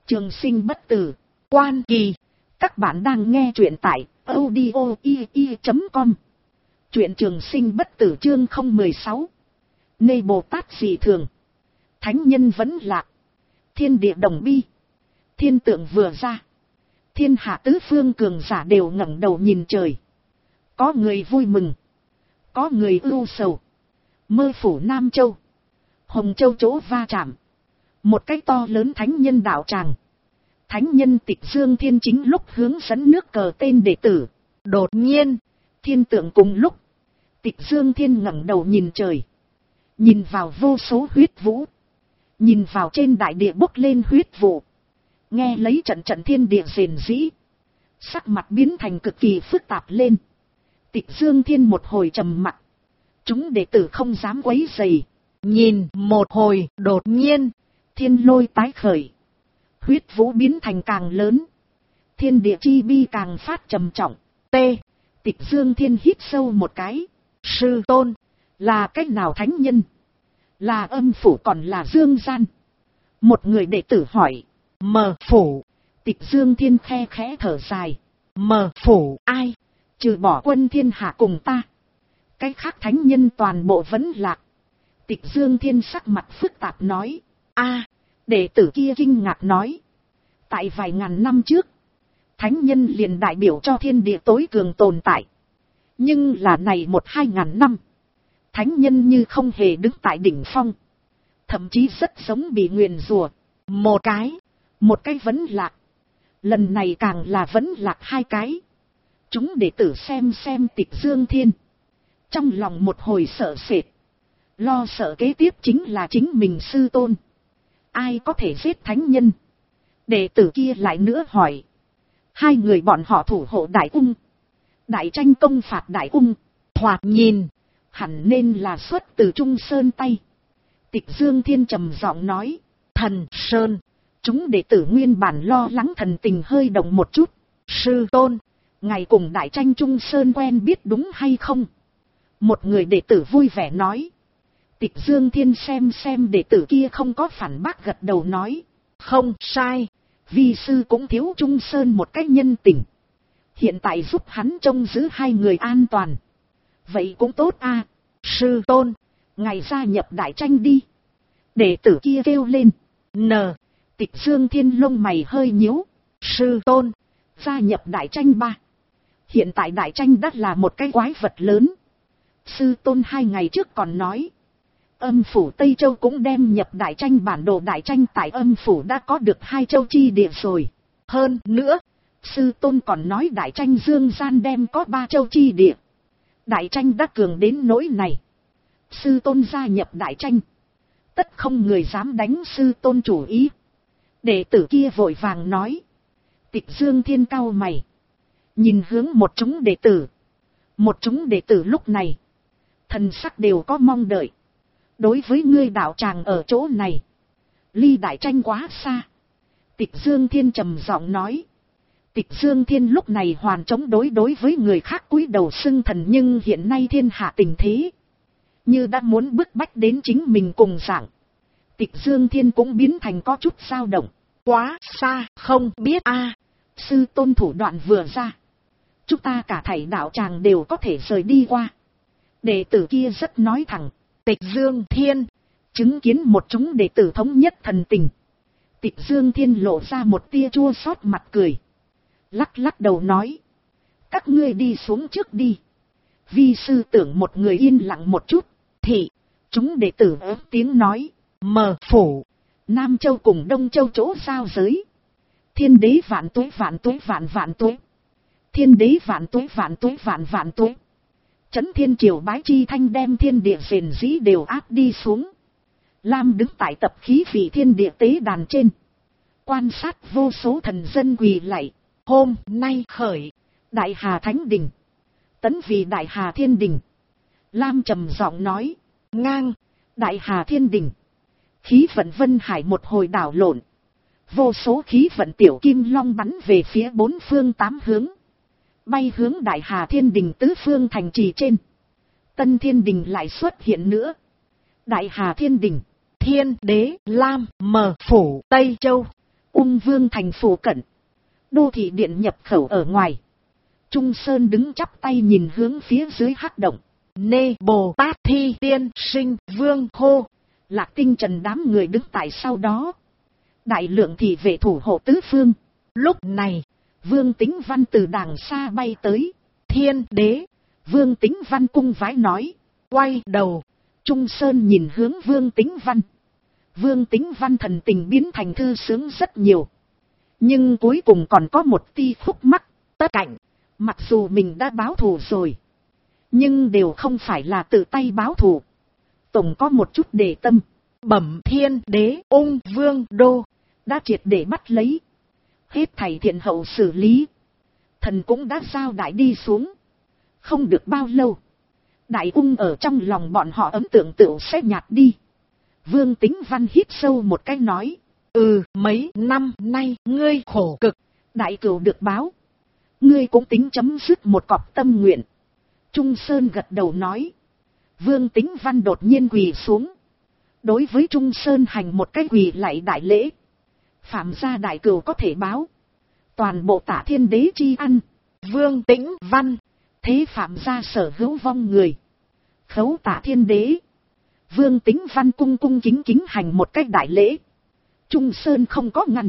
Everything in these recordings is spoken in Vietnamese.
Trường sinh bất tử, Quan Kỳ. Các bạn đang nghe truyện tại audio.com. Truyện Trường sinh bất tử chương 016. Nê Bồ Tát dị thường. Thánh nhân vẫn lạc. Thiên địa đồng bi. Thiên tượng vừa ra. Thiên hạ tứ phương cường giả đều ngẩng đầu nhìn trời. Có người vui mừng. Có người ưu sầu. Mơ phủ Nam Châu. Hồng Châu chỗ va chạm. Một cái to lớn thánh nhân đạo tràng. Thánh nhân Tịch Dương Thiên chính lúc hướng dẫn nước cờ tên đệ tử. Đột nhiên, thiên tượng cùng lúc. Tịch Dương Thiên ngẩng đầu nhìn trời. Nhìn vào vô số huyết vũ. Nhìn vào trên đại địa bốc lên huyết vụ. Nghe lấy trận trận thiên địa rền rĩ. Sắc mặt biến thành cực kỳ phức tạp lên. Tịch Dương Thiên một hồi trầm mặc. Chúng đệ tử không dám quấy rầy. Nhìn một hồi, đột nhiên, thiên lôi tái khởi. Huyết vũ biến thành càng lớn. Thiên địa chi bi càng phát trầm trọng. Tịch Dương Thiên hít sâu một cái. Sư tôn, là cách nào thánh nhân? Là âm phủ còn là dương gian? Một người đệ tử hỏi. Mờ phủ. Tịch Dương Thiên khe khẽ thở dài. Mờ phủ ai? Trừ bỏ quân thiên hạ cùng ta. Cái khác thánh nhân toàn bộ vẫn lạc. Tịch Dương Thiên sắc mặt phức tạp nói. Đệ tử kia kinh ngạc nói. Tại vài ngàn năm trước, thánh nhân liền đại biểu cho thiên địa tối cường tồn tại. Nhưng là này 1-2 ngàn năm, thánh nhân như không hề đứng tại đỉnh phong. Thậm chí rất giống bị nguyền rủa. Một cái vẫn lạc. Lần này càng là vẫn lạc 2 cái. Chúng đệ tử xem Tịch Dương Thiên. Trong lòng một hồi sợ sệt. Lo sợ kế tiếp chính là chính mình sư tôn. Ai có thể giết thánh nhân? Đệ tử kia lại nữa hỏi. 2 người bọn họ thủ hộ Đại Ung. Đại tranh công phạt Đại Ung. Thoạt nhìn, hẳn nên là xuất từ Trung Sơn tay. Tịch Dương Thiên trầm giọng nói. Thần Sơn. Chúng đệ tử nguyên bản lo lắng thần tình hơi động một chút. Sư tôn, ngài cùng Đại tranh Trung Sơn quen biết đúng hay không? Một người đệ tử vui vẻ nói. Tịch Dương Thiên xem đệ tử kia không có phản bác, gật đầu nói. Không sai, vi sư cũng thiếu Trung Sơn một cái nhân tình. Hiện tại giúp hắn trông giữ 2 người an toàn. Vậy cũng tốt a. Sư tôn, ngài gia nhập Đại tranh đi. Đệ tử kia kêu lên. Tịch Dương Thiên lông mày hơi nhíu. Sư tôn, gia nhập Đại tranh ba. Hiện tại Đại tranh đã là một cái quái vật lớn. Sư tôn 2 ngày trước còn nói. Âm phủ Tây Châu cũng đem nhập Đại tranh bản đồ. Đại tranh tại âm phủ đã có được 2 châu chi địa rồi. Hơn nữa, sư tôn còn nói Đại tranh dương gian đem có 3 châu chi địa. Đại tranh đã cường đến nỗi này. Sư tôn gia nhập Đại tranh, tất không người dám đánh sư tôn chủ ý. Đệ tử kia vội vàng nói. Tịch Dương Thiên cau mày. Nhìn hướng một chúng đệ tử. Một chúng đệ tử lúc này, thần sắc đều có mong đợi. Đối với ngươi đạo tràng ở chỗ này, ly Đại tranh quá xa. Tịch Dương Thiên trầm giọng nói. Tịch Dương Thiên lúc này hoàn chống đối với người khác cúi đầu xưng thần. Nhưng hiện nay thiên hạ tình thế, như đã muốn bức bách đến chính mình cùng dạng. Tịch Dương Thiên cũng biến thành có chút dao động. Quá xa, không biết sư tôn thủ đoạn vừa ra, chúng ta cả thảy đạo tràng đều có thể rời đi qua. Đệ tử kia rất nói thẳng. Tịch Dương Thiên chứng kiến một chúng đệ tử thống nhất thần tình. Tịch Dương Thiên lộ ra một tia chua xót mặt cười. Lắc đầu nói. Các ngươi đi xuống trước đi. Vi sư tưởng một người yên lặng một chút. Thì chúng đệ tử ớt tiếng nói. Mờ phủ, Nam Châu cùng Đông Châu chỗ giao giới. Thiên đế vạn tuế vạn tuế vạn vạn tuế. Thiên đế vạn tuế vạn tuế vạn vạn tuế. Chấn thiên triều bái chi thanh đem thiên địa rền rĩ đều áp đi xuống. Lam đứng tại tập khí vị thiên địa tế đàn trên. Quan sát vô số thần dân quỳ lạy. Hôm nay khởi, Đại Hà Thánh Đình. Tấn vì Đại Hà Thiên Đình. Lam trầm giọng nói. Ngang, Đại Hà Thiên Đình. Khí vận Vân Hải một hồi đảo lộn. Vô số khí vận tiểu kim long bắn về phía 4 phương 8 hướng. Bay hướng Đại Hà Thiên Đình tứ phương thành trì trên. Tân Thiên Đình lại xuất hiện nữa. Đại Hà Thiên Đình, Thiên Đế, Lam, Mờ, Phủ, Tây Châu. Ung Vương thành phủ cận. Đô thị điện nhập khẩu ở ngoài. Trung Sơn đứng chắp tay nhìn hướng phía dưới hắc động. Nê Bồ Tát Thi Tiên Sinh Vương hô. Lạc Tinh Trần đám người đứng tại sau đó. Đại lượng thị vệ thủ hộ tứ phương. Lúc này, Vương Tính Văn từ đàng xa bay tới. Thiên đế. Vương Tính Văn cung vái nói. Quay đầu. Trung Sơn nhìn hướng Vương Tính Văn. Vương Tính Văn thần tình biến thành thư sướng rất nhiều. Nhưng cuối cùng còn có một tia khúc mắc. Tất cạnh. Mặc dù mình đã báo thù rồi. Nhưng đều không phải là tự tay báo thù. Tổng có một chút để tâm. Bẩm thiên đế Ung Vương đô. Đã triệt để bắt lấy. Hết thầy thiện hậu xử lý. Thần cũng đã giao đại đi xuống. Không được bao lâu. Đại ung ở trong lòng bọn họ ấn tượng tựu sẽ nhạt đi. Vương Tính Văn hít sâu một cái nói. Mấy năm nay ngươi khổ cực. Đại cửu được báo. Ngươi cũng tính chấm dứt một cọc tâm nguyện. Trung Sơn gật đầu nói. Vương Tính Văn đột nhiên quỳ xuống. Đối với Trung Sơn hành một cái quỳ lạy đại lễ. Phạm gia đại cửu có thể báo. Toàn bộ Tả Thiên Đế chi ăn. Vương Tính Văn. Thế phạm gia sở hữu vong người. Khấu Tả Thiên Đế. Vương Tính Văn cung cung kính kính hành một cách đại lễ. Trung Sơn không có ngăn.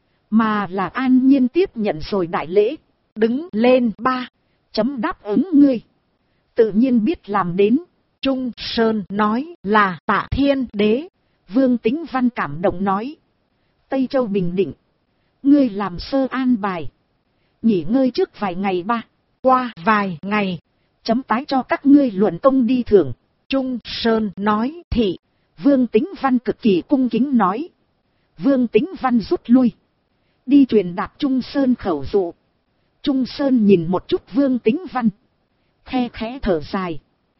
Mà là an nhiên tiếp nhận rồi đại lễ. Đứng lên ba. Chấm đáp ứng ngươi. Tự nhiên biết làm đến. Trung Sơn nói là Tả Thiên Đế. Vương Tính Văn cảm động nói. Tây Châu bình định. Ngươi làm sơ an bài. Nghỉ ngơi trước vài ngày ba. Qua vài ngày. Chấm tái cho các ngươi luận công đi thưởng. Trung Sơn nói thị. Vương Tính Văn cực kỳ cung kính nói. Vương Tính Văn rút lui. Đi truyền đạt Trung Sơn khẩu dụ. Trung Sơn nhìn một chút Vương Tính Văn. Khe khẽ thở dài.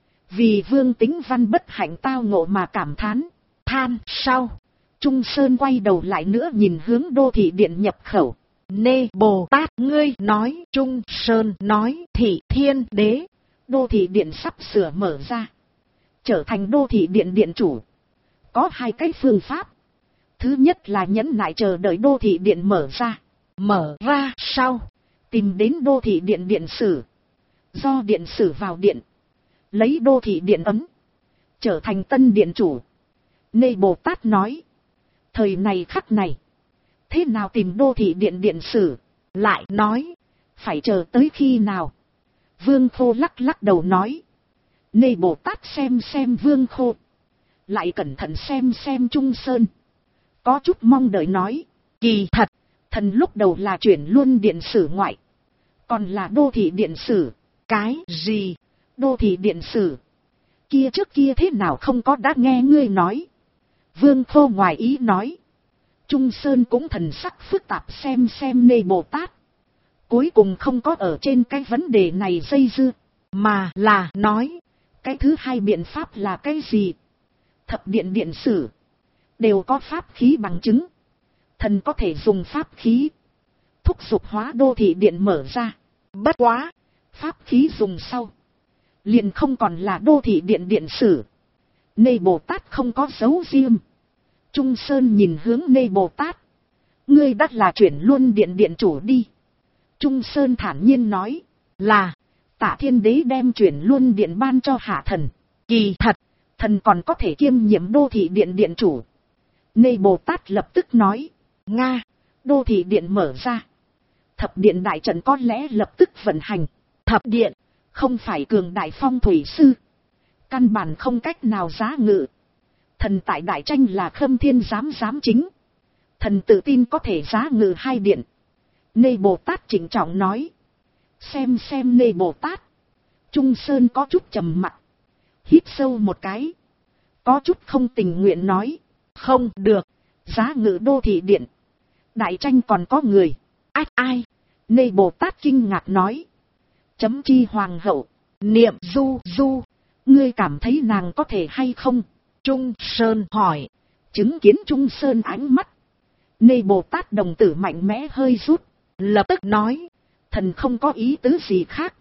Vì Vương Tính Văn bất hạnh tao ngộ mà cảm thán. Than sau. Trung Sơn quay đầu lại nữa nhìn hướng đô thị điện nhập khẩu. Nê Bồ Tát ngươi nói. Trung Sơn nói thị thiên đế. Đô thị điện sắp sửa mở ra. Trở thành đô thị điện điện chủ. Có hai cái phương pháp. Thứ nhất là nhẫn nại chờ đợi đô thị điện mở ra. Mở ra sau. Tìm đến đô thị điện điện sử. Do điện sử vào điện. Lấy đô thị điện ấm. Trở thành tân điện chủ. Nê Bồ Tát nói. Thời này khắc này. Thế nào tìm đô thị điện điện sử? Lại nói. Phải chờ tới khi nào? Vương Khô lắc lắc đầu nói. Nê Bồ Tát xem Vương Khô. Lại cẩn thận xem Trung Sơn. Có chút mong đợi nói. Kỳ thật. Thần lúc đầu là chuyển luôn điện sử ngoại. Còn là đô thị điện sử. Cái gì? Đô thị điện sử. Kia trước kia thế nào không có đã nghe ngươi nói. Vương Khô ngoài ý nói. Trung Sơn cũng thần sắc phức tạp xem Nê Bồ Tát. Cuối cùng không có ở trên cái vấn đề này dây dưa. Mà là nói. Cái thứ hai biện pháp là cái gì? Thập điện điện sử. Đều có pháp khí bằng chứng. Thần có thể dùng pháp khí. Thúc giục hóa đô thị điện mở ra. Bất quá. Pháp khí dùng sau. Liền không còn là đô thị điện điện sử. Nê Bồ Tát không có dấu riêng. Trung Sơn nhìn hướng Nê Bồ Tát. Ngươi đắt là chuyển luôn điện điện chủ đi. Trung Sơn thản nhiên nói. Là. Tả Thiên Đế đem chuyển luôn điện ban cho hạ thần. Kỳ thật. Thần còn có thể kiêm nhiệm đô thị điện điện chủ. Nê Bồ Tát lập tức nói. Nga. Đô thị điện mở ra. Thập điện đại trận có lẽ lập tức vận hành. Thập điện. Không phải cường đại phong thủy sư. Căn bản không cách nào giá ngự. Thần tại đại tranh là Khâm Thiên giám chính. Thần tự tin có thể giá ngự hai điện. Nê Bồ Tát chỉnh trọng nói. Xem Nê Bồ Tát. Trung Sơn có chút trầm mặc. Hít sâu một cái. Có chút không tình nguyện nói. Không được. Giá ngự đô thị điện. Đại tranh còn có người. Ai? Nê Bồ Tát kinh ngạc nói. Chấm chi hoàng hậu. Niệm du. Ngươi cảm thấy nàng có thể hay không? Trung Sơn hỏi. Chứng kiến Trung Sơn ánh mắt. Nê Bồ Tát đồng tử mạnh mẽ hơi rút. Lập tức nói. Thần không có ý tứ gì khác.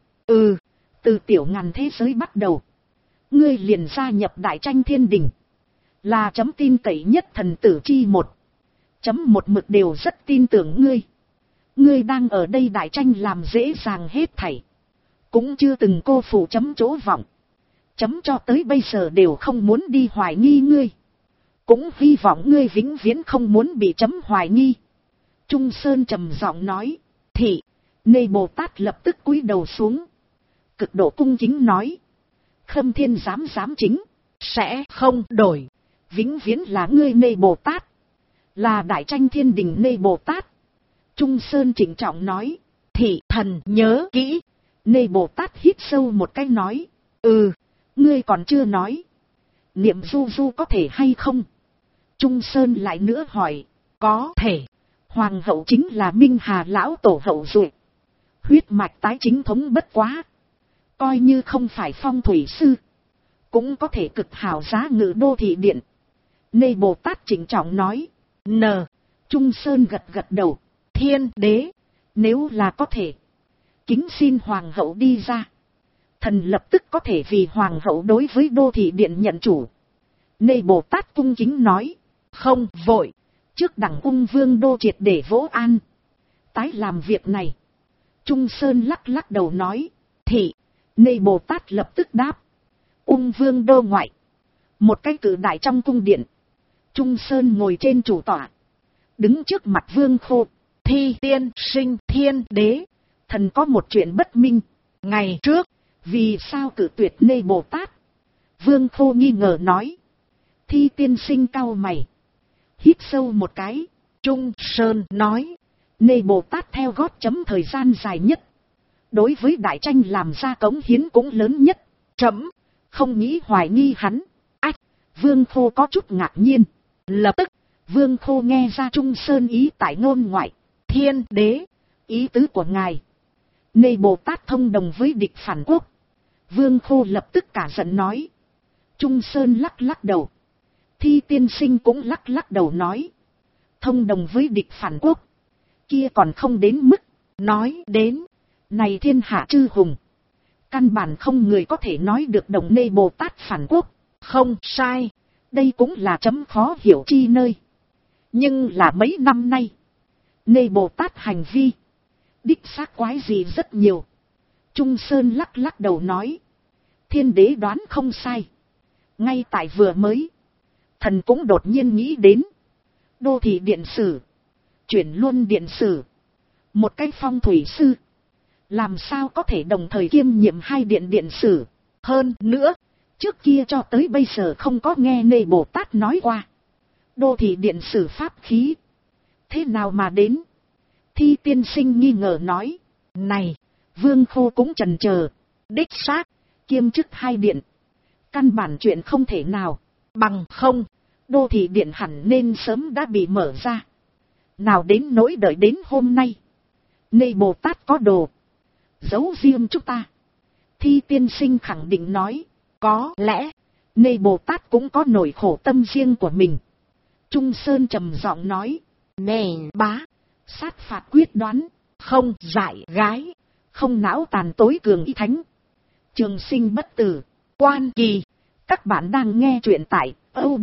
Từ tiểu ngàn thế giới bắt đầu. Ngươi liền gia nhập đại tranh thiên đình. Là chấm tin cậy nhất thần tử chi một. Chấm một mực đều rất tin tưởng ngươi. Ngươi đang ở đây đại tranh làm dễ dàng hết thảy. Cũng chưa từng cô phụ chấm chỗ vọng. Chấm cho tới bây giờ đều không muốn đi hoài nghi ngươi. Cũng hy vọng ngươi vĩnh viễn không muốn bị chấm hoài nghi. Trung Sơn trầm giọng nói. Thị, Nê Bồ Tát lập tức cúi đầu xuống. Cực độ cung kính nói. Khâm Thiên giám chính, sẽ không đổi. Vĩnh viễn là ngươi Nê Bồ Tát. Là đại tranh thiên đình Nê Bồ Tát. Trung Sơn trịnh trọng nói. Thị thần nhớ kỹ. Nê Bồ Tát hít sâu một cái nói. Ngươi còn chưa nói. Niệm du du có thể hay không? Trung Sơn lại nữa hỏi. Có thể. Hoàng hậu chính là Minh Hà lão tổ hậu duệ. Huyết mạch tái chính thống bất quá. Coi như không phải phong thủy sư. Cũng có thể cực hảo giá ngự đô thị điện. Nê Bồ Tát trịnh trọng nói. Trung Sơn gật đầu. Thiên đế. Nếu là có thể. Kính xin hoàng hậu đi ra. Thần lập tức có thể vì hoàng hậu đối với đô thị điện nhận chủ. Nê Bồ Tát cung kính nói. Không vội. Trước đẳng ung vương đô triệt để vỗ an. Tái làm việc này. Trung Sơn lắc đầu nói. Thị. Nê Bồ Tát lập tức đáp. Ung vương đô ngoại. Một cái cử đại trong cung điện. Trung Sơn ngồi trên chủ tọa. Đứng trước mặt Vương Khô. Thi tiên sinh thiên đế. Thần có một chuyện bất minh. Ngày trước. Vì sao cử tuyệt Nê Bồ Tát? Vương Khô nghi ngờ nói. Thi tiên sinh cau mày. Hít sâu một cái. Trung Sơn nói. Nê Bồ Tát theo gót chấm thời gian dài nhất. Đối với đại tranh làm ra cống hiến cũng lớn nhất. Chấm không nghĩ hoài nghi hắn. Vương Khô có chút ngạc nhiên. Lập tức Vương Khô nghe ra Trung Sơn ý tại ngôn ngoại. Thiên đế. Ý tứ của ngài. Nê Bồ Tát thông đồng với địch phản quốc. Vương Khô lập tức cả giận nói. Trung Sơn lắc đầu. Thi tiên sinh cũng lắc đầu nói. Thông đồng với địch phản quốc. Kia còn không đến mức. Nói đến. Này thiên hạ chư hùng. Căn bản không người có thể nói được đồng Nê Bồ Tát phản quốc. Không sai. Đây cũng là chấm khó hiểu chi nơi. Nhưng là mấy năm nay. Nê Bồ Tát hành vi. Đích xác quái gì rất nhiều. Trung Sơn lắc đầu nói. Thiên đế đoán không sai. Ngay tại vừa mới. Thần cũng đột nhiên nghĩ đến. Đô thị điện sử. Chuyển luân điện sử. Một cái phong thủy sư. Làm sao có thể đồng thời kiêm nhiệm hai điện sử. Hơn nữa. Trước kia cho tới bây giờ không có nghe Nê Bồ Tát nói qua. Đô thị điện sử pháp khí. Thế nào mà đến? Thi tiên sinh nghi ngờ nói. Này. Vương Khô cũng chần chờ. Đích xác. Kiêm chức hai điện. Căn bản chuyện không thể nào. Bằng không. Đô thị điện hẳn nên sớm đã bị mở ra. Nào đến nỗi đợi đến hôm nay. Nê Bồ Tát có đồ. Giấu riêng chúng ta. Thi tiên sinh khẳng định nói. Có lẽ. Nê Bồ Tát cũng có nỗi khổ tâm riêng của mình. Trung Sơn trầm giọng nói. Nè bá. Sát phạt quyết đoán. Không dại gái. Không não tàn tối cường y thánh. Trường sinh bất tử. Quan kỳ. Các bạn đang nghe truyện tại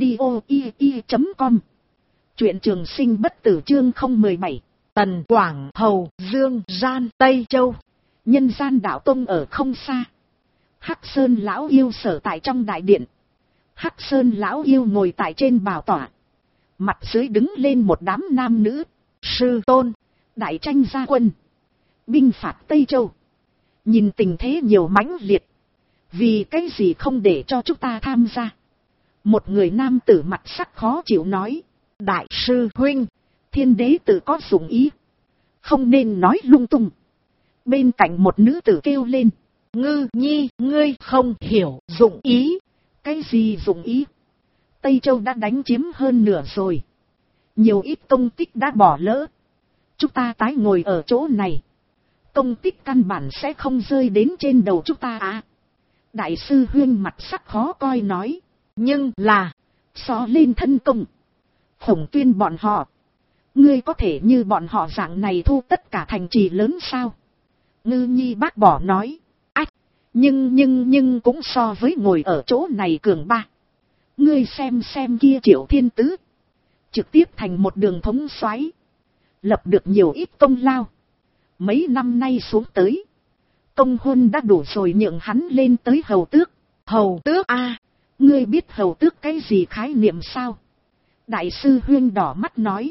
audio.com. Truyện trường sinh bất tử chương 017. Tần Quảng Hầu Dương Gian Tây Châu. Nhân gian đạo tông ở không xa. Hắc Sơn lão yêu sở tại trong đại điện. Hắc Sơn lão yêu ngồi tại trên bảo tọa. Mặt dưới đứng lên một đám nam nữ. Sư tôn. Đại tranh gia quân. Binh phạt Tây Châu. Nhìn tình thế nhiều mãnh liệt. Vì cái gì không để cho chúng ta tham gia? Một người nam tử mặt sắc khó chịu nói. Đại sư huynh. Thiên đế tự có dụng ý. Không nên nói lung tung. Bên cạnh một nữ tử kêu lên. Ngư nhi, ngươi không hiểu dụng ý. Cái gì dụng ý? Tây Châu đã đánh chiếm hơn nửa rồi. Nhiều ít công tích đã bỏ lỡ. Chúng ta tái ngồi ở chỗ này. Công tích căn bản sẽ không rơi đến trên đầu chúng ta à. Đại sư huyên mặt sắc khó coi nói. Nhưng là. So lên thân công. Khổng Tuyên bọn họ. Ngươi có thể như bọn họ dạng này thu tất cả thành trì lớn sao? Ngư nhi bác bỏ nói. Ách. Nhưng cũng so với ngồi ở chỗ này cường ba. Ngươi xem kia Triệu Thiên Tứ. trực tiếp thành một đường thống soái, lập được nhiều ít công lao. Mấy năm nay xuống tới, công huân đã đủ rồi nhượng hắn lên tới hầu tước. Hầu tước a, ngươi biết hầu tước cái gì khái niệm sao? Đại sư Huyên đỏ mắt nói.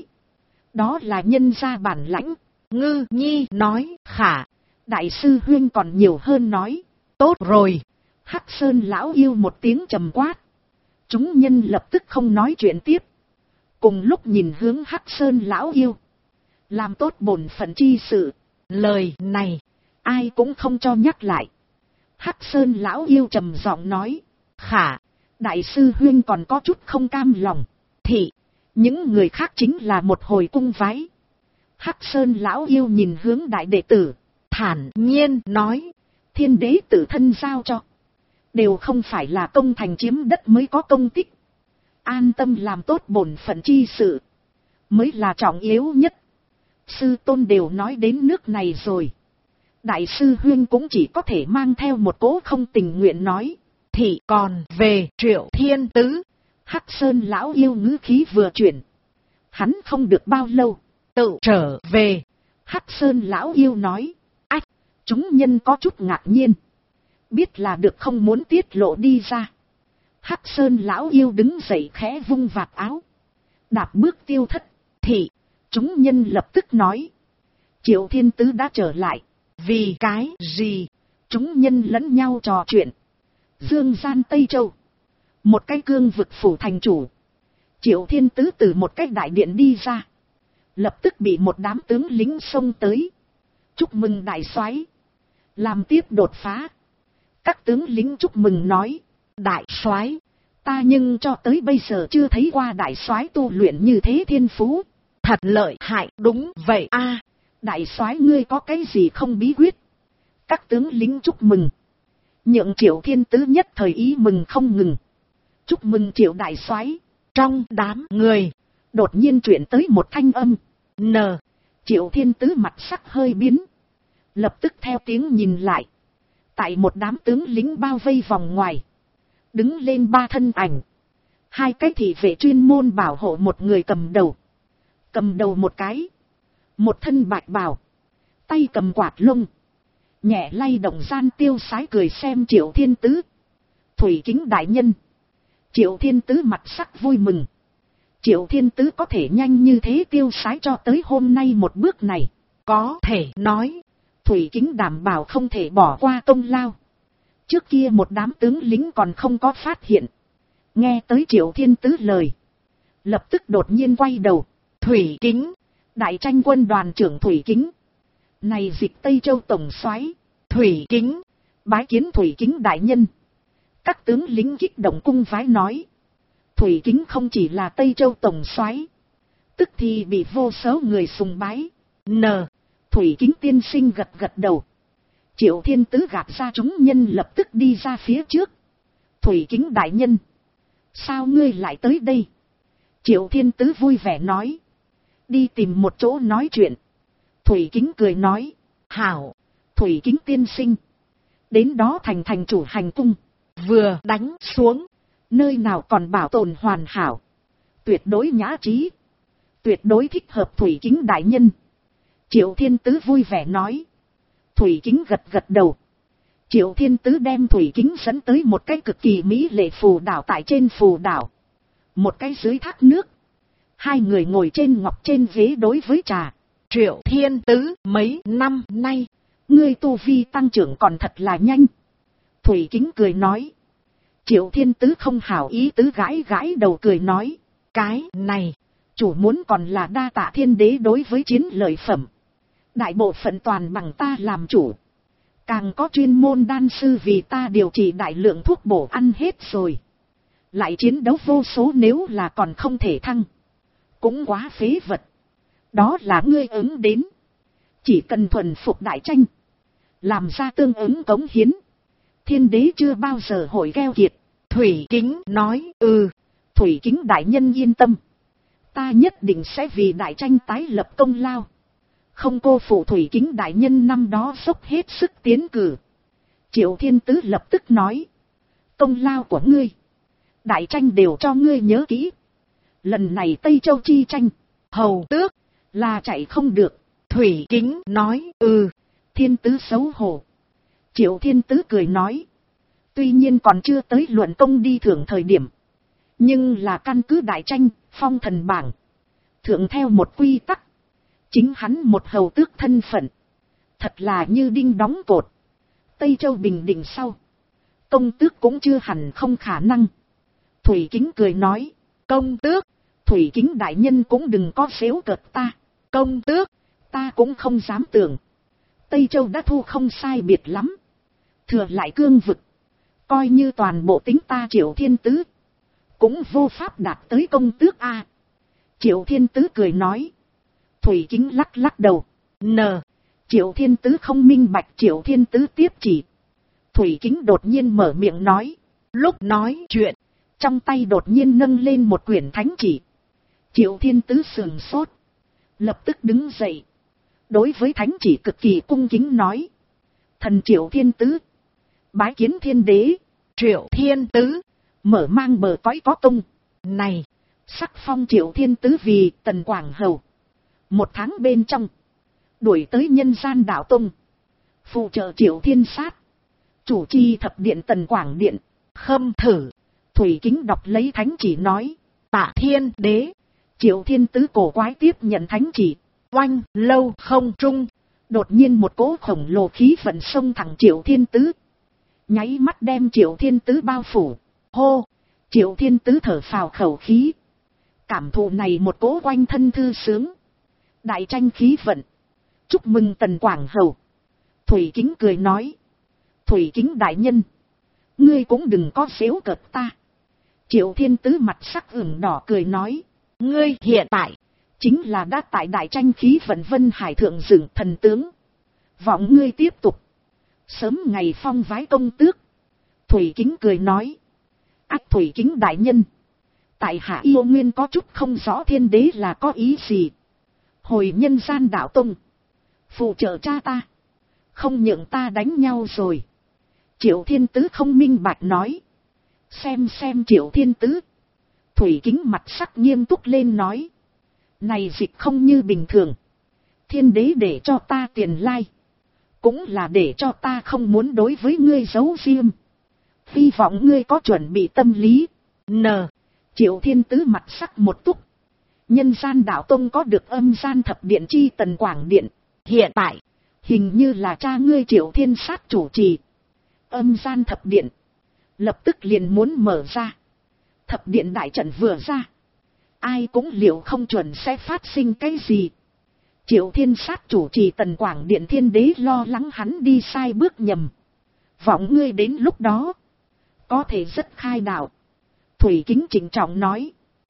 Đó là nhân gia bản lãnh. Ngư Nhi nói, khả. Đại sư Huyên còn nhiều hơn nói. Tốt rồi. Hắc Sơn lão yêu một tiếng trầm quát. Chúng nhân lập tức không nói chuyện tiếp. Cùng lúc nhìn hướng Hắc Sơn lão yêu. Làm tốt bổn phận chi sự. Lời này, ai cũng không cho nhắc lại. Hắc Sơn lão yêu trầm giọng nói. Khả, đại sư Huyên còn có chút không cam lòng. Thì, những người khác chính là một hồi cung vái. Hắc Sơn lão yêu nhìn hướng đại đệ tử, thản nhiên nói. Thiên đế tự thân giao cho. Đều không phải là công thành chiếm đất mới có công tích. An tâm làm tốt bổn phận chi sự. Mới là trọng yếu nhất. Sư tôn đều nói đến nước này rồi. Đại sư Huyên cũng chỉ có thể mang theo một cỗ không tình nguyện nói. Thì còn về Triệu Thiên Tứ. Hắc Sơn lão yêu ngữ khí vừa chuyển. Hắn không được bao lâu. Tự trở về. Hắc Sơn lão yêu nói. Ách, chúng nhân có chút ngạc nhiên. Biết là được không muốn tiết lộ đi ra. Hắc Sơn lão yêu đứng dậy khẽ vung vạt áo. Đạp bước tiêu thất. Thì, chúng nhân lập tức nói. Triệu Thiên Tứ đã trở lại. Vì cái gì? Chúng nhân lẫn nhau trò chuyện. Dương gian Tây Châu. Một cái cương vực phủ thành chủ. Triệu Thiên Tứ từ một cái đại điện đi ra. Lập tức bị một đám tướng lính xông tới. Chúc mừng đại soái. Làm tiếp đột phá. Các tướng lính chúc mừng nói. Đại soái, ta nhưng cho tới bây giờ chưa thấy qua đại soái tu luyện như thế thiên phú. Thật lợi hại. Đúng vậy a. Đại soái ngươi có cái gì không bí quyết? Các tướng lính chúc mừng. Nhượng Triệu Thiên Tứ nhất thời ý mừng không ngừng. Chúc mừng Triệu đại soái. Trong đám người, đột nhiên chuyển tới một thanh âm. Triệu Thiên Tứ mặt sắc hơi biến. Lập tức theo tiếng nhìn lại. Tại một đám tướng lính bao vây vòng ngoài. Đứng lên ba thân ảnh. Hai cái thị vệ chuyên môn bảo hộ một người cầm đầu. Cầm đầu một cái. Một thân bạch bào. Tay cầm quạt lông. Nhẹ lay động gian tiêu sái cười xem Triệu Thiên Tứ. Thủy Kính đại nhân. Triệu Thiên Tứ mặt sắc vui mừng. Triệu Thiên Tứ có thể nhanh như thế tiêu sái cho tới hôm nay một bước này. Có thể nói. Thủy Kính đảm bảo không thể bỏ qua công lao. Trước kia một đám tướng lính còn không có phát hiện. Nghe tới Triệu Thiên Tứ lời. Lập tức đột nhiên quay đầu. Thủy Kính. Đại tranh quân đoàn trưởng Thủy Kính. Này dịch Tây Châu tổng soái. Thủy Kính. Bái kiến Thủy Kính đại nhân. Các tướng lính kích động cung vái nói. Thủy Kính không chỉ là Tây Châu tổng soái, tức thì bị vô số người sùng bái. Thủy Kính tiên sinh gật gật đầu. Triệu Thiên Tứ gạt ra chúng nhân lập tức đi ra phía trước. Thủy Kính đại nhân. Sao ngươi lại tới đây? Triệu Thiên Tứ vui vẻ nói. Đi tìm một chỗ nói chuyện. Thủy Kính cười nói. Hảo, Thủy Kính tiên sinh. Đến đó thành chủ hành cung. Vừa đánh xuống. Nơi nào còn bảo tồn hoàn hảo. Tuyệt đối nhã trí. Tuyệt đối thích hợp Thủy Kính đại nhân. Triệu Thiên Tứ vui vẻ nói. Thủy Kính gật gật đầu. Triệu Thiên Tứ đem Thủy Kính dẫn tới một cái cực kỳ mỹ lệ phù đảo tại trên phù đảo. Một cái dưới thác nước. Hai người ngồi trên ngọc trên ghế đối với trà. Triệu Thiên Tứ, mấy năm nay, ngươi tu vi tăng trưởng còn thật là nhanh. Thủy Kính cười nói. Triệu Thiên Tứ không hảo ý tứ gãi gãi đầu cười nói. Cái này, chủ muốn còn là đa tạ thiên đế đối với chiến lợi phẩm. Đại bộ phận toàn bằng ta làm chủ. Càng có chuyên môn đan sư vì ta điều trị đại lượng thuốc bổ ăn hết rồi. Lại chiến đấu vô số nếu là còn không thể thăng. Cũng quá phế vật. Đó là ngươi ứng đến. Chỉ cần thuần phục đại tranh. Làm ra tương ứng cống hiến. Thiên đế chưa bao giờ hội keo kiệt. Thủy Kính nói. Thủy Kính đại nhân yên tâm. Ta nhất định sẽ vì đại tranh tái lập công lao. Không cô phụ Thủy Kính đại nhân năm đó dốc hết sức tiến cử. Triệu Thiên Tứ lập tức nói. Công lao của ngươi. Đại tranh đều cho ngươi nhớ kỹ. Lần này Tây Châu chi tranh, hầu tước là chạy không được. Thủy Kính nói, Thiên tứ xấu hổ. Triệu Thiên tứ cười nói, tuy nhiên còn chưa tới luận công đi thưởng thời điểm, nhưng là căn cứ đại tranh, phong thần bảng, thượng theo một quy tắc, chính hắn một hầu tước thân phận, thật là như đinh đóng cột. Tây Châu bình định sau, công tước cũng chưa hẳn không khả năng. Thủy Kính cười nói, công tước, Thủy Kính đại nhân cũng đừng có xếu cợt ta. Công tước, ta cũng không dám tưởng. Tây Châu đã thu không sai biệt lắm, thừa lại cương vực, coi như toàn bộ tính ta Triệu Thiên tứ, cũng vô pháp đạt tới công tước a. Triệu Thiên tứ cười nói. Thủy Kính lắc lắc đầu. Triệu Thiên tứ không minh bạch Triệu Thiên tứ tiếp chỉ. Thủy Kính đột nhiên mở miệng nói. Lúc nói chuyện, trong tay đột nhiên nâng lên một quyển thánh chỉ. Triệu Thiên tứ sườn sốt, lập tức đứng dậy, đối với thánh chỉ cực kỳ cung kính nói. Thần Triệu Thiên tứ, bái kiến thiên đế. Triệu Thiên tứ, mở mang bờ cõi có công. Này, sắc phong Triệu Thiên tứ vì Tần Quảng Hầu. 1 tháng bên trong, đuổi tới nhân gian đạo tông, phụ trợ Triệu Thiên sát, chủ trì thập điện Tần Quảng điện. Khâm thử. Thủy Kính đọc lấy thánh chỉ nói. Tạ thiên đế. Triệu Thiên tứ cổ quái tiếp nhận thánh chỉ. Oanh, lâu không trung, đột nhiên một cỗ khổng lồ khí vận xông thẳng Triệu Thiên tứ, nháy mắt đem Triệu Thiên tứ bao phủ. Hô! Triệu Thiên tứ thở phào khẩu khí, cảm thụ này một cỗ quanh thân thư sướng, đại tranh khí vận. Chúc mừng Tần Quảng Hầu. Thủy Kính cười nói. Thủy Kính đại nhân, ngươi cũng đừng có xếu cợt ta. Triệu Thiên tứ mặt sắc ửng đỏ cười nói. Ngươi hiện tại chính là đã tại đại tranh khí vận Vân Hải thượng dựng thần tướng. Vọng ngươi tiếp tục, sớm ngày phong vái công tước. Thủy Kính cười nói. Ác Thủy Kính đại nhân, tại hạ yêu nguyên có chút không rõ thiên đế là có ý gì. Hồi nhân gian đạo tông, phụ trợ cha ta, không nhượng ta đánh nhau rồi. Triệu Thiên tứ không minh bạch nói. Xem Triệu Thiên tứ. Thủy Kính mặt sắc nghiêm túc lên nói. Này dịch không như bình thường. Thiên đế để cho ta tiền lai, cũng là để cho ta không muốn đối với ngươi giấu riêng. Hy vọng ngươi có chuẩn bị tâm lý. Triệu Thiên tứ mặt sắc một túc. Nhân gian đạo tông có được âm gian thập điện chi Tần Quảng điện. Hiện tại, hình như là cha ngươi Triệu Thiên sát chủ trì. Âm gian thập điện lập tức liền muốn mở ra. Thập điện đại trận vừa ra, ai cũng liệu không chuẩn sẽ phát sinh cái gì. Triệu Thiên sát chủ trì Tần Quảng điện, thiên đế lo lắng hắn đi sai bước nhầm. Vọng ngươi đến lúc đó có thể rất khai đạo. Thủy Kính trịnh trọng nói.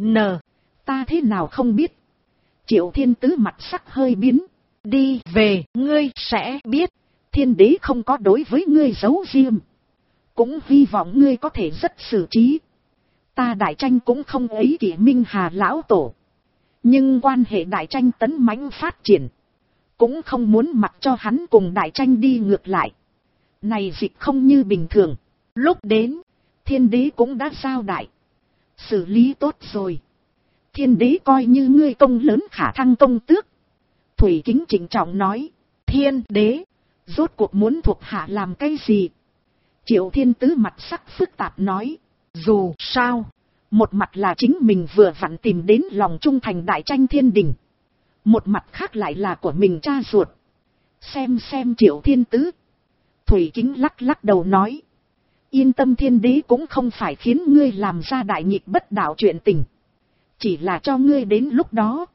Ta thế nào không biết. Triệu Thiên tứ mặt sắc hơi biến. Đi về, ngươi sẽ biết. Thiên đế không có đối với ngươi giấu riêng, cũng hy vọng ngươi có thể rất xử trí. Ta đại tranh cũng không ấy kỷ Minh Hà lão tổ, nhưng quan hệ đại tranh tấn mãnh phát triển, cũng không muốn mặc cho hắn cùng đại tranh đi ngược lại. Này dịch không như bình thường. Lúc đến, thiên đế cũng đã giao đại, xử lý tốt rồi. Thiên đế coi như ngươi công lớn khả thăng công tước. Thủy Kính trịnh trọng nói. Thiên đế, rốt cuộc muốn thuộc hạ làm cái gì? Triệu Thiên tứ mặt sắc phức tạp nói. Dù sao, một mặt là chính mình vừa vặn tìm đến lòng trung thành đại tranh thiên đình, một mặt khác lại là của mình cha ruột. Xem Triệu Thiên tứ. Thủy Kính lắc lắc đầu nói. Yên tâm, thiên đế cũng không phải khiến ngươi làm ra đại nghịch bất đạo chuyện tình, chỉ là cho ngươi đến lúc đó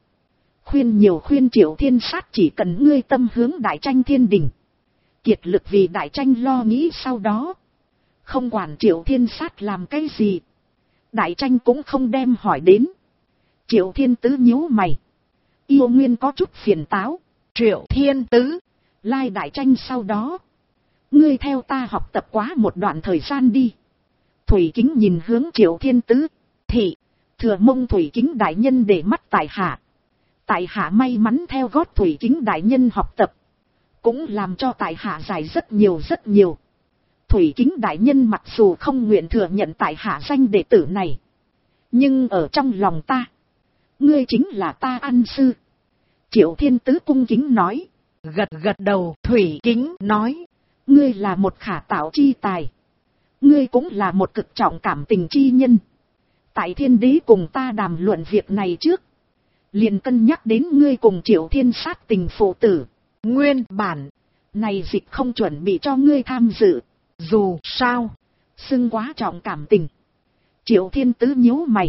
khuyên Triệu Thiên sát chỉ cần ngươi tâm hướng đại tranh thiên đình, kiệt lực vì đại tranh lo nghĩ, sau đó không quản Triệu Thiên sát làm cái gì, đại tranh cũng không đem hỏi đến. Triệu Thiên tứ nhíu mày, yêu nguyên có chút phiền táo. Triệu Thiên tứ, lai đại tranh sau đó, ngươi theo ta học tập quá một đoạn thời gian đi. Thủy Kính nhìn hướng Triệu Thiên tứ. Thị, thừa mong Thủy Kính đại nhân để mắt tại hạ. Tại hạ may mắn theo gót Thủy Kính đại nhân học tập, cũng làm cho tại hạ giải rất nhiều. Thủy Kính đại nhân mặc dù không nguyện thừa nhận tại hạ danh đệ tử này, nhưng ở trong lòng ta, Ngươi chính là ta ăn sư. Triệu Thiên Tứ cung kính nói. Gật gật đầu, Thủy Kính nói. Ngươi là một khả tạo chi tài. Ngươi cũng là một cực trọng cảm tình chi nhân. Tại Thiên Đế cùng ta đàm luận việc này trước, liền cân nhắc đến ngươi cùng Triệu Thiên Sát tình phụ tử. Nguyên bản này dịch không chuẩn bị cho ngươi tham dự. Dù sao, xưng quá trọng cảm tình. Triệu Thiên Tứ nhíu mày.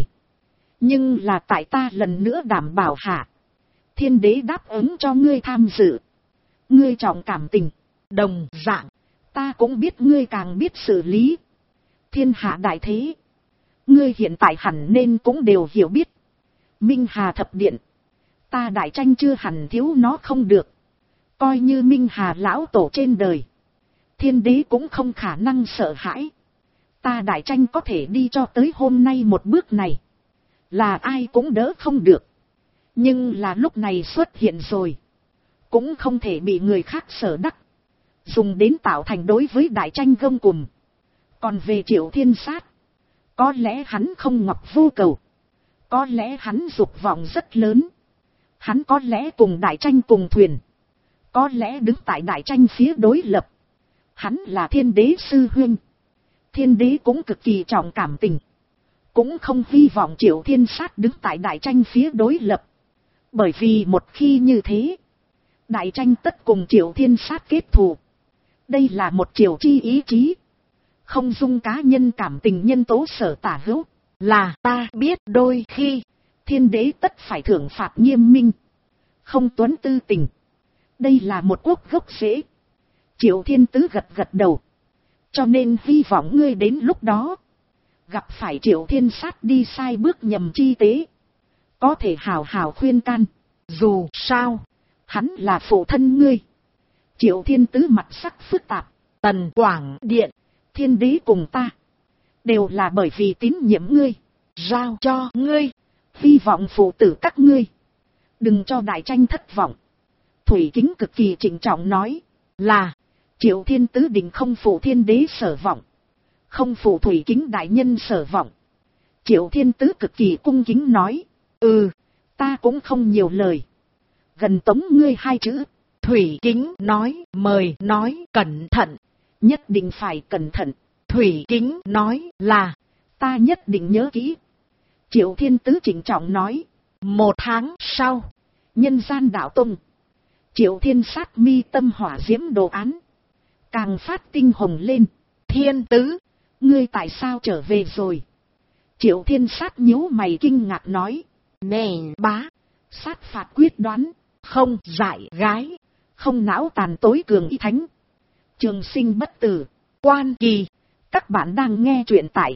Nhưng là tại ta lần nữa đảm bảo hạ, Thiên Đế đáp ứng cho ngươi tham dự. Ngươi trọng cảm tình. Đồng dạng, ta cũng biết ngươi càng biết xử lý. Thiên hạ đại thế, ngươi hiện tại hẳn nên cũng đều hiểu biết. Minh Hà thập điện, ta Đại Tranh chưa hẳn thiếu nó không được. Coi như Minh Hà lão tổ trên đời, Thiên Đế cũng không khả năng sợ hãi. Ta Đại Tranh có thể đi cho tới hôm nay một bước này, là ai cũng đỡ không được. Nhưng là lúc này xuất hiện rồi, cũng không thể bị người khác sở đắc, dùng đến tạo thành đối với Đại Tranh gông cùm. Còn về Triệu Thiên Sát, có lẽ hắn không ngọc vô cầu, có lẽ hắn dục vọng rất lớn, hắn có lẽ cùng Đại Tranh cùng thuyền, có lẽ đứng tại Đại Tranh phía đối lập. Hắn là Thiên Đế sư huynh, Thiên Đế cũng cực kỳ trọng cảm tình, cũng không hy vọng Triệu Thiên Sát đứng tại Đại Tranh phía đối lập. Bởi vì một khi như thế, Đại Tranh tất cùng Triệu Thiên Sát kết thù. Đây là một triều chi ý chí, không dung cá nhân cảm tình nhân tố sở tả hữu. Là ta biết đôi khi, Thiên Đế tất phải thưởng phạt nghiêm minh, không tuấn tư tình. Đây là một quốc gốc rễ. Triệu Thiên Tứ gật gật đầu. Cho nên hy vọng ngươi đến lúc đó, gặp phải Triệu Thiên Sát đi sai bước nhầm chi tế, có thể hào hào khuyên can. Dù sao, hắn là phụ thân ngươi. Triệu Thiên Tứ mặt sắc phức tạp. Tần Quảng Điện, Thiên Đế cùng ta, đều là bởi vì tín nhiệm ngươi, giao cho ngươi. Hy vọng phụ tử các ngươi, đừng cho Đại Tranh thất vọng. Thủy Kính cực kỳ trịnh trọng nói. Là, Triệu Thiên Tứ định không phụ Thiên Đế sở vọng, không phụ Thủy Kính đại nhân sở vọng. Triệu Thiên Tứ cực kỳ cung kính nói. Ta cũng không nhiều lời, gần tống ngươi 2 chữ. Thủy Kính nói, mời nói cẩn thận. Nhất định phải cẩn thận. Thủy Kính nói là, ta nhất định nhớ kỹ. Triệu Thiên Tứ trịnh trọng nói. 1 tháng sau, Nhân Gian Đạo Tông, Triệu Thiên Sát mi tâm hỏa diễm đồ án càng phát tinh hồng lên. Thiên Tứ, ngươi tại sao trở về rồi? Triệu Thiên Sát nhíu mày kinh ngạc nói. Nè bá, sát phạt quyết đoán, không dại gái, không não tàn tối cường y thánh, trường sinh bất tử, quan kỳ. Các bạn đang nghe truyện tại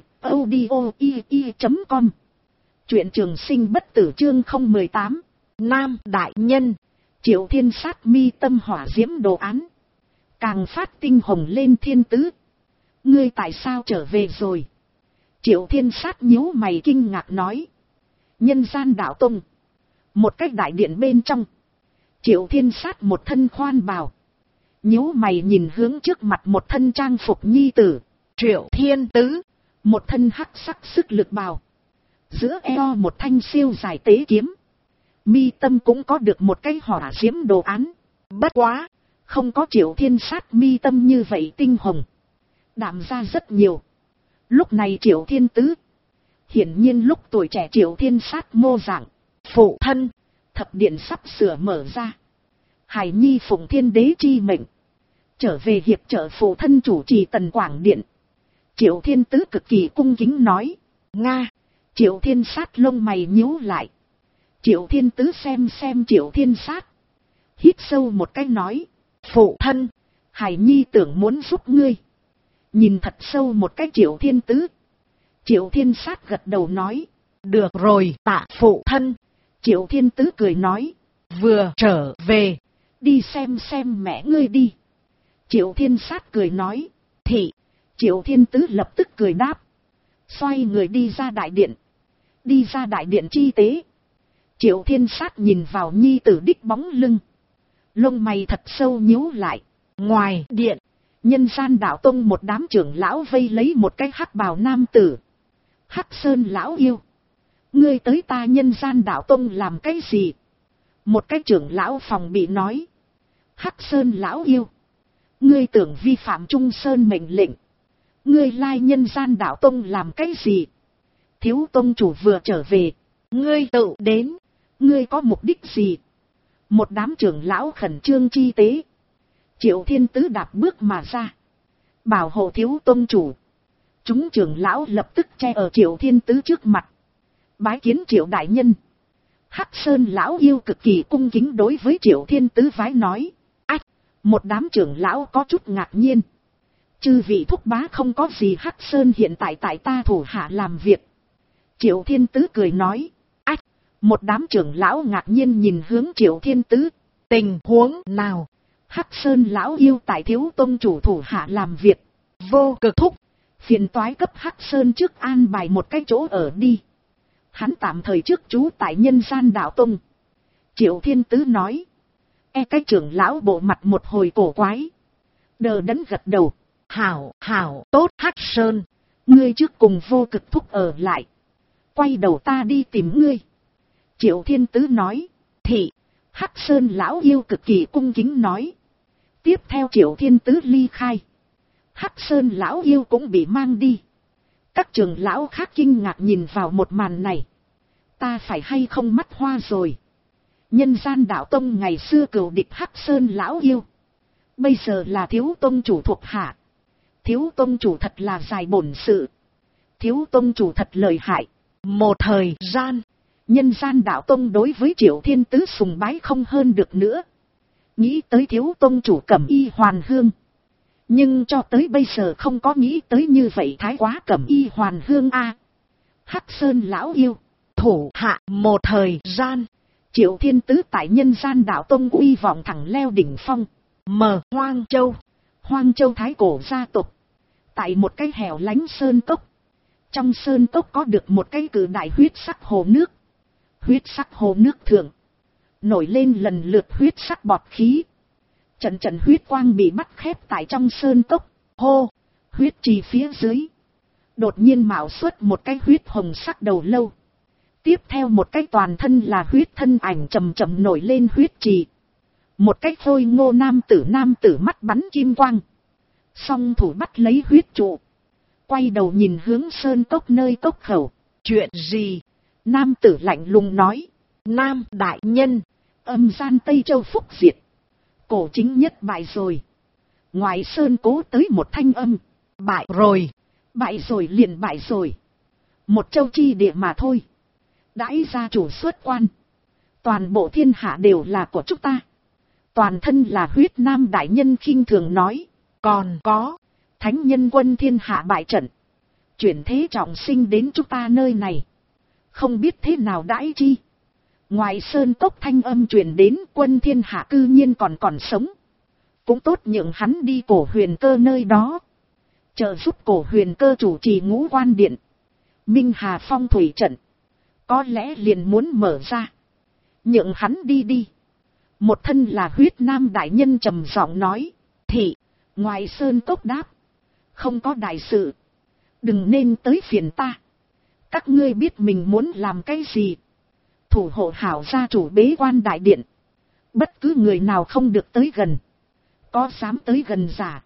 audio.com. Truyện trường sinh bất tử chương 018. Nam đại nhân. Triệu Thiên Sát mi tâm hỏa diễm đồ án càng phát tinh hồng lên. Thiên Tứ, ngươi tại sao trở về rồi? Triệu Thiên Sát nhíu mày kinh ngạc nói. Nhân Gian Đạo Tông, một cách đại điện bên trong, Triệu Thiên Sát một thân khoan bào, nhíu mày nhìn hướng trước mặt một thân trang phục nhi tử. Triệu Thiên Tứ, một thân hắc sắc sức lực bào, giữa eo một thanh siêu dài tế kiếm, mi tâm cũng có được một cái hỏa diễm đồ án. Bất quá, không có Triệu Thiên Sát mi tâm như vậy tinh hồng, đạm ra rất nhiều. Lúc này Triệu Thiên Tứ, hiển nhiên lúc tuổi trẻ Triệu Thiên Sát mô dạng. Phụ thân, thập điện sắp sửa mở ra, Hải Nhi phụng Thiên Đế chi mệnh, trở về hiệp trợ phụ thân chủ trì Tần Quảng Điện. Triệu Thiên Tứ cực kỳ cung kính nói. Nga. Triệu Thiên Sát lông mày nhíu lại. Triệu Thiên Tứ xem Triệu Thiên Sát, hít sâu một cái nói. Phụ thân, Hải Nhi tưởng muốn giúp ngươi. Nhìn thật sâu một cái Triệu Thiên Tứ, Triệu Thiên Sát gật đầu nói. Được rồi, tạ phụ thân. Triệu Thiên Tứ cười nói. Vừa trở về, đi xem mẹ ngươi đi. Triệu Thiên Sát cười nói. Thị. Triệu Thiên Tứ lập tức cười đáp, xoay người đi ra đại điện. Đi ra đại điện chi tế, Triệu Thiên Sát nhìn vào nhi tử đích bóng lưng, lông mày thật sâu nhíu lại. Ngoài điện, Nhân Gian Đạo Tông một đám trưởng lão vây lấy một cái hắc bào nam tử. Hắc Sơn lão yêu, Ngươi tới ta Nhân Gian Đạo Tông làm cái gì? Một cái trưởng lão phòng bị nói. Hắc Sơn lão yêu. Ngươi tưởng vi phạm Trung Sơn mệnh lệnh. Ngươi lai Nhân Gian Đạo Tông làm cái gì? Thiếu tông chủ vừa trở về. Ngươi tự đến. Ngươi có mục đích gì? Một đám trưởng lão khẩn trương chi tế. Triệu Thiên Tứ đạp bước mà ra. Bảo hộ thiếu tông chủ. Chúng trưởng lão lập tức che ở Triệu Thiên Tứ trước mặt. Bái kiến Triệu đại nhân. Hắc Sơn lão yêu cực kỳ cung kính đối với Triệu Thiên Tứ vái nói. Ách! Một đám trưởng lão có chút ngạc nhiên. Chư vị thúc bá không có gì, Hắc Sơn hiện tại tại ta thủ hạ làm việc. Triệu Thiên Tứ cười nói. Ách! Một đám trưởng lão ngạc nhiên nhìn hướng Triệu Thiên Tứ. Tình huống nào? Hắc Sơn lão yêu tại thiếu tông chủ thủ hạ làm việc. Vô Cực thúc. Phiền toái cấp Hắc Sơn trước an bài một cái chỗ ở đi. Hắn tạm thời trước trú tại Nhân Gian Đạo Tông. Triệu Thiên Tứ nói. Cái trưởng lão bộ mặt một hồi cổ quái. Đờ đẫn gật đầu. Hảo, tốt Hắc Sơn. Ngươi trước cùng Vô Cực thúc ở lại. Quay đầu ta đi tìm ngươi. Triệu Thiên Tứ nói. Thị. Hắc Sơn lão yêu cực kỳ cung kính nói. Tiếp theo Triệu Thiên Tứ ly khai. Hắc Sơn lão yêu cũng bị mang đi. Các trưởng lão khác kinh ngạc nhìn vào một màn này. Ta phải hay không mắt hoa rồi. Nhân Gian Đạo Tông ngày xưa cừu địch Hắc Sơn lão yêu. Bây giờ là thiếu tông chủ thuộc hạ. Thiếu tông chủ thật là dài bổn sự. Thiếu tông chủ thật lợi hại. Một thời gian. Nhân Gian Đạo Tông đối với Triệu Thiên Tứ sùng bái không hơn được nữa. Nghĩ tới thiếu tông chủ Cẩm Y Hoàn Hương. Nhưng cho tới bây giờ không có nghĩ tới như vậy thái quá Cẩm Y Hoàn Hương a. Hắc Sơn lão yêu. Thủ hạ một thời gian. Triệu Thiên Tứ tại Nhân Gian Đạo Tông uy vọng thẳng leo đỉnh phong. Hoang Châu. Hoang Châu thái cổ gia tộc. Tại một cái hẻo lánh sơn cốc. Trong sơn cốc có được một cái cự đại huyết sắc hồ nước. Huyết sắc hồ nước thượng. Nổi lên lần lượt huyết sắc bọt khí. Trận trận huyết quang bị bắt khép tại trong sơn cốc. Hô! Huyết trì phía dưới. Đột nhiên mạo xuất một cái huyết hồng sắc đầu lâu. Tiếp theo một cái toàn thân là huyết thân ảnh chầm chậm nổi lên huyết trì. Một cái khôi ngô nam tử mắt bắn kim quang. Song thủ bắt lấy huyết trụ. Quay đầu nhìn hướng sơn cốc nơi cốc khẩu. Chuyện gì? Nam tử lạnh lùng nói. Nam đại nhân. Âm gian Tây Châu Phúc diệt. Cổ chính nhất bại rồi. Ngoài sơn cố tới một thanh âm. Bại rồi. Bại rồi liền bại rồi. Một châu chi địa mà thôi. Đãi gia chủ xuất quan. Toàn bộ thiên hạ đều là của chúng ta. Toàn thân là huyết. Nam đại nhân khinh thường nói. Còn có. Thánh nhân quân thiên hạ bại trận. Chuyển thế trọng sinh đến chúng ta nơi này. Không biết thế nào đãi chi. Ngoài sơn cốc thanh âm truyền đến, quân thiên hạ cư nhiên còn sống. Cũng tốt nhượng hắn đi Cổ Huyền Cơ nơi đó. Trợ giúp Cổ Huyền Cơ chủ trì Ngũ Quan Điện. Minh Hà phong thủy trận. Có lẽ liền muốn mở ra. Nhượng hắn đi. Một thân là huyết. Nam đại nhân trầm giọng nói. Thị. Ngoài sơn cốc đáp. Không có đại sự. Đừng nên tới phiền ta. Các ngươi biết mình muốn làm cái gì. Thủ hộ hảo gia chủ bế quan đại điện. Bất cứ người nào không được tới gần. Có dám tới gần giả.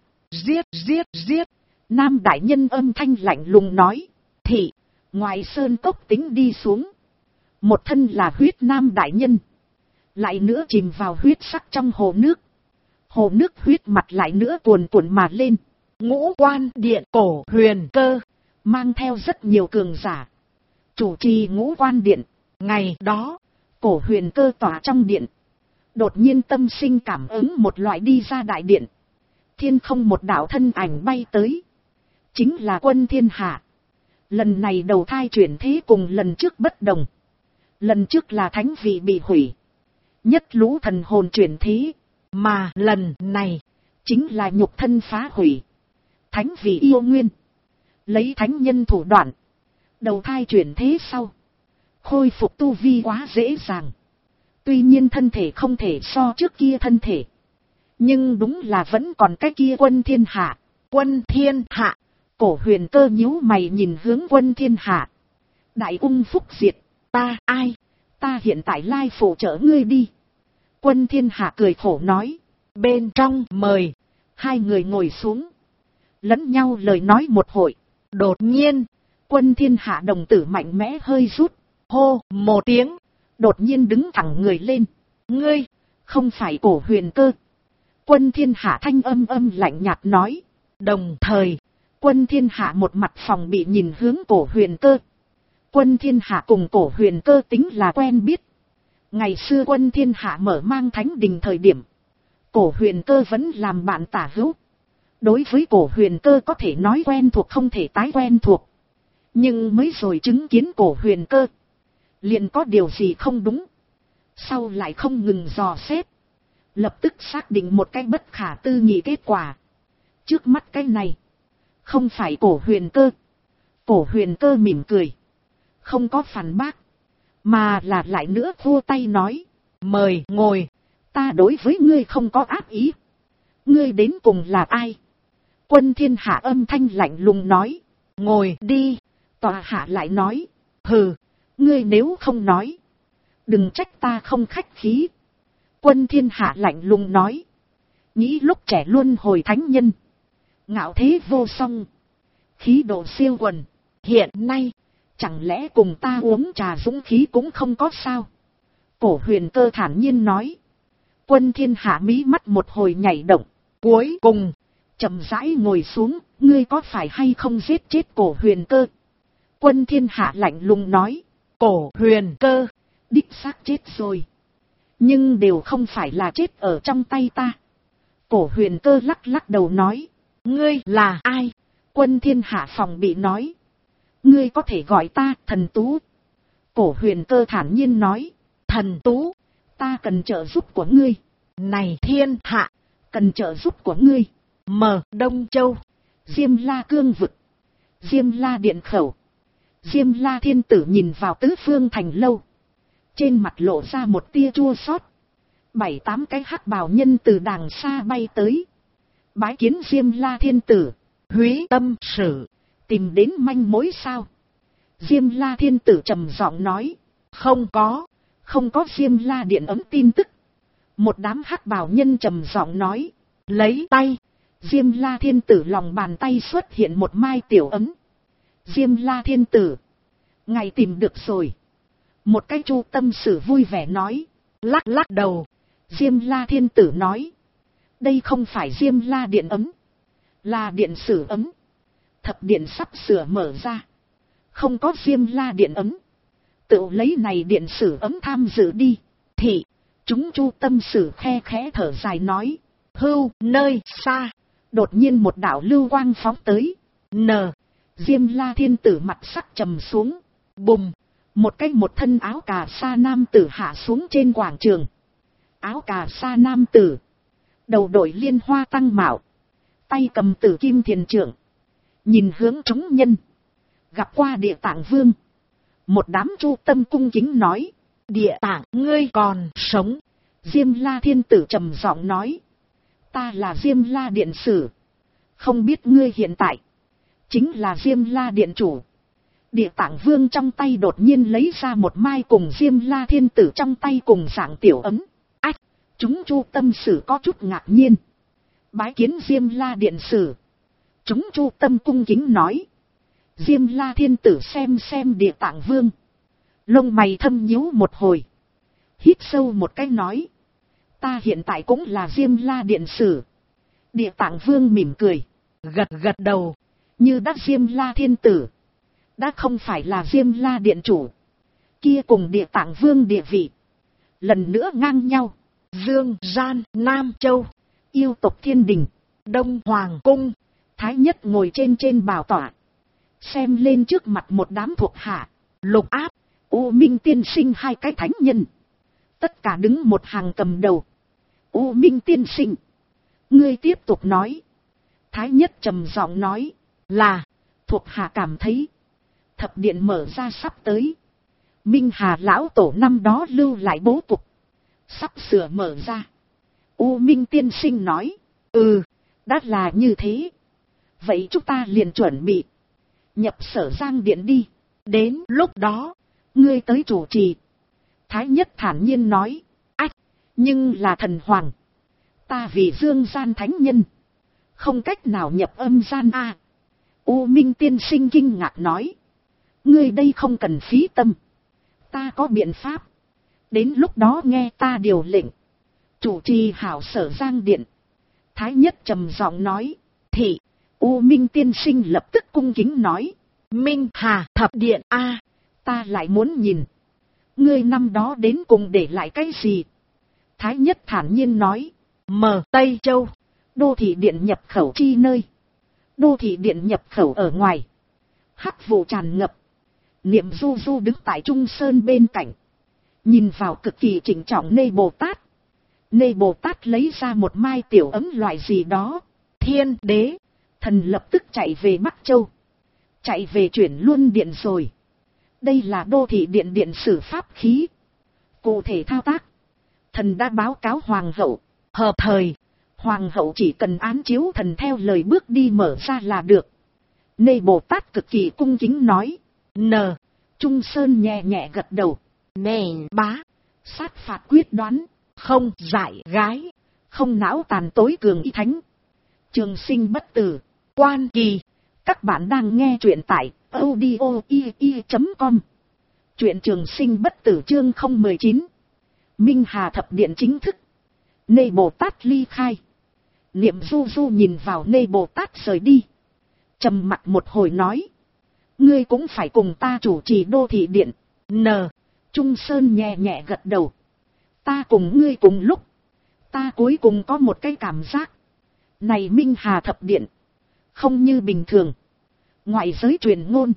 Giết. Nam đại nhân âm thanh lạnh lùng nói. Thị. Ngoài sơn cốc tính đi xuống. Một thân là huyết. Nam đại nhân. Lại nữa chìm vào huyết sắc trong hồ nước. Hồ nước huyết mặt lại nữa cuồn cuộn mà lên. Ngũ Quan Điện Cổ Huyền Cơ. Mang theo rất nhiều cường giả. Chủ trì Ngũ Quan Điện. Ngày đó. Cổ Huyền Cơ tỏa trong điện. Đột nhiên tâm sinh cảm ứng một loại đi ra đại điện. Thiên không một đạo thân ảnh bay tới. Chính là quân thiên hạ. Lần này đầu thai chuyển thế cùng lần trước bất đồng. Lần trước là thánh vị bị hủy. Nhất lũ thần hồn chuyển thế. Mà lần này. Chính là nhục thân phá hủy. Thánh vị yêu nguyên. Lấy thánh nhân thủ đoạn. Đầu thai chuyển thế sau. Khôi phục tu vi quá dễ dàng. Tuy nhiên thân thể không thể so trước kia thân thể. Nhưng đúng là vẫn còn cái kia quân thiên hạ. Quân thiên hạ. Cổ Huyền Cơ nhíu mày nhìn hướng quân thiên hạ. Đại ung phúc diệt. ta ai? Ta hiện tại lai phụ trợ ngươi đi. Quân Thiên Hạ cười khổ nói. Bên trong mời. Hai người ngồi xuống. Lẫn nhau lời nói một hồi. Đột nhiên, Quân Thiên Hạ đồng tử mạnh mẽ hơi rút. hô một tiếng. Đột nhiên đứng thẳng người lên. Ngươi, không phải Cổ Huyền Cơ. Quân Thiên Hạ thanh âm lạnh nhạt nói. Đồng thời, Quân Thiên Hạ một mặt phòng bị nhìn hướng Cổ Huyền Cơ. Quân Thiên Hạ cùng Cổ Huyền Cơ tính là quen biết. Ngày xưa Quân Thiên Hạ mở mang Thánh Đình thời điểm, Cổ Huyền Cơ vẫn làm bạn tả hữu. Đối với Cổ Huyền Cơ có thể nói quen thuộc không thể tái quen thuộc. Nhưng mới rồi chứng kiến Cổ Huyền Cơ, liền có điều gì không đúng. Sau lại không ngừng dò xét, lập tức xác định một cái bất khả tư nghị kết quả. Trước mắt cái này, không phải Cổ Huyền Cơ. Cổ Huyền Cơ mỉm cười, không có phản bác, mà là lại nữa vua tay nói. mời ngồi. Ta đối với ngươi không có ác ý. Ngươi đến cùng là ai? Quân Thiên Hạ âm thanh lạnh lùng nói. Ngồi đi. Tòa hạ lại nói. Hừ, ngươi nếu không nói, đừng trách ta không khách khí. Quân Thiên Hạ lạnh lùng nói. Nghĩ lúc trẻ luôn hồi thánh nhân, ngạo thế vô song, khí độ siêu quần. Hiện nay, chẳng lẽ cùng ta uống trà dũng khí cũng không có sao? Cổ Huyền Cơ thản nhiên nói. Quân Thiên Hạ mí mắt một hồi nhảy động. cuối cùng, chậm rãi ngồi xuống. Ngươi có phải hay không giết chết Cổ Huyền Cơ? Quân Thiên Hạ lạnh lùng nói. Cổ Huyền Cơ, đích xác chết rồi, nhưng đều không phải là chết ở trong tay ta. Cổ Huyền Cơ lắc lắc đầu nói. ngươi là ai? Quân Thiên Hạ phòng bị nói. Ngươi có thể gọi ta Thần Tú. Cổ Huyền Cơ thản nhiên nói. Thần Tú, ta cần trợ giúp của ngươi. này thiên hạ, cần trợ giúp của ngươi. mở Đông Châu, Diêm La cương vực, Diêm La điện khẩu. Diêm La thiên tử nhìn vào tứ phương thành lâu, trên mặt lộ ra một tia chua xót. 7-8 cái hắc bào nhân từ đàng xa bay tới, bái kiến Diêm La thiên tử. Húy tâm sử, tìm đến manh mối sao? Diêm La thiên tử trầm giọng nói. không có. Không có Diêm La điện ấm tin tức. Một đám hắc bào nhân trầm giọng nói. Lấy tay. Diêm La thiên tử lòng bàn tay xuất hiện một mai tiểu ấm. Diêm La thiên tử, ngài tìm được rồi. Một cái Chu Tâm Sử vui vẻ nói. Lắc lắc đầu. Diêm La thiên tử nói. Đây không phải Diêm La điện ấm, là điện sử ấm. Thập điện sắp sửa mở ra, không có Diêm La điện ấm, tự lấy này điện sử ấm tham dự đi. Thì chúng Chu Tâm Sử khe khẽ thở dài nói. Hưu nơi xa, đột nhiên một đạo lưu quang phóng tới. Diêm La thiên tử mặt sắc trầm xuống. Bùm, một thân áo cà sa nam tử hạ xuống trên quảng trường. Áo cà sa nam tử, đầu đội liên hoa tăng mạo, tay cầm tử kim thiền trượng, nhìn hướng chúng nhân. Gặp qua Địa Tạng Vương. Một đám Chu Tâm cung kính nói. Địa Tạng, ngươi còn sống? Diêm La thiên tử trầm giọng nói. Ta là Diêm La điện sử, không biết ngươi hiện tại chính là Diêm La điện chủ. Địa Tạng Vương trong tay đột nhiên lấy ra một mai cùng Diêm La thiên tử trong tay cùng dạng tiểu ấm. Ách, chúng Chu Tâm Sử có chút ngạc nhiên. Bái kiến Diêm La điện sử. Chúng Chu Tâm cung kính nói. Diêm La thiên tử xem Địa Tạng Vương, lông mày thâm nhíu một hồi, hít sâu một cái nói. Ta hiện tại cũng là Diêm La điện sử. Địa Tạng Vương mỉm cười, gật đầu. Như đã Diêm La thiên tử đã không phải là Diêm La điện chủ, kia cùng Địa Tạng Vương địa vị lần nữa ngang nhau. Dương gian Nam Châu, yêu tộc Thiên Đình, Đông Hoàng cung, Thái nhất ngồi trên bảo tọa, xem lên trước mặt một đám thuộc hạ. Lục Áp, U Minh tiên sinh hai cái thánh nhân, tất cả đứng một hàng cầm đầu. U Minh tiên sinh, ngươi tiếp tục nói. Thái nhất trầm giọng nói. Là, thuộc hạ cảm thấy thập điện mở ra sắp tới. Minh Hà lão tổ năm đó lưu lại bố cục sắp sửa mở ra. U Minh tiên sinh nói. Đã là như thế, vậy chúng ta liền chuẩn bị nhập Sở Giang điện đi. Đến lúc đó, Ngươi tới chủ trì. Thái nhất thản nhiên nói. Ách, nhưng là thần hoàng. Ta vì dương gian thánh nhân. Không cách nào nhập âm gian a. U Minh tiên sinh kinh ngạc nói. Ngươi đây không cần phí tâm. Ta có biện pháp. Đến lúc đó nghe ta điều lệnh. Chủ trì hảo Sở Giang Điện. Thái nhất trầm giọng nói. Thị. U Minh tiên sinh lập tức cung kính nói. Minh Hà thập điện a. Ta lại muốn nhìn. Ngươi năm đó đến cùng để lại cái gì? Thái nhất thản nhiên nói. Mở Tây Châu. Đô thị điện nhập khẩu chi nơi. Đô thị điện nhập khẩu ở ngoài. Hắc vụ tràn ngập. Niệm Du Du đứng tại Trung Sơn bên cạnh. Nhìn vào cực kỳ trịnh trọng Nê Bồ Tát. Nê Bồ Tát lấy ra một mai tiểu ấm loại gì đó. Thiên đế. Thần lập tức chạy về Bắc Châu. Chạy về chuyển luôn điện rồi. Đây là đô thị điện điện sử pháp khí. Cụ thể thao tác. Thần đã báo cáo hoàng hậu. Hợp thời. Hoàng hậu chỉ cần án chiếu thần theo lời bước đi mở ra là được. Nê Bồ Tát cực kỳ cung kính nói. N. Trung Sơn nhẹ nhẹ gật đầu. Nền bá. Sát phạt quyết đoán. Không dại gái. Không não tàn tối cường y thánh. Trường sinh bất tử. Quan Kỳ. Các bạn đang nghe truyện tại audio.com. Truyện Trường Sinh bất tử chương 019. Minh Hà thập điện chính thức. Nê Bồ Tát ly khai. Niệm Du Du nhìn vào Nê Bồ Tát rời đi. Trầm mặc một hồi nói. Ngươi cũng phải cùng ta chủ trì đô thị điện. N. Trung Sơn nhẹ nhẹ gật đầu. Ta cùng ngươi cùng lúc. Ta cuối cùng có một cái cảm giác. Này Minh Hà thập điện. Không như bình thường. Ngoại giới truyền ngôn.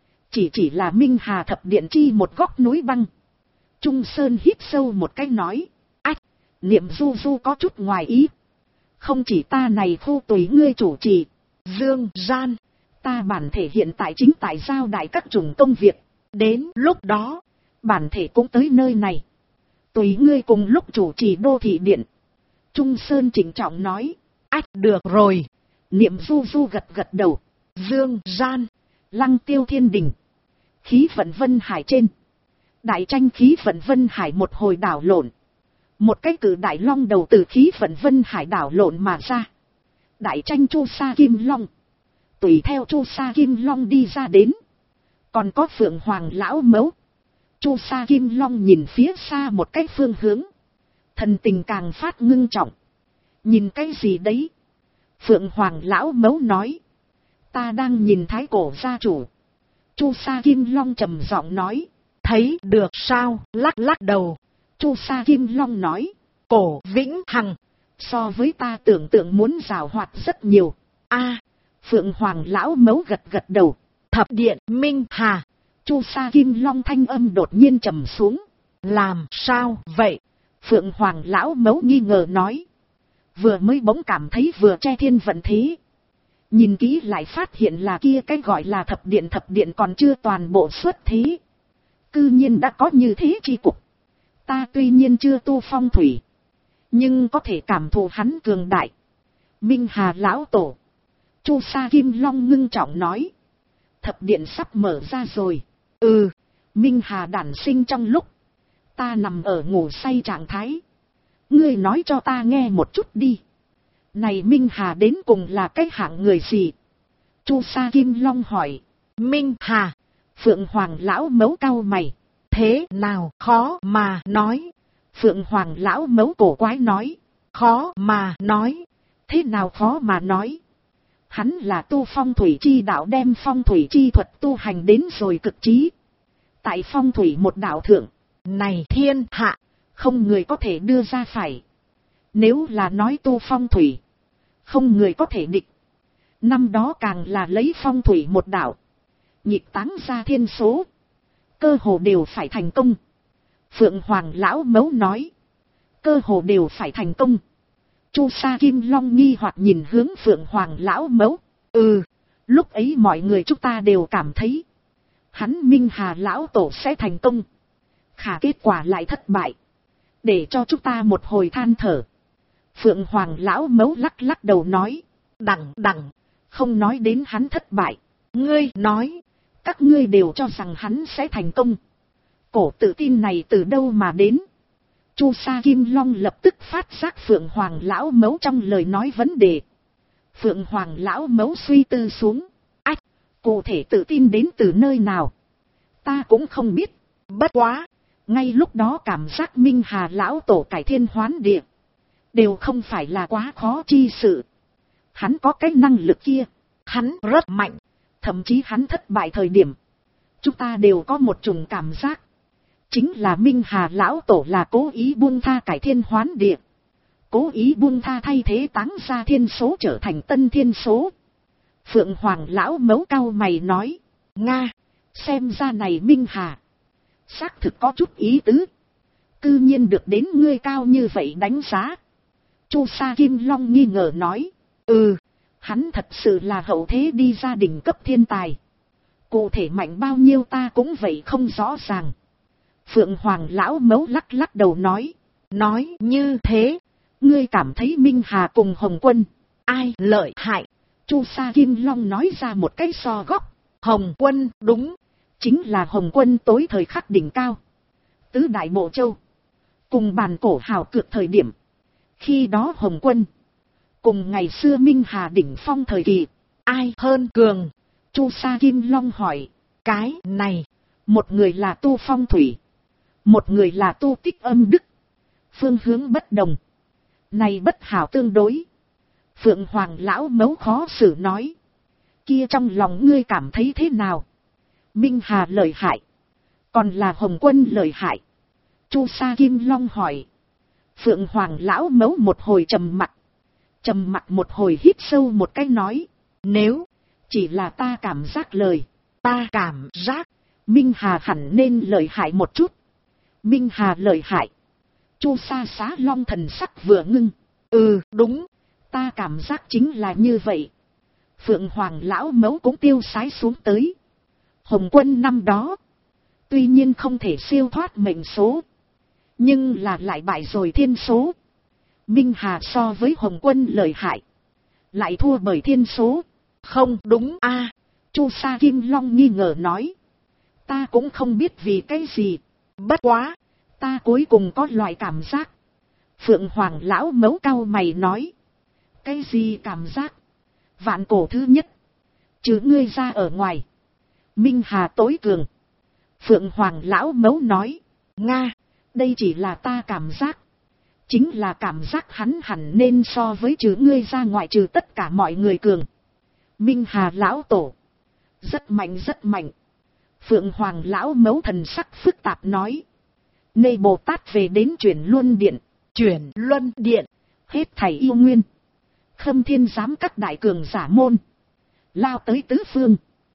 Chỉ là Minh Hà thập điện chi một góc núi băng. Trung Sơn hít sâu một cái nói. Ách, Niệm Du Du có chút ngoài ý. Không chỉ ta này khu tùy ngươi chủ trì. Dương gian. Ta bản thể hiện tại chính tại giao đại các chủng công việc. Đến lúc đó. Bản thể cũng tới nơi này. Tùy ngươi cùng lúc chủ trì đô thị điện. Trung Sơn trịnh trọng nói. Ách được rồi. Niệm Du Du gật gật đầu. Dương gian. Lăng Tiêu Thiên Đình. Khí vận Vân Hải trên. Đại tranh khí vận Vân Hải một hồi đảo lộn. Một cái cử đại long đầu từ khí vận Vân Hải đảo lộn mà ra. Đại tranh Chu Sa Kim Long. Tùy theo Chu Sa Kim Long đi ra đến. Còn có Phượng Hoàng Lão Mấu. Chu Sa Kim Long nhìn phía xa một cái phương hướng. Thần tình càng phát ngưng trọng. Nhìn cái gì đấy? Phượng Hoàng Lão Mấu nói. Ta đang nhìn Thái Cổ gia chủ. Chu Sa Kim Long trầm giọng nói. Thấy được sao? Lắc lắc đầu. Chu Sa Kim Long nói. Cổ vĩnh hằng. So với ta tưởng tượng muốn rào hoạt rất nhiều. A. Phượng Hoàng Lão Mấu gật gật đầu. Thập điện Minh Hà. Chu Sa Kim Long thanh âm đột nhiên trầm xuống. Làm sao vậy? Phượng Hoàng Lão Mấu nghi ngờ nói. Vừa mới bỗng cảm thấy vừa che thiên vận thế. Nhìn kỹ lại phát hiện là kia cái gọi là thập điện còn chưa toàn bộ xuất thế. Cư nhiên đã có như thế chi cục. Ta tuy nhiên chưa tu phong thủy. Nhưng có thể cảm thụ hắn cường đại. Minh Hà Lão Tổ. Chu Sa Kim Long ngưng trọng nói. Thập điện sắp mở ra rồi. Minh Hà đản sinh trong lúc. Ta nằm ở ngủ say trạng thái. Ngươi nói cho ta nghe một chút đi. Này Minh Hà đến cùng là cái hạng người gì? Chu Sa Kim Long hỏi. Minh Hà. Phượng Hoàng Lão Mấu cau mày. Thế nào khó mà nói? Phượng Hoàng Lão Mấu cổ quái nói. Khó mà nói. Thế nào khó mà nói? Hắn là tu phong thủy chi đạo, đem phong thủy chi thuật tu hành đến rồi cực trí. Tại phong thủy một đạo thượng. Này thiên hạ. Không người có thể đưa ra phải. Nếu là nói tu phong thủy. Không người có thể địch. Năm đó càng là lấy phong thủy một đạo. Nhịp táng ra thiên số. Cơ hồ đều phải thành công. Phượng Hoàng Lão Mấu nói. Cơ hồ đều phải thành công. Chu Sa Kim Long nghi hoặc nhìn hướng Phượng Hoàng Lão Mấu. Lúc ấy mọi người chúng ta đều cảm thấy. Hắn Minh Hà Lão Tổ sẽ thành công. Khả kết quả lại thất bại. Để cho chúng ta một hồi than thở. Phượng Hoàng Lão Mấu lắc lắc đầu nói. Đằng. Không nói đến hắn thất bại. Ngươi nói. Các ngươi đều cho rằng hắn sẽ thành công. Cổ tự tin này từ đâu mà đến? Chu Sa Kim Long lập tức phát giác Phượng Hoàng lão mấu trong lời nói vấn đề. Phượng Hoàng lão mấu suy tư xuống. Ách, cụ thể tự tin đến từ nơi nào? Ta cũng không biết. Bất quá, ngay lúc đó cảm giác Minh Hà lão tổ cải thiên hoán địa đều không phải là quá khó chi sự. Hắn có cái năng lực kia, hắn rất mạnh. Thậm chí hắn thất bại thời điểm, chúng ta đều có một chủng cảm giác. Chính là Minh Hà lão tổ là cố ý buông tha cải thiên hoán địa, cố ý buông tha thay thế táng ra thiên số trở thành tân thiên số. Phượng Hoàng lão mấu cau mày nói, Nga, xem ra này Minh Hà xác thực có chút ý tứ, cư nhiên được đến ngươi cao như vậy đánh giá. Chu Sa Kim Long nghi ngờ nói, hắn thật sự là hậu thế đi gia đình cấp thiên tài, cụ thể mạnh bao nhiêu ta cũng vậy không rõ ràng. Phượng Hoàng lão mấu lắc lắc đầu nói như thế, ngươi cảm thấy Minh Hà cùng Hồng Quân ai lợi hại? Chu Sa Kim Long nói ra một cái so góc. Hồng Quân, đúng, chính là Hồng Quân tối thời khắc đỉnh cao, tứ đại bộ châu cùng bàn cổ hào cược thời điểm, khi đó Hồng Quân cùng ngày xưa Minh Hà đỉnh phong thời kỳ, ai hơn cường? Chu Sa Kim Long hỏi. Cái này, một người là tu phong thủy, một người là tu tích âm đức, phương hướng bất đồng, này bất hảo tương đối. Phượng Hoàng lão mấu khó xử nói, kia trong lòng ngươi cảm thấy thế nào? Minh Hà lợi hại, còn là Hồng Quân lợi hại? Chu Sa Kim Long hỏi. Phượng Hoàng lão mấu một hồi trầm mặc một hồi hít sâu một cái nói, nếu chỉ là ta cảm giác lời, ta cảm giác Minh Hà hẳn nên lợi hại một chút. Minh Hà lợi hại? Chu Sa Xá Long thần sắc vừa ngưng. Đúng, ta cảm giác chính là như vậy. Phượng Hoàng lão mấu cũng tiêu sái xuống tới. Hồng Quân năm đó tuy nhiên không thể siêu thoát mệnh số, nhưng là lại bại rồi thiên số. Minh Hà so với Hồng Quân lợi hại, lại thua bởi thiên số. Không đúng a? Chu Sa Kim Long nghi ngờ nói. Ta cũng không biết vì cái gì, bất quá ta cuối cùng có loại cảm giác. Phượng Hoàng lão mấu cau mày nói. Cái gì cảm giác? Vạn cổ thứ nhất, trừ ngươi ra ở ngoài, Minh Hà tối cường. Phượng Hoàng lão mấu nói. Nga, đây chỉ là ta cảm giác, chính là cảm giác hắn hẳn nên so với trừ ngươi ra ngoại trừ tất cả mọi người cường. Minh Hà lão tổ rất mạnh rất mạnh. Phượng Hoàng lão mấu thần sắc phức tạp nói. Nê Bồ Tát về đến chuyển luân điện. Chuyển luân điện, hết thảy yêu nguyên, Khâm Thiên giám các đại cường giả môn lao tới tứ phương.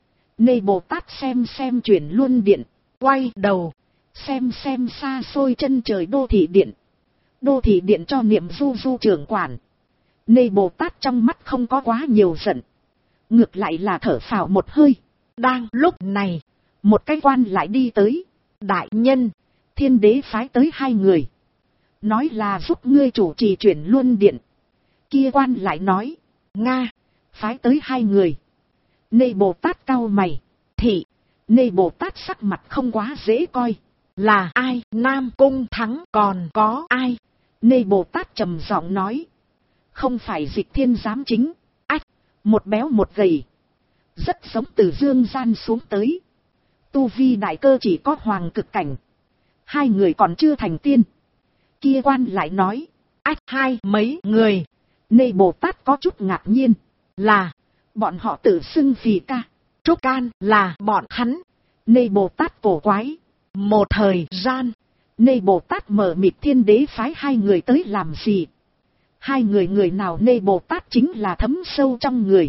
Nê Bồ Tát xem chuyển luân điện, quay đầu xem xa xôi chân trời đô thị điện. Đô thị điện cho Niệm Du Du trưởng quản. Nê Bồ Tát trong mắt không có quá nhiều giận, ngược lại là thở phào một hơi. Đang lúc này, một cái quan lại đi tới. Đại nhân, Thiên đế phái tới 2 người, nói là giúp ngươi chủ trì chuyển luân điện. Kia quan lại nói. Nga, phái tới 2 người. Nê Bồ Tát cau mày. Thị, Nê Bồ Tát sắc mặt không quá dễ coi. Là ai? Nam Cung Thắng, còn có ai? Nê Bồ Tát trầm giọng nói. Không phải Dịch Thiên giám chính. Ách, một béo một gầy, rất giống từ dương gian xuống tới. Tu vi đại cơ chỉ có hoàng cực cảnh, 2 người còn chưa thành tiên. Kia quan lại nói. Ách, 2 mấy người? Nê Bồ Tát có chút ngạc nhiên. Là, bọn họ tự xưng Phì Ca, Trúc Can là bọn hắn. Nê Bồ Tát cổ quái. Một thời gian, Nê Bồ Tát mở mịt Thiên đế phái 2 người tới làm gì? 2 người người nào? Nê Bồ Tát chính là thấm sâu trong người.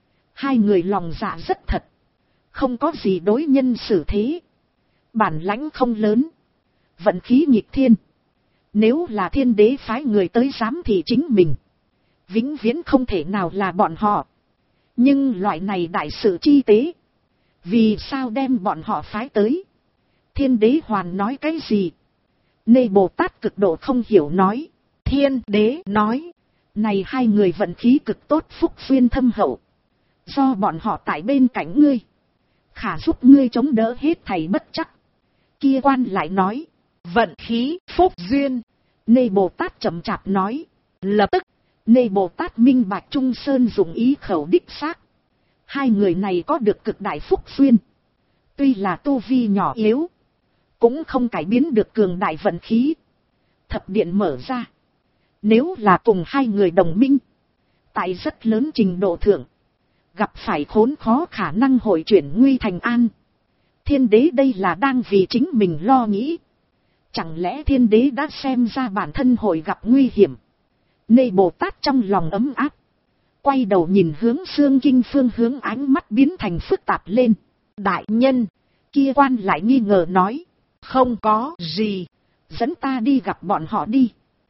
2 người lòng dạ rất thật, không có gì đối nhân xử thế, bản lãnh không lớn, vận khí nghịch thiên. Nếu là Thiên đế phái người tới giám thị chính mình, vĩnh viễn không thể nào là bọn họ. Nhưng loại này đại sự chi tế, vì sao đem bọn họ phái tới? Thiên đế hoàn nói cái gì? Nê Bồ Tát cực độ không hiểu nói. Thiên đế nói, này 2 người vận khí cực tốt, phúc duyên thâm hậu, do bọn họ tại bên cạnh ngươi, khả giúp ngươi chống đỡ hết thảy bất chắc. Kia quan lại nói. Vận khí, phúc duyên. Nê Bồ Tát chậm chạp nói. Lập tức, Nê Bồ Tát minh bạch Trung Sơn dụng ý khẩu đích xác. Hai người này có được cực đại phúc duyên. Tuy là tu vi nhỏ yếu, cũng không cải biến được cường đại vận khí. Thập điện mở ra. Nếu là cùng hai người đồng minh, tại rất lớn trình độ thượng, gặp phải khốn khó khả năng hội chuyển nguy thành an. Thiên đế đây là đang vì chính mình lo nghĩ. Chẳng lẽ thiên đế đã xem ra bản thân hội gặp nguy hiểm? Nê Bồ Tát trong lòng ấm áp. Quay đầu nhìn hướng Xương Kinh phương hướng, ánh mắt biến thành phức tạp lên. Đại nhân, kia quan lại nghi ngờ nói. Không có gì. Dẫn ta đi gặp bọn họ đi.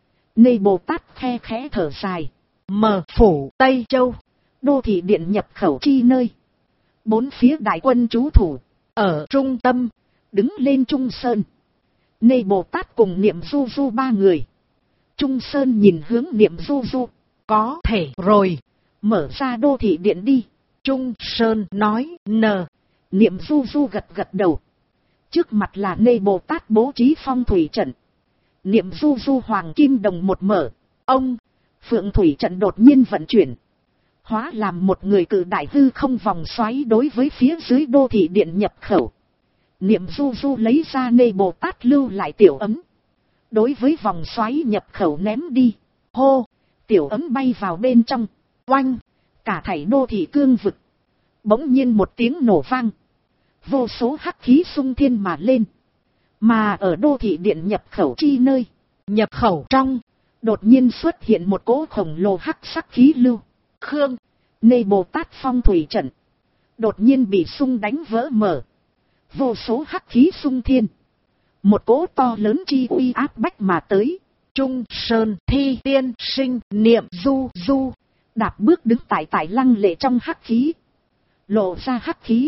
Nê Bồ Tát khe khẽ thở dài. Mở phủ Tây Châu, đô thị điện nhập khẩu chi nơi. Bốn phía đại quân trú thủ. Ở trung tâm, đứng lên Trung Sơn. Nê Bồ Tát cùng Niệm Du Du ba người. Trung Sơn nhìn hướng Niệm Du Du. Có thể rồi. Mở ra đô thị điện đi. Trung Sơn nói. Niệm Du Du gật gật đầu. Trước mặt là Nê Bồ Tát bố trí phong thủy trận. Niệm Du Du hoàng kim đồng một mở. Ông, phượng thủy trận đột nhiên vận chuyển. Hóa làm một người cự đại hư không vòng xoáy đối với phía dưới đô thị điện nhập khẩu. Niệm Du Du lấy ra Nê Bồ Tát lưu lại tiểu ấm. Đối với vòng xoáy nhập khẩu ném đi. Hô, tiểu ấm bay vào bên trong. Oanh, cả thảy đô thị cương vực. Bỗng nhiên một tiếng nổ vang. Vô số hắc khí xung thiên mà lên. Mà ở đô thị điện nhập khẩu chi nơi. Nhập khẩu trong, đột nhiên xuất hiện một cỗ khổng lồ hắc sắc khí lưu. Khương, Nê Bồ Tát phong thủy trận. Đột nhiên bị xung đánh vỡ mở. Vô số hắc khí xung thiên. Một cỗ to lớn chi uy áp bách mà tới. Trung Sơn Thi Tiên Sinh Niệm Du Du. Đạp bước đứng tại lăng lệ trong hắc khí. Lộ ra hắc khí.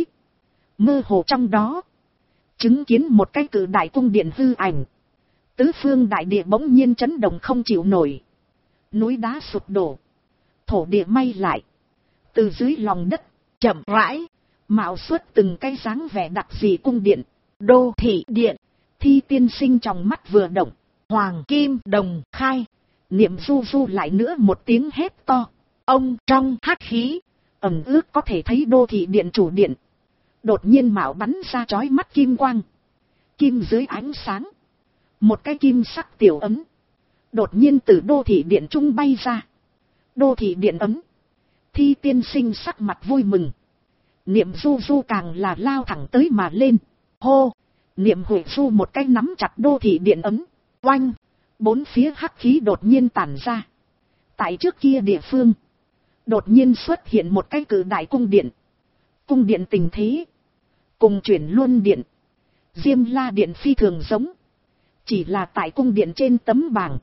Mơ hồ trong đó. Chứng kiến một cái cự đại cung điện hư ảnh. Tứ phương đại địa bỗng nhiên chấn động không chịu nổi. Núi đá sụp đổ. Thổ địa may lại. Từ dưới lòng đất, chậm rãi, mạo xuất từng cái dáng vẻ đặc dị cung điện. Đô thị điện. Thi Tiên Sinh trong mắt vừa động. Hoàng kim đồng khai. Niệm Du Du lại nữa một tiếng hét to. Ông trong hắc khí. Ẩm ướt có thể thấy đô thị điện chủ điện. Đột nhiên mạo bắn ra chói mắt kim quang. Kim dưới ánh sáng. Một cái kim sắc tiểu ấm. Đột nhiên từ đô thị điện trung bay ra. Đô thị điện ấm. Thi Tiên Sinh sắc mặt vui mừng. Niệm Du Du càng là lao thẳng tới mà lên. Hô! Niệm Huệ Du một cái nắm chặt đô thị điện ấm. Oanh! Bốn phía hắc khí đột nhiên tản ra. Tại trước kia địa phương. Đột nhiên xuất hiện một cái cự đại cung điện. Cung điện tình thế. Cùng chuyển luân điện. Diêm La điện phi thường giống. Chỉ là tại cung điện trên tấm bảng.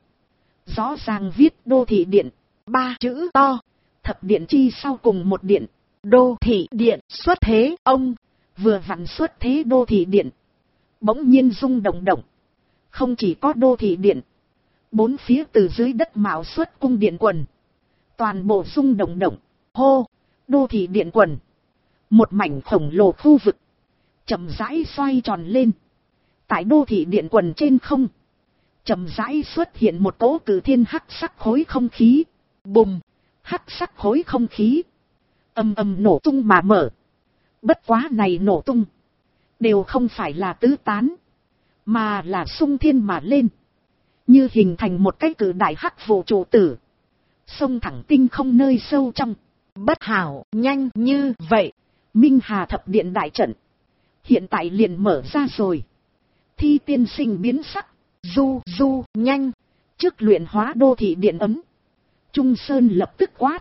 Rõ ràng viết đô thị điện. 3 chữ to. Thập điện chi sau cùng một điện. Đô thị điện xuất thế. Ông vừa vặn xuất thế đô thị điện. Bỗng nhiên rung động động. Không chỉ có đô thị điện. Bốn phía từ dưới đất mạo xuất cung điện quần. Toàn bộ rung động động. Hô! Đô thị điện quần. Một mảnh khổng lồ khu vực. Chậm rãi xoay tròn lên. Tại đô thị điện quần trên không. Chậm rãi xuất hiện một cỗ cử thiên hắc sắc khối không khí. Bùng! Hắc sắc khối không khí. Ầm ầm nổ tung mà mở. Bất quá này nổ tung. Đều không phải là tứ tán. Mà là xung thiên mà lên. Như hình thành một cái cử đại hắc vụ trụ tử. Xông thẳng tinh không nơi sâu trong. Bất hảo nhanh như vậy. Minh Hà thập điện đại trận. Hiện tại liền mở ra rồi. Thi Tiên Sinh biến sắc. Du Du nhanh. Trước luyện hóa đô thị điện ấm. Trung Sơn lập tức quát.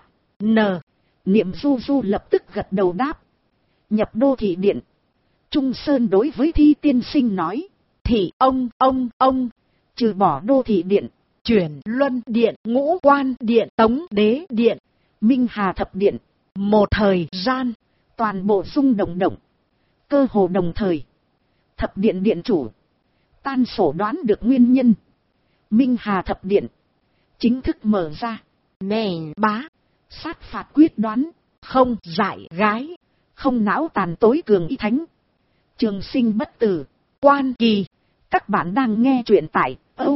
Niệm Du Du lập tức gật đầu đáp. Nhập đô thị điện. Trung Sơn đối với Thi Tiên Sinh nói. Thị ông. Trừ bỏ đô thị điện. Chuyển luân điện, ngũ quan điện, tống đế điện, Minh Hà thập điện. Một thời gian. Toàn bộ rung động động. Cơ hồ đồng thời. Thập điện điện chủ. Tan sổ đoán được nguyên nhân. Minh Hà thập điện. Chính thức mở ra. Nè bá. Sát phạt quyết đoán. Không dại gái. Không não tàn tối cường y thánh. Trường sinh bất tử. Quan Kỳ. Các bạn đang nghe truyện tại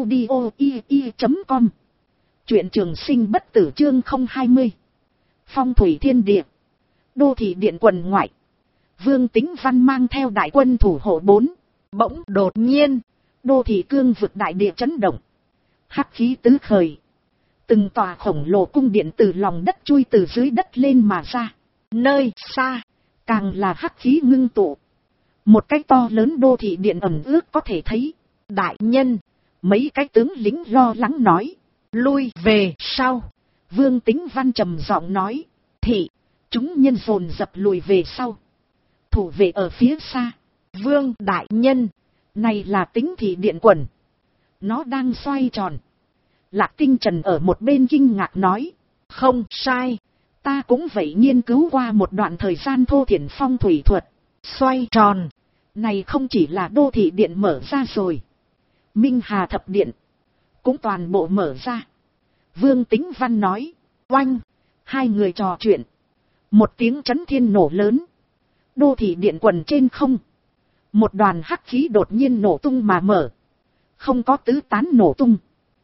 audio.com. Truyện trường sinh bất tử chương 020. Phong thủy thiên địa. Đô thị điện quần ngoại. Vương Tính Văn mang theo đại quân thủ hộ 4. Bỗng đột nhiên, đô thị cương vực đại địa chấn động. Hắc khí tứ khởi. Từng tòa khổng lồ cung điện từ lòng đất chui từ dưới đất lên mà ra. nơi xa, Càng là hắc khí ngưng tụ. Một cái to lớn đô thị điện ẩm ướt có thể thấy. đại nhân, Mấy cái tướng lính lo lắng nói. lui về sau. Vương Tính Văn trầm giọng nói. Thị, Chúng nhân dồn dập lùi về sau. Thủ vệ ở phía xa. Vương đại nhân, Này là Tính thị điện quần. Nó đang xoay tròn. Lạc Tinh Trần ở một bên kinh ngạc nói. không sai, Ta cũng vậy nghiên cứu qua một đoạn thời gian thô thiển phong thủy thuật. xoay tròn. Này không chỉ là đô thị điện mở ra rồi. Minh Hà thập điện cũng toàn bộ mở ra. Vương Tính Văn nói. Oanh, Hai người trò chuyện. Một tiếng chấn thiên nổ lớn. Đô thị điện quần trên không. Một đoàn hắc khí đột nhiên nổ tung mà mở. Không có tứ tán nổ tung.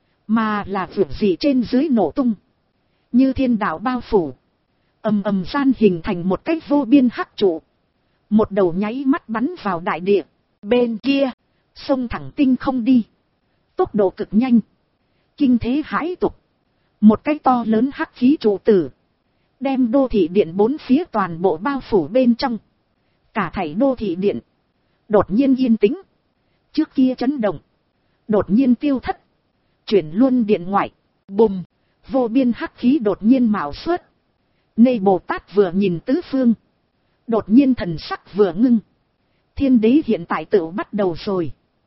Mà là vượt gì trên dưới nổ tung. Như thiên đạo bao phủ. Ầm ầm gian hình thành một cái vô biên hắc trụ. Một đầu nháy mắt bắn vào đại địa. bên kia, Sông thẳng tinh không đi. Tốc độ cực nhanh. Kinh thế hãi tục. Một cái to lớn hắc khí trụ tử. Đem đô thị điện bốn phía toàn bộ bao phủ bên trong. Cả thảy đô thị điện. Đột nhiên yên tĩnh. Trước kia chấn động. Đột nhiên tiêu thất. Chuyển luôn điện ngoại. bùm, Vô biên hắc khí đột nhiên mạo xuất. Nê Bồ Tát vừa nhìn tứ phương. Đột nhiên thần sắc vừa ngưng. Thiên đế hiện tại tự bắt đầu rồi.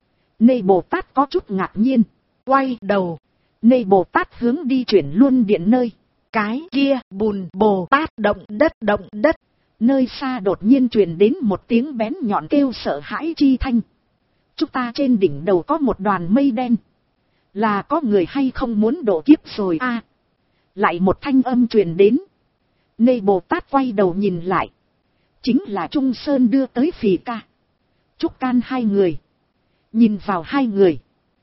Nê Bồ Tát có chút ngạc nhiên. quay đầu, Nê Bồ Tát hướng đi chuyển luôn điện nơi. cái kia bùn Bồ Tát động đất. Nơi xa đột nhiên truyền đến một tiếng bén nhọn kêu sợ hãi chi thanh. Chúng ta trên đỉnh đầu có một đoàn mây đen. Là có người hay không muốn độ kiếp rồi a? Lại một thanh âm truyền đến. Nê Bồ Tát quay đầu nhìn lại. Chính là Trung Sơn đưa tới Phì Ca, Trúc Can hai người. Nhìn vào hai người.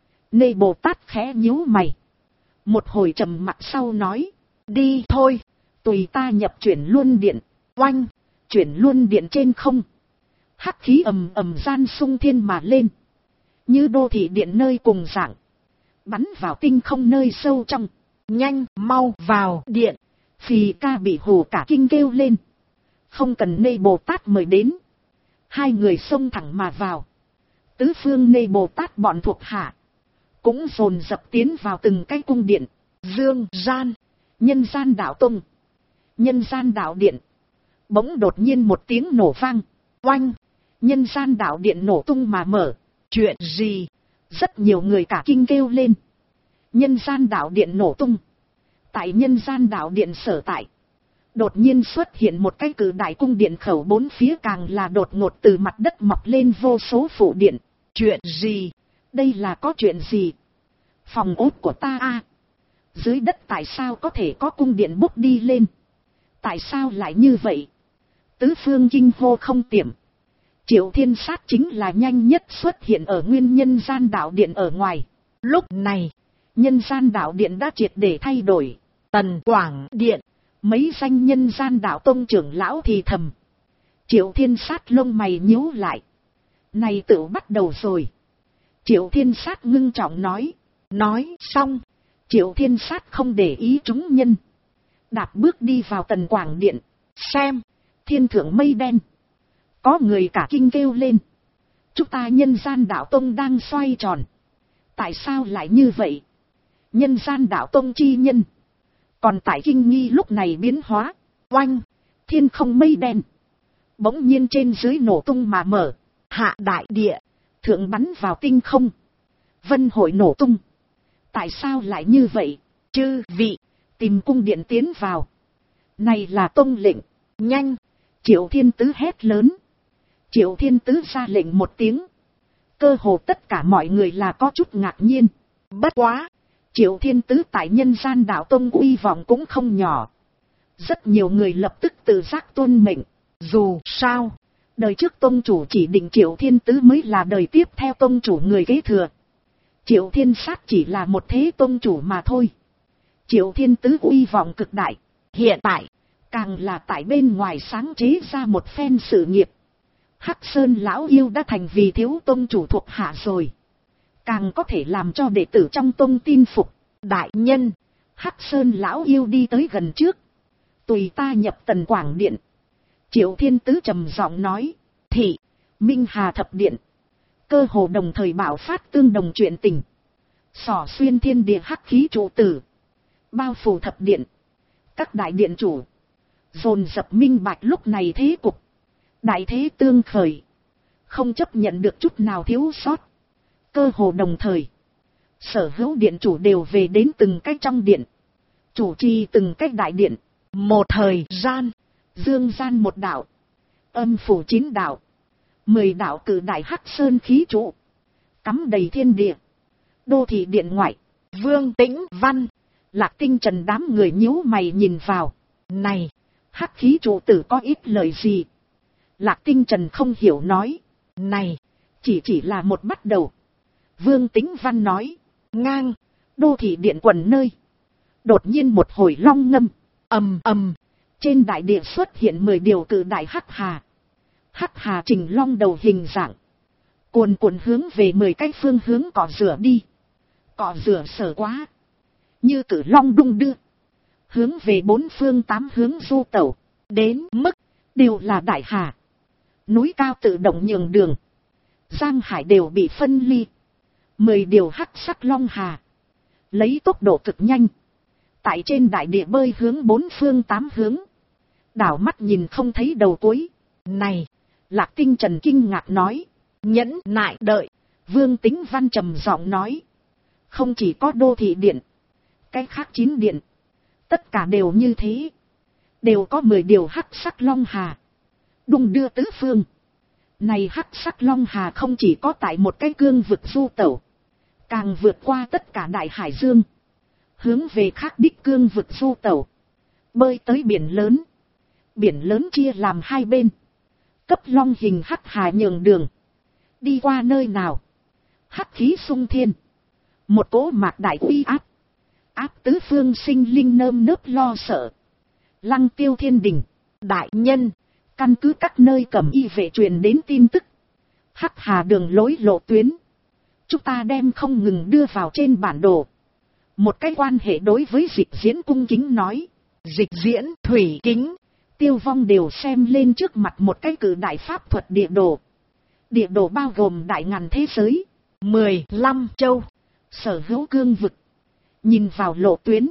Nê Bồ Tát khẽ nhíu mày. Một hồi trầm mặc sau nói. Đi thôi, Tùy ta nhập chuyển luôn điện. oanh, Chuyển luôn điện trên không. Hắc khí ầm ầm gian sung thiên mà lên. Như đô thị điện nơi cùng dạng. Bắn vào tinh không nơi sâu trong. nhanh, mau vào điện. Phì Ca bị hù cả kinh kêu lên. Không cần Nê Bồ Tát mời đến. Hai người xông thẳng mà vào. Tứ phương Nê Bồ Tát bọn thuộc hạ. Cũng dồn dập tiến vào từng cái cung điện. Dương gian, Nhân gian đạo tông. Nhân gian đạo điện. Bỗng đột nhiên một tiếng nổ vang. oanh, Nhân gian đạo điện nổ tung mà mở. chuyện gì? Rất nhiều người cả kinh kêu lên. Nhân gian đạo điện nổ tung. Tại nhân gian đạo điện sở tại. Đột nhiên xuất hiện một cái cử đại cung điện khẩu bốn phía càng là đột ngột từ mặt đất mọc lên vô số phụ điện. Chuyện gì? Đây là có chuyện gì? Phòng ốt của ta a, dưới đất tại sao có thể có cung điện bốc đi lên? Tại sao lại như vậy? Tứ phương kinh hô không tiệm. Triệu Thiên Sát chính là nhanh nhất xuất hiện ở nguyên nhân gian đạo điện ở ngoài. Lúc này, Nhân gian đạo điện đã triệt để thay đổi. Tần Quảng điện, Mấy danh nhân gian đạo tông trưởng lão thì thầm. Triệu Thiên Sát lông mày nhíu lại. Này tự bắt đầu rồi. Triệu Thiên Sát ngưng trọng nói. nói xong, Triệu Thiên Sát không để ý chúng nhân. Đạp bước đi vào Tần Quảng điện. xem, Thiên thượng mây đen. Có người cả kinh kêu lên. Chúng ta nhân gian đạo tông đang xoay tròn. Tại sao lại như vậy? Nhân gian đạo tông chi nhân. Còn tại kinh nghi lúc này biến hóa. oanh, Thiên không mây đen. Bỗng nhiên trên dưới nổ tung mà mở. hạ đại địa, Thượng bắn vào tinh không. Vân hội nổ tung. Tại sao lại như vậy? chư vị, Tìm cung điện tiến vào. Này là tông lệnh. nhanh, Triệu Thiên Tứ hét lớn. Triệu Thiên Tứ ra lệnh một tiếng. Cơ hồ tất cả mọi người là có chút ngạc nhiên. bất quá, Triệu Thiên Tứ tại nhân gian đạo tông uy vọng cũng không nhỏ. Rất nhiều người lập tức tự giác tuân mệnh. dù sao, Đời trước tông chủ chỉ định Triệu Thiên Tứ mới là đời tiếp theo tông chủ người kế thừa. Triệu Thiên Sát chỉ là một thế tông chủ mà thôi. Triệu Thiên Tứ uy vọng cực đại. Hiện tại, càng là tại bên ngoài sáng chế ra một phen sự nghiệp. Hắc Sơn lão yêu đã thành vì thiếu tông chủ thuộc hạ rồi. Càng có thể làm cho đệ tử trong tông tin phục. Đại nhân, Hắc Sơn lão yêu đi tới gần trước. Tùy ta nhập Tần Quảng Điện. Triệu Thiên Tứ trầm giọng nói. Thị, Minh Hà Thập Điện. Cơ hồ đồng thời bảo phát tương đồng chuyện tình. Xỏ xuyên thiên địa hắc khí trụ tử. Bao phủ thập điện. Các đại điện chủ dồn dập minh bạch lúc này thế cục. Đại thế tương khởi. Không chấp nhận được chút nào thiếu sót. Cơ hồ đồng thời. Sở hữu điện chủ đều về đến từng cái trong điện. Chủ trì từng cái đại điện. Một thời gian. Dương gian một đạo. Âm phủ 9 đạo. 10 đạo cử đại hắc sơn khí trụ. Cắm đầy thiên địa. Đô thị điện ngoại. Vương Tĩnh Văn. Lạc Tinh Trần đám người nhíu mày nhìn vào. Này, hắc khí trụ tử có ít lời gì? Lạc Tinh Trần không hiểu nói. Này, chỉ là một bắt đầu. Vương Tĩnh Văn nói. Ngang, đô thị điện quần nơi. Đột nhiên một hồi long ngâm. Ầm ầm. Trên đại địa xuất hiện 10 điều cử đại hắc hà. Hắc hà trình long đầu hình dạng. Cuồn cuộn hướng về 10 cái phương hướng cỏ rửa đi. Cỏ rửa sở quá. Như cử long đung đưa. Hướng về 4 phương 8 hướng du tẩu. Đến mức đều là đại hà. Núi cao tự động nhường đường. Giang hải đều bị phân ly. 10 điều hắc sắc long hà. Lấy tốc độ cực nhanh. Tại trên đại địa bơi hướng 4 phương 8 hướng. Đảo mắt nhìn không thấy đầu cuối. Này, Lạc Tinh Trần kinh ngạc nói. Nhẫn nại đợi. Vương Tĩnh Văn trầm giọng nói. Không chỉ có đô thị điện. Cái khác 9 điện. Tất cả đều như thế. Đều có 10 điều hắc sắc long hà. Đung đưa tứ phương. Này hắc sắc long hà không chỉ có tại một cái cương vực du tẩu. Càng vượt qua tất cả đại hải dương. Hướng về khác đích cương vực du tẩu. Bơi tới biển lớn. Biển lớn chia làm 2 bên. Cấp long hình hắc hà nhường đường. Đi qua nơi nào. Hắc khí sung thiên. Một cỗ mạc đại uy áp. Áp tứ phương sinh linh nơm nớp lo sợ. Lăng Tiêu Thiên Đình. Đại nhân. Căn cứ các nơi cẩm y vệ truyền đến tin tức. Hắc hà đường lối lộ tuyến. Chúng ta đem không ngừng đưa vào trên bản đồ. Một cái quan hệ đối với Dịch Diễn cung kính nói. Dịch Diễn, Thủy Kính, Tiêu Vong đều xem lên trước mặt một cái cử đại pháp thuật địa đồ. Địa đồ bao gồm đại ngàn thế giới. 15 châu. Sở hữu cương vực. Nhìn vào lộ tuyến.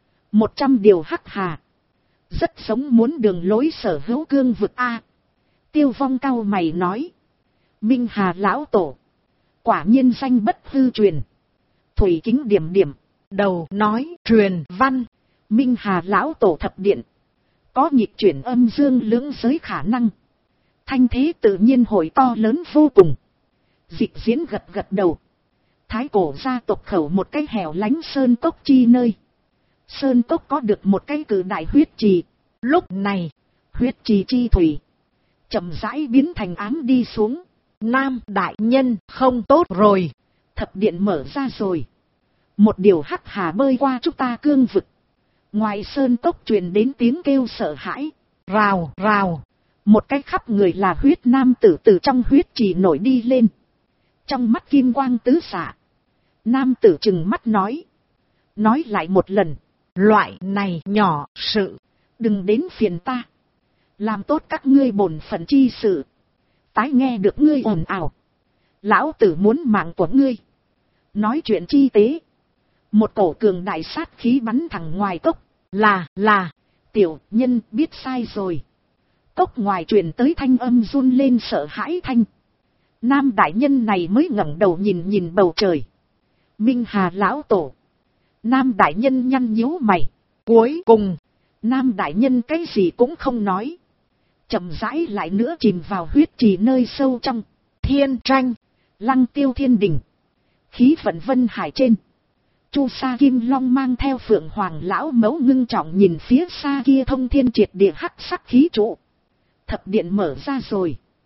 100 điều hắc hà. Rất sống muốn đường lối sở hữu cương vực A. Tiêu Vong cau mày nói. Minh Hà lão tổ. Quả nhiên danh bất hư truyền. Thủy Kính điểm điểm. Đầu nói truyền văn. Minh Hà lão tổ thập điện. Có nhịp chuyển âm dương lưỡng giới khả năng. Thanh thế tự nhiên hội to lớn vô cùng. Dịch Diễn gật gật đầu. Thái cổ gia tộc khẩu một cái hẻo lánh sơn cốc chi nơi. Sơn cốc có được một cái cử đại huyết trì. Lúc này, huyết trì chi thủy chậm rãi biến thành ám đi xuống. Nam đại nhân không tốt rồi. Thập điện mở ra rồi. Một điều hắc hà bơi qua chúng ta cương vực. Ngoài sơn cốc truyền đến tiếng kêu sợ hãi. Rào rào. Một cái khắp người là huyết nam tử từ trong huyết trì nổi đi lên. Trong mắt kim quang tứ xạ. Nam tử trừng mắt nói. Nói lại một lần. Loại này nhỏ sự. Đừng đến phiền ta. Làm tốt các ngươi bổn phận chi sự. Tái nghe được ngươi ồn ào. Lão tử muốn mạng của ngươi. Nói chuyện chi tế. Một cổ cường đại sát khí bắn thẳng ngoài cốc. Là. Tiểu nhân biết sai rồi. Cốc ngoài truyền tới thanh âm run lên sợ hãi thanh. Nam đại nhân này mới ngẩng đầu nhìn bầu trời. Minh Hà lão tổ. Nam đại nhân nhăn nhíu mày. Cuối cùng. Nam đại nhân cái gì cũng không nói. Chậm rãi lại nữa chìm vào huyết trì nơi sâu trong. Thiên tranh. Lăng Tiêu Thiên Đình. Khí vận vân hải trên. Chu Sa Kim Long mang theo Phượng Hoàng lão mẫu ngưng trọng nhìn phía xa kia thông thiên triệt địa hắc sắc khí trụ. Thập điện mở ra rồi.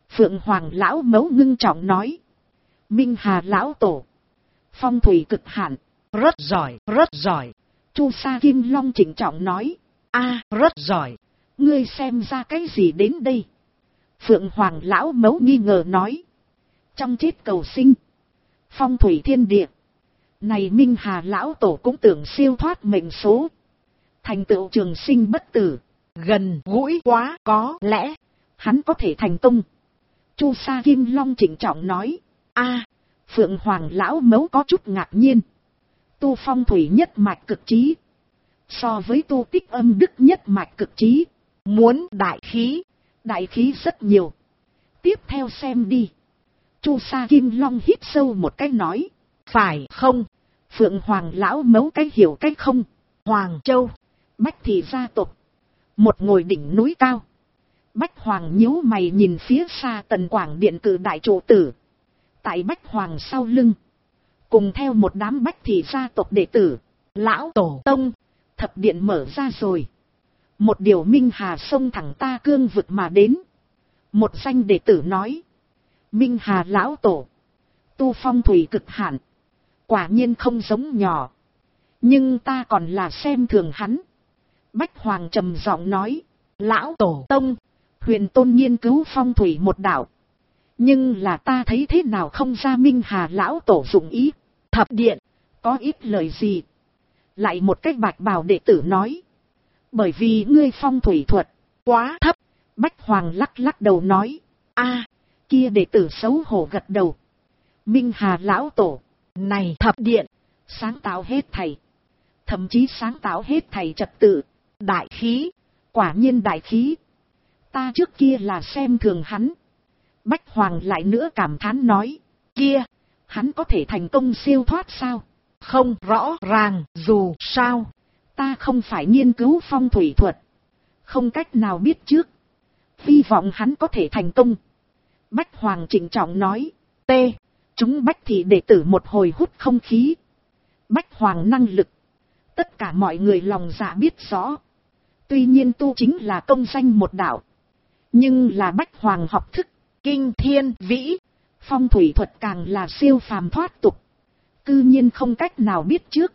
Phượng Hoàng lão mẫu ngưng trọng nói. Minh Hà lão tổ. Phong thủy cực hạn. Rất giỏi, rất giỏi. Chu Sa Kim Long trịnh trọng nói. Rất giỏi. Ngươi xem ra cái gì đến đây? Phượng Hoàng lão mẫu nghi ngờ nói. Trong chết cầu sinh. Phong thủy thiên địa. Này Minh Hà lão tổ cũng tưởng siêu thoát mệnh số. Thành tựu trường sinh bất tử. Gần gũi quá, có lẽ hắn có thể thành công. Chu Sa Kim Long trịnh trọng nói. Phượng Hoàng lão mẫu có chút ngạc nhiên. Tu phong thủy nhất mạch cực trí. So với tu tích âm đức nhất mạch cực trí. Muốn đại khí. Đại khí rất nhiều. Tiếp theo xem đi. Chu Sa Kim Long hít sâu một cái nói. Phải không? Phượng Hoàng lão mẫu cái hiểu cái không. Hoàng Châu. Bách thị gia tộc. Một ngồi đỉnh núi cao. Bách Hoàng nhíu mày nhìn phía xa Tần Quảng Điện cử đại trụ tử. Tại Bách Hoàng sau lưng. Cùng theo một đám Bách thị gia tộc đệ tử. Lão tổ tông. Thập điện mở ra rồi. Một điều Minh Hà sông thẳng ta cương vực mà đến. Một danh đệ tử nói. Minh Hà lão tổ. Tu phong thủy cực hạn. Quả nhiên không giống nhỏ. Nhưng ta còn là xem thường hắn. Bách Hoàng trầm giọng nói. Lão tổ tông. Huyền tôn nghiên cứu phong thủy một đạo. Nhưng là ta thấy thế nào không ra Minh Hà lão tổ dụng ý. Thập điện. Có ít lời gì. Lại một cách bạch bào đệ tử nói. Bởi vì ngươi phong thủy thuật. Quá thấp. Bách Hoàng lắc lắc đầu nói. Kia đệ tử xấu hổ gật đầu. Minh Hà lão tổ. Này thập điện. Sáng tạo hết thầy. Thậm chí sáng tạo hết thầy trật tự. Đại khí. Quả nhiên đại khí. Ta trước kia là xem thường hắn. Bách Hoàng lại nữa cảm thán nói. Kia. Hắn có thể thành công siêu thoát sao? Không rõ ràng dù sao. Ta không phải nghiên cứu phong thủy thuật. Không cách nào biết trước. Hy vọng hắn có thể thành công. Bách Hoàng trịnh trọng nói. Chúng Bách thị đệ tử một hồi hút không khí. Bách Hoàng năng lực. Tất cả mọi người lòng dạ biết rõ. Tuy nhiên tu chính là công danh một đạo. Nhưng là Bách Hoàng học thức. Kinh thiên vĩ. Phong thủy thuật càng là siêu phàm thoát tục. Cư nhiên không cách nào biết trước.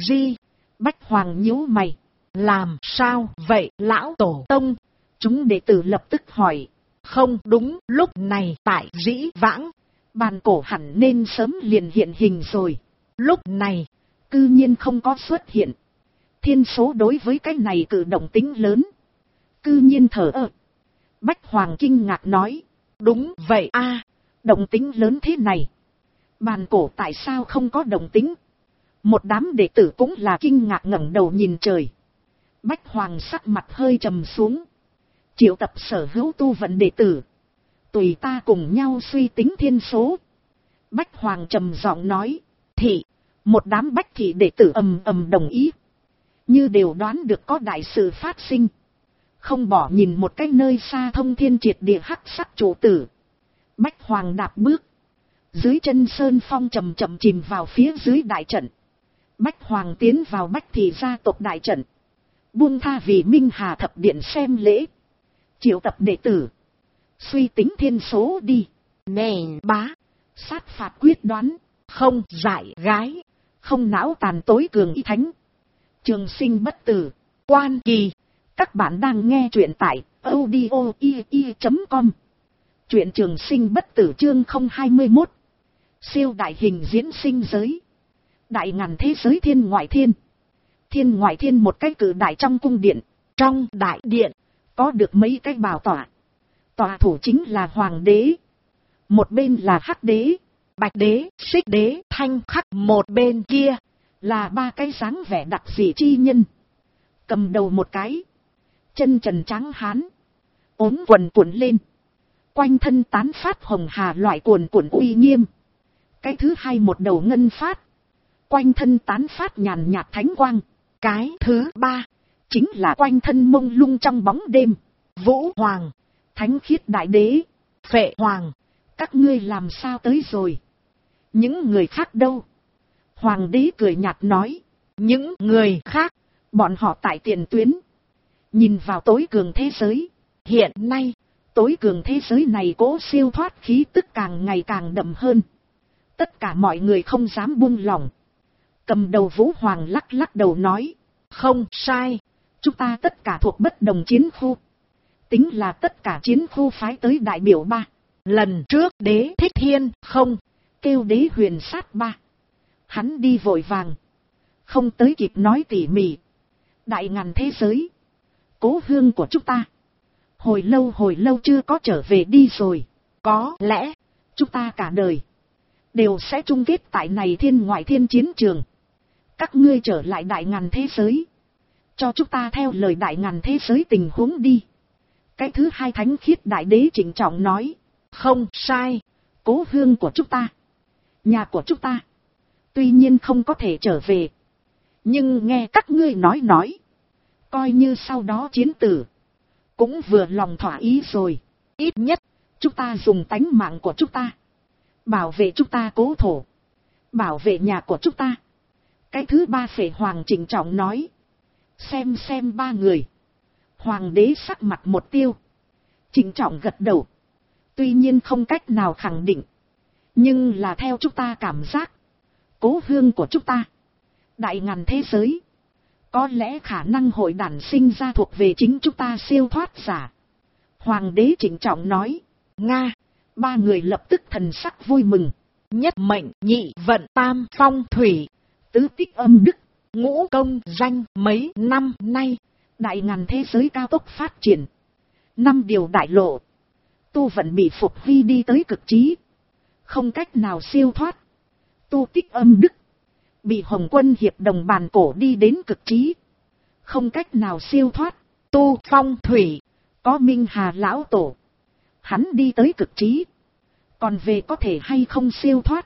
Bách Hoàng nhíu mày. Làm sao vậy lão tổ tông? Chúng đệ tử lập tức hỏi. Không đúng, lúc này tại dĩ vãng. Bàn cổ hẳn nên sớm liền hiện hình rồi. Lúc này, cư nhiên không có xuất hiện. Thiên số đối với cái này cử động tính lớn. Cư nhiên thở ơ. Bách Hoàng kinh ngạc nói. Đúng vậy động tính lớn thế này. Bàn cổ tại sao không có động tính? Một đám đệ tử cũng là kinh ngạc ngẩng đầu nhìn trời. Bách Hoàng sắc mặt hơi trầm xuống. Triệu tập sở hữu tu vận đệ tử. Tùy ta cùng nhau suy tính thiên số. Bách Hoàng trầm giọng nói. Thị. Một đám bách thị đệ tử ầm ầm đồng ý. Như đều đoán được có đại sự phát sinh. Không bỏ nhìn một cái nơi xa thông thiên triệt địa hắc sắc trụ tử. Bách Hoàng đạp bước. Dưới chân sơn phong chậm chậm chìm vào phía dưới đại trận. Bách Hoàng tiến vào Bách thị gia tộc đại trận. Buông tha vì Minh Hà thập điện xem lễ. Triệu tập đệ tử. Suy tính thiên số đi. Nền bá. Sát phạt quyết đoán. Không dại gái. Không não tàn tối cường y thánh. Trường sinh bất tử. Quan kỳ. Các bạn đang nghe truyện tại audio.com. Truyện trường sinh bất tử chương 021. Siêu đại hình diễn sinh giới. Đại ngàn thế giới thiên ngoại thiên. Thiên ngoại thiên một cái cử đại trong cung điện. Trong đại điện. Có được mấy cái bảo tọa. Tọa thủ chính là hoàng đế. Một bên là hắc đế. Bạch đế, xích đế, thanh khắc. Một bên kia là ba cái dáng vẻ đặc dị chi nhân. Cầm đầu một cái. Chân trần trắng hán. Ốm quần cuộn lên. Quanh thân tán phát hồng hà loại cuồn cuộn uy nghiêm. Cái thứ hai một đầu ngân phát. Quanh thân tán phát nhàn nhạt thánh quang. Cái thứ ba chính là quanh thân mông lung trong bóng đêm. Vũ Hoàng. Thánh khiết đại đế. Phệ Hoàng. Các ngươi làm sao tới rồi? Những người khác đâu? Hoàng đế cười nhạt nói. Những người khác. Bọn họ tại tiền tuyến. Nhìn vào tối cường thế giới. Hiện nay Tối cường thế giới này cố siêu thoát khí tức càng ngày càng đậm hơn. Tất cả mọi người không dám buông lỏng. Cầm đầu Vũ Hoàng lắc lắc đầu nói. Không sai. Chúng ta tất cả thuộc bất đồng chiến khu. Tính là tất cả chiến khu phái tới đại biểu 3. Lần trước Đế Thích Thiên không kêu Đế Huyền Sát 3. Hắn đi vội vàng. Không tới kịp nói tỉ mỉ. Đại ngàn thế giới. Cố hương của chúng ta. Hồi lâu chưa có trở về đi rồi. Có lẽ chúng ta cả đời đều sẽ chung kết tại này thiên ngoại thiên chiến trường. Các ngươi trở lại đại ngàn thế giới. Cho chúng ta theo lời đại ngàn thế giới tình huống đi. Cái thứ hai thánh khiết đại đế trịnh trọng nói. Không sai. Cố hương của chúng ta. Nhà của chúng ta. Tuy nhiên không có thể trở về. Nhưng nghe các ngươi nói. Coi như sau đó chiến tử. Cũng vừa lòng thỏa ý rồi. Ít nhất chúng ta dùng tánh mạng của chúng ta. Bảo vệ chúng ta cố thổ. Bảo vệ nhà của chúng ta. Cái thứ ba Phệ Hoàng trịnh trọng nói. Xem ba người. Hoàng đế sắc mặt một tiêu. Trịnh trọng gật đầu. Tuy nhiên không cách nào khẳng định. Nhưng là theo chúng ta cảm giác. Cố hương của chúng ta. Đại ngàn thế giới. Có lẽ khả năng hội đản sinh ra thuộc về chính chúng ta siêu thoát giả. Hoàng đế trịnh trọng nói. Nga. Ba người lập tức thần sắc vui mừng. Nhất mệnh, nhị vận, tam phong thủy, tứ tích âm đức, ngũ công danh. Mấy năm nay đại ngàn thế giới cao tốc phát triển. 5 điều đại lộ. Tu vận bị phục huy đi tới cực trí. Không cách nào siêu thoát. Tu tích âm đức. Bị Hồng Quân hiệp đồng bàn cổ đi đến cực trí. Không cách nào siêu thoát. Tu phong thủy. Có Minh Hà lão tổ. Hắn đi tới cực trí. Còn về có thể hay không siêu thoát.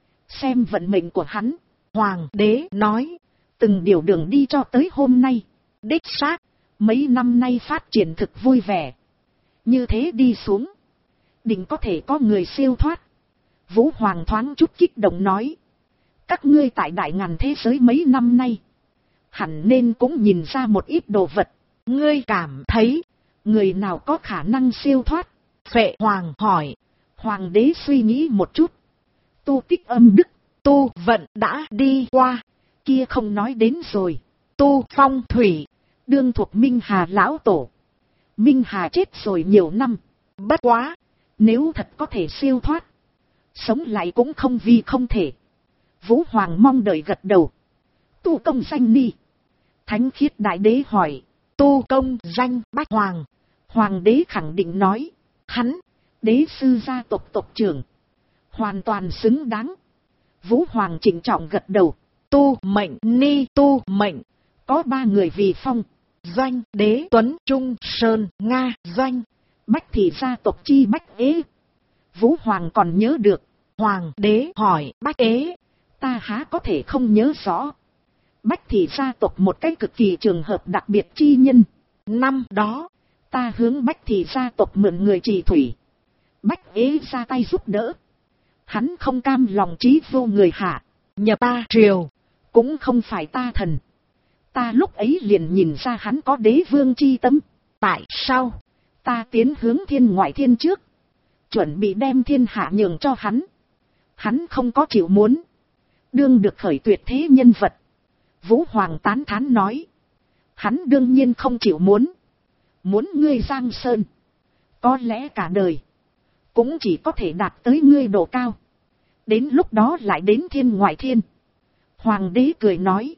Xem vận mệnh của hắn. Hoàng đế nói. Từng điều đường đi cho tới hôm nay. Đích xác. Mấy năm nay phát triển thực vui vẻ. Như thế đi xuống. Định có thể có người siêu thoát. Vũ Hoàng thoáng chút kích động nói. Các ngươi tại đại ngàn thế giới mấy năm nay. Hẳn nên cũng nhìn ra một ít đồ vật. Ngươi cảm thấy. Người nào có khả năng siêu thoát? Phệ Hoàng hỏi. Hoàng đế suy nghĩ một chút. Tu tích âm đức. Tu vận đã đi qua. Kia không nói đến rồi. Tu phong thủy. Đương thuộc Minh Hà lão tổ. Minh Hà chết rồi nhiều năm. Bất quá. Nếu thật có thể siêu thoát. Sống lại cũng không vì không thể. Vũ Hoàng mong đợi gật đầu. Tu công danh ni. Thánh khiết đại đế hỏi. Tu công danh Bách Hoàng. Hoàng đế khẳng định nói. Hắn. Đế sư gia tộc tộc trưởng. Hoàn toàn xứng đáng. Vũ Hoàng trịnh trọng gật đầu. Tu mệnh ni tu mệnh. Có 3 người vì phong. Doanh Đế Tuấn Trung Sơn Nga Doanh. Bách thị gia tộc chi Bách Ế. Vũ Hoàng còn nhớ được. Hoàng đế hỏi Bách Ế. Ta há có thể không nhớ rõ. Bách thị gia tộc một cái cực kỳ trường hợp đặc biệt chi nhân. Năm đó. Ta hướng Bách thị gia tộc mượn người trì thủy. Bách Ế ra tay giúp đỡ. Hắn không cam lòng trí vô người hạ. Nhập ta triều. Cũng không phải ta thần. Ta lúc ấy liền nhìn ra hắn có đế vương chi tâm. Tại sao? Ta tiến hướng thiên ngoại thiên trước. Chuẩn bị đem thiên hạ nhường cho hắn. Hắn không có chịu muốn. Đương được khởi tuyệt thế nhân vật. Vũ Hoàng tán thán nói. Hắn đương nhiên không chịu muốn. Muốn ngươi Giang Sơn. Có lẽ cả đời. Cũng chỉ có thể đạt tới ngươi độ cao. Đến lúc đó lại đến thiên ngoại thiên. Hoàng đế cười nói.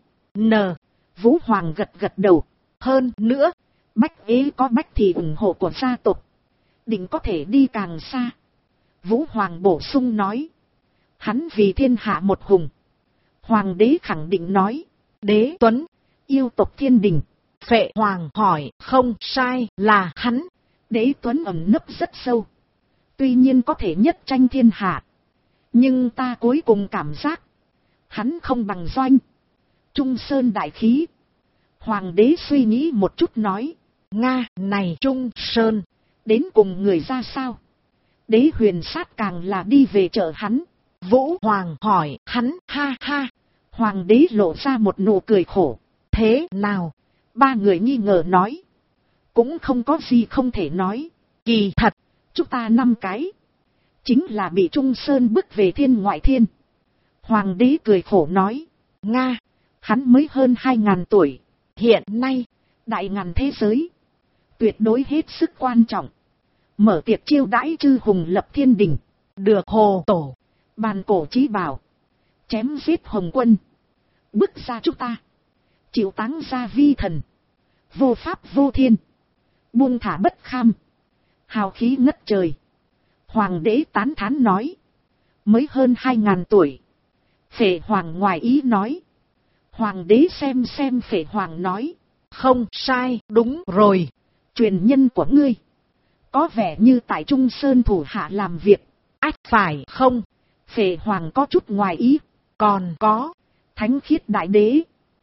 Vũ Hoàng gật gật đầu. Hơn nữa. Bách Ế có Bách thì ủng hộ của gia tộc. Định có thể đi càng xa. Vũ Hoàng bổ sung nói. Hắn vì thiên hạ một hùng. Hoàng đế khẳng định nói. Đế Tuấn. Yêu tộc thiên đình. Phệ Hoàng hỏi. Không sai là hắn. Đế Tuấn ẩn nấp rất sâu. Tuy nhiên có thể nhất tranh thiên hạ. Nhưng ta cuối cùng cảm giác. Hắn không bằng Doanh. Trung Sơn đại khí. Hoàng đế suy nghĩ một chút nói. Nga này Trung Sơn. Đến cùng người ra sao? Đế Huyền Sát càng là đi về chợ hắn. Vũ Hoàng hỏi hắn. Ha ha. Hoàng đế lộ ra một nụ cười khổ. Thế nào? 3 người nghi ngờ nói. Cũng không có gì không thể nói. kỳ thật, chúng ta 5 cái. Chính là bị Trung Sơn bức về thiên ngoại thiên. Hoàng đế cười khổ nói. Nga, hắn mới hơn 2000 tuổi. hiện nay, đại ngàn thế giới. Tuyệt đối hết sức quan trọng. Mở tiệc chiêu đãi chư hùng lập thiên đình. được Hồ Tổ Bàn cổ chí bảo. Chém giết Hồng Quân. Bức ra chúng ta. Chịu táng ra vi thần. Vô pháp vô thiên. Buông thả bất kham. Hào khí ngất trời. Hoàng đế tán thán nói. Mới hơn 2000 tuổi. Phệ Hoàng ngoài ý nói. Hoàng đế xem Phệ Hoàng nói. không sai, đúng rồi. Truyền nhân của ngươi. Có vẻ như tại Trung Sơn thủ hạ làm việc. Ách phải không? Phệ Hoàng có chút ngoài ý. Còn có. Thánh khiết đại đế.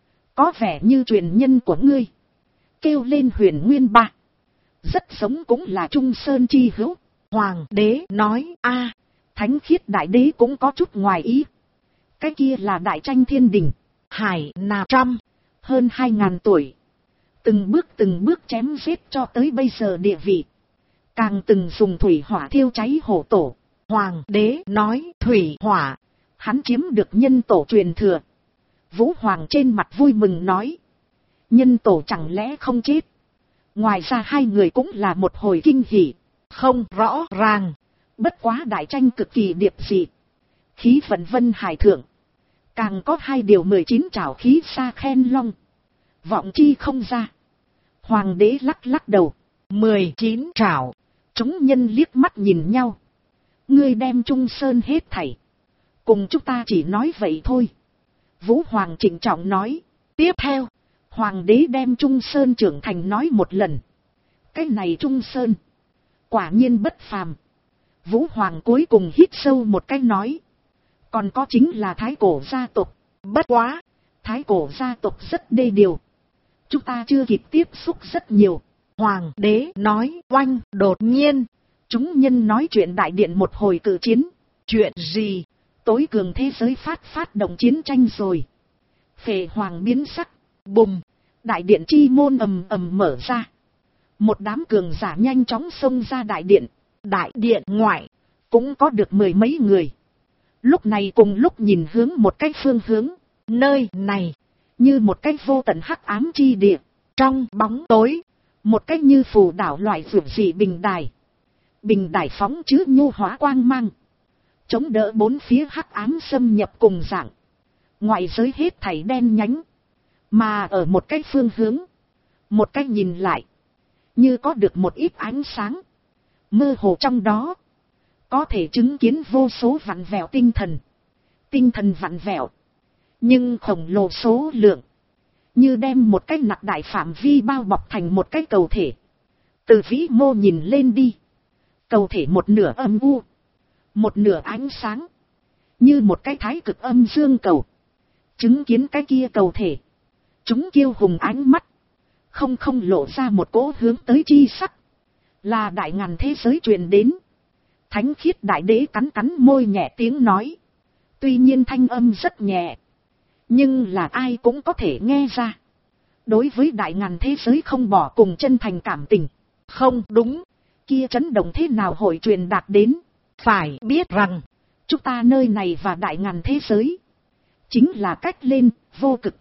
Có vẻ như truyền nhân của ngươi. Kêu lên Huyền Nguyên Ba. Rất sống cũng là Trung Sơn chi hữu. Hoàng đế nói a. Thánh khiết đại đế cũng có chút ngoài ý. Cái kia là đại tranh thiên đình. Hải Nạp Trăm. Hơn 2000 tuổi. Từng bước chém giết cho tới bây giờ địa vị. Càng từng dùng thủy hỏa thiêu cháy hổ tổ. Hoàng đế nói thủy hỏa. Hắn chiếm được nhân tổ truyền thừa. Vũ Hoàng trên mặt vui mừng nói. Nhân tổ chẳng lẽ không chết. Ngoài ra hai người cũng là một hồi kinh hỉ. Không rõ ràng. Bất quá đại tranh cực kỳ điệp dị. Khí vận vân hải thượng. Càng có 2 điều 19 trảo khí xa khen long. Vọng chi không ra. Hoàng đế lắc đầu. 19 trảo. Chúng nhân liếc mắt nhìn nhau. Ngươi đem Trung Sơn hết thảy. Cùng chúng ta chỉ nói vậy thôi. Vũ Hoàng trịnh trọng nói. Tiếp theo. Hoàng đế đem Trung Sơn trưởng thành nói một lần. Cái này Trung Sơn. Quả nhiên bất phàm. Vũ Hoàng cuối cùng hít sâu một cái nói. Còn có chính là Thái Cổ gia tộc. Bất quá. Thái Cổ gia tộc rất đê điều. Chúng ta chưa kịp tiếp xúc rất nhiều. Hoàng đế nói oanh đột nhiên. Chúng nhân nói chuyện đại điện một hồi cự chiến. Chuyện gì? Tối cường thế giới phát động chiến tranh rồi. Phệ Hoàng biến sắc. Bùm. Đại điện chi môn ầm mở ra. Một đám cường giả nhanh chóng xông ra đại điện. Đại điện ngoại. Cũng có được 10 mấy người. Lúc này cùng lúc nhìn hướng một cái phương hướng. Nơi này. Như một cái vô tận hắc ám chi địa. Trong bóng tối. Một cái như phù đảo loại vượt dị bình đài. Bình đài phóng chứa nhu hóa quang mang. Chống đỡ bốn phía hắc ám xâm nhập cùng dạng. Ngoại giới hết thảy đen nhánh. Mà ở một cái phương hướng. Một cái nhìn lại. Như có được một ít ánh sáng. Mơ hồ trong đó. Có thể chứng kiến vô số vặn vẹo tinh thần. Tinh thần vặn vẹo. Nhưng khổng lồ số lượng. Như đem một cái nặc đại phạm vi bao bọc thành một cái cầu thể. Từ vĩ mô nhìn lên đi. Cầu thể một nửa âm u. Một nửa ánh sáng. Như một cái thái cực âm dương cầu. Chứng kiến cái kia cầu thể. Chúng kiêu hùng ánh mắt. Không lộ ra một cỗ hướng tới chi sắc. Là đại ngàn thế giới truyền đến. Thánh khiết đại đế cắn môi nhẹ tiếng nói. Tuy nhiên thanh âm rất nhẹ. Nhưng là ai cũng có thể nghe ra. Đối với đại ngàn thế giới không bỏ cùng chân thành cảm tình. Không đúng. Kia chấn động thế nào hội truyền đạt đến. Phải biết rằng. Chúng ta nơi này và đại ngàn thế giới. Chính là cách lên, vô cực.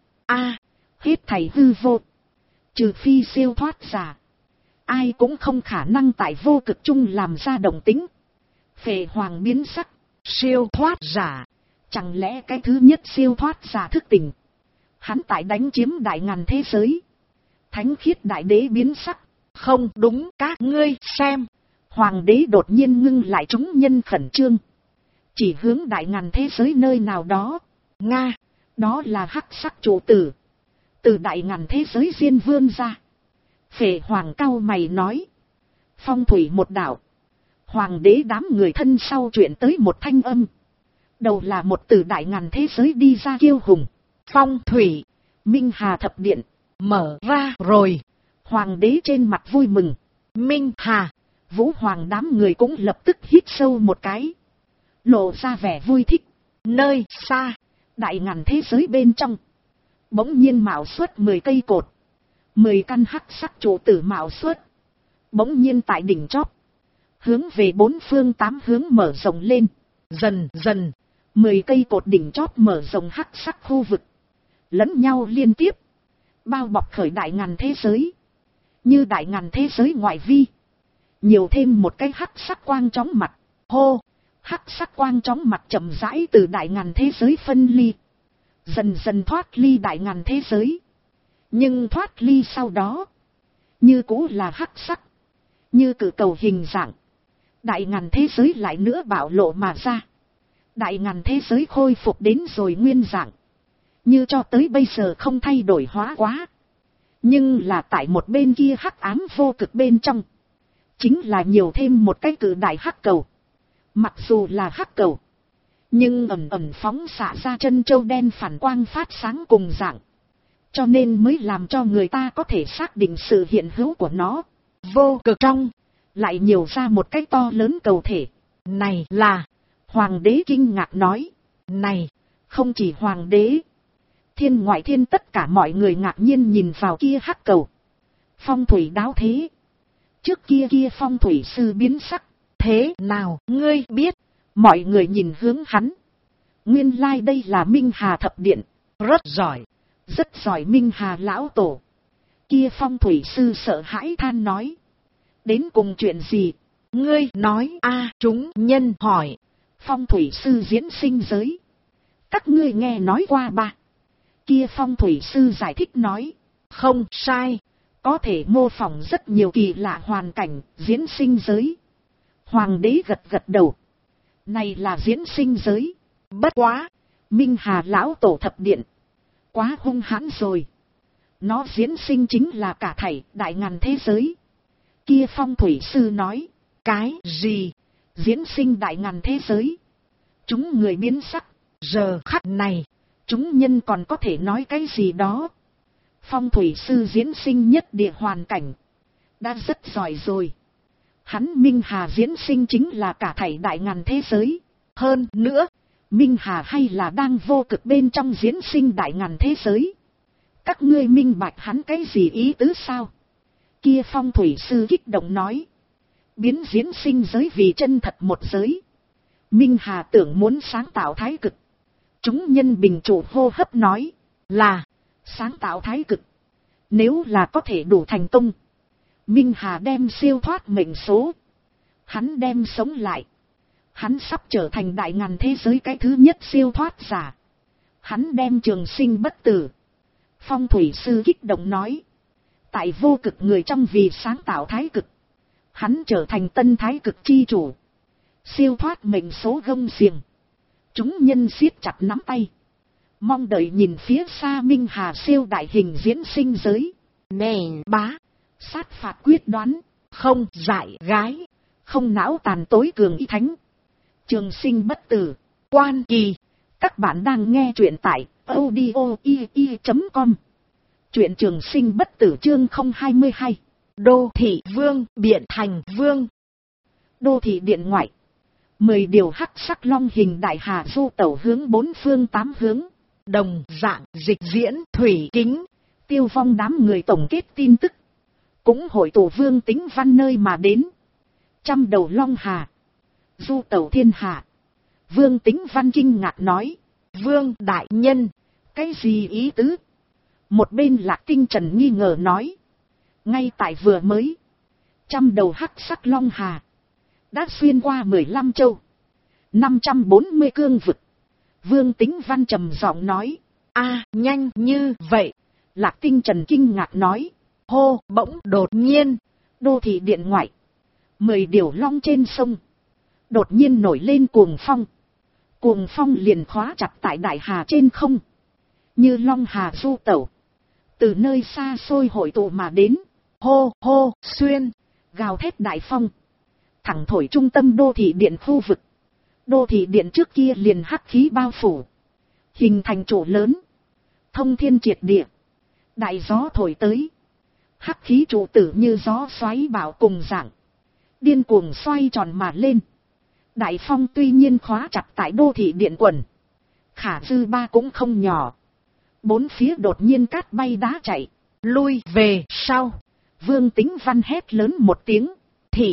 Hết thảy hư vô. Trừ phi siêu thoát giả. Ai cũng không khả năng tại vô cực chung làm ra động tính. Phệ Hoàng biến sắc. Siêu thoát giả. Chẳng lẽ cái thứ nhất siêu thoát giả thức tỉnh. Hắn tại đánh chiếm đại ngàn thế giới. Thánh khiết đại đế biến sắc. Không đúng, các ngươi xem. Hoàng đế đột nhiên ngưng lại chúng nhân khẩn trương. Chỉ hướng đại ngàn thế giới nơi nào đó. Nga. Đó là hắc sắc chủ tử. Từ đại ngàn thế giới diên vươn ra. Phệ Hoàng cau mày nói. Phong thủy một đạo. Hoàng đế đám người thân sau chuyện tới một thanh âm. Đầu là một từ đại ngàn thế giới đi ra kiêu hùng. Phong thủy. Minh Hà thập điện. Mở ra rồi. Hoàng đế trên mặt vui mừng. Minh Hà. Vũ Hoàng đám người cũng lập tức hít sâu một cái. Lộ ra vẻ vui thích. Nơi xa. Đại ngàn thế giới bên trong. Bỗng nhiên mạo xuất 10 cây cột. 10 căn hắc sắc trụ tử mạo xuất. Bỗng nhiên tại đỉnh chóp. hướng về 4 phương 8 hướng mở rộng lên. Dần dần, 10 cây cột đỉnh chóp mở rộng hắc sắc khu vực, lẫn nhau liên tiếp, bao bọc khởi đại ngàn thế giới. Như đại ngàn thế giới ngoại vi, nhiều thêm một cái hắc sắc quang chóng mặt. Hô, hắc sắc quang chóng mặt chậm rãi từ đại ngàn thế giới phân ly, dần dần thoát ly đại ngàn thế giới. Nhưng thoát ly sau đó, như cũ là hắc sắc, như cự cầu hình dạng. Đại ngàn thế giới lại nữa bạo lộ mà ra. Đại ngàn thế giới khôi phục đến rồi nguyên dạng, như cho tới bây giờ không thay đổi hóa quá. Nhưng là tại một bên kia hắc ám vô cực bên trong, chính là nhiều thêm một cái cự đại hắc cầu. Mặc dù là hắc cầu, nhưng ẩn ẩn phóng xạ ra chân châu đen phản quang phát sáng cùng dạng, cho nên mới làm cho người ta có thể xác định sự hiện hữu của nó. vô cực trong, lại nhiều ra một cái to lớn cầu thể. này là, Hoàng đế kinh ngạc nói. này, Không chỉ hoàng đế, thiên ngoại thiên tất cả mọi người ngạc nhiên nhìn vào kia hắc cầu. Phong thủy đáo thế. Trước kia kia phong thủy sư biến sắc. thế nào ngươi biết? Mọi người nhìn hướng hắn. Nguyên lai đây là Minh Hà Thập Điện. Rất giỏi. Rất giỏi Minh Hà lão tổ. Kia phong thủy sư sợ hãi than nói. Đến cùng chuyện gì? Ngươi nói a chúng nhân hỏi. Phong thủy sư diễn sinh giới. Các ngươi nghe nói qua ba. Kia phong thủy sư giải thích nói. Không sai. Có thể mô phỏng rất nhiều kỳ lạ hoàn cảnh, diễn sinh giới. Hoàng đế gật gật đầu. Này là diễn sinh giới. Bất quá, Minh Hà lão tổ thập điện. Quá hung hãn rồi. Nó diễn sinh chính là cả thảy đại ngàn thế giới. Kia phong thủy sư nói. Cái gì? Diễn sinh đại ngàn thế giới. Chúng người biến sắc. Giờ khắc này, chúng nhân còn có thể nói cái gì đó. Phong thủy sư diễn sinh nhất địa hoàn cảnh. Đã rất giỏi rồi. Hắn Minh Hà diễn sinh chính là cả thảy đại ngàn thế giới. hơn nữa, Minh Hà hay là đang vô cực bên trong diễn sinh đại ngàn thế giới. Các ngươi minh bạch hắn cái gì ý tứ sao? Kia phong thủy sư kích động nói. Biến diễn sinh giới vì chân thật một giới. Minh Hà tưởng muốn sáng tạo thái cực. Chúng nhân bình chủ hô hấp nói. Là sáng tạo thái cực. Nếu là có thể đủ thành công, Minh Hà đem siêu thoát mệnh số. Hắn đem sống lại. Hắn sắp trở thành đại ngàn thế giới cái thứ nhất siêu thoát giả. Hắn đem trường sinh bất tử. Phong thủy sư kích động nói. Tại vô cực người trong vì sáng tạo thái cực. Hắn trở thành tân thái cực chi chủ. Siêu thoát mệnh số gông xiềng. Chúng nhân siết chặt nắm tay. Mong đợi nhìn phía xa Minh Hà siêu đại hình diễn sinh giới. nền bá, Sát phạt quyết đoán. không dại gái, Không não tàn tối cường y thánh. Trường sinh bất tử. quan kỳ. Các bạn đang nghe truyện tại audio.com. Truyện trường sinh bất tử chương 022. Đô thị vương, biện thành vương. Đô thị điện ngoại. 10 điều hắc sắc long hình đại hà du tẩu hướng 4 phương 8 hướng. Đồng dạng dịch diễn thủy kính. Tiêu Phong đám người tổng kết tin tức. Cũng hội tụ Vương Tính Văn nơi mà đến. 100 đầu long hà. Du tẩu thiên hạ. Vương Tính Văn kinh ngạc nói. Vương đại nhân. Cái gì ý tứ? Một bên Lạc Tinh Trần nghi ngờ nói. Ngay tại vừa mới. 100 đầu hắc sắc long hà. Đã xuyên qua 15 châu. 540 cương vực. Vương Tính Văn trầm giọng nói. A nhanh như vậy. Lạc Tinh Trần kinh ngạc nói. Hô bỗng đột nhiên. Đô thị điện ngoại. 10 điều long trên sông. Đột nhiên nổi lên cuồng phong. Cuồng phong liền khóa chặt tại đại hà trên không. Như long hà du tẩu. Từ nơi xa xôi hội tụ mà đến. Hô hô xuyên. Gào thét đại phong. Thẳng thổi trung tâm đô thị điện khu vực. Đô thị điện trước kia liền hắc khí bao phủ. Hình thành trụ lớn. Thông thiên triệt địa. Đại gió thổi tới. Hắc khí trụ tử như gió xoáy bão cùng dạng. Điên cuồng xoay tròn mà lên. Đại phong tuy nhiên khóa chặt tại đô thị điện quần. Khả dư ba cũng không nhỏ. Bốn phía đột nhiên cát bay đá chạy. Lui về sau. Vương Tính Văn hét lớn một tiếng. Thị.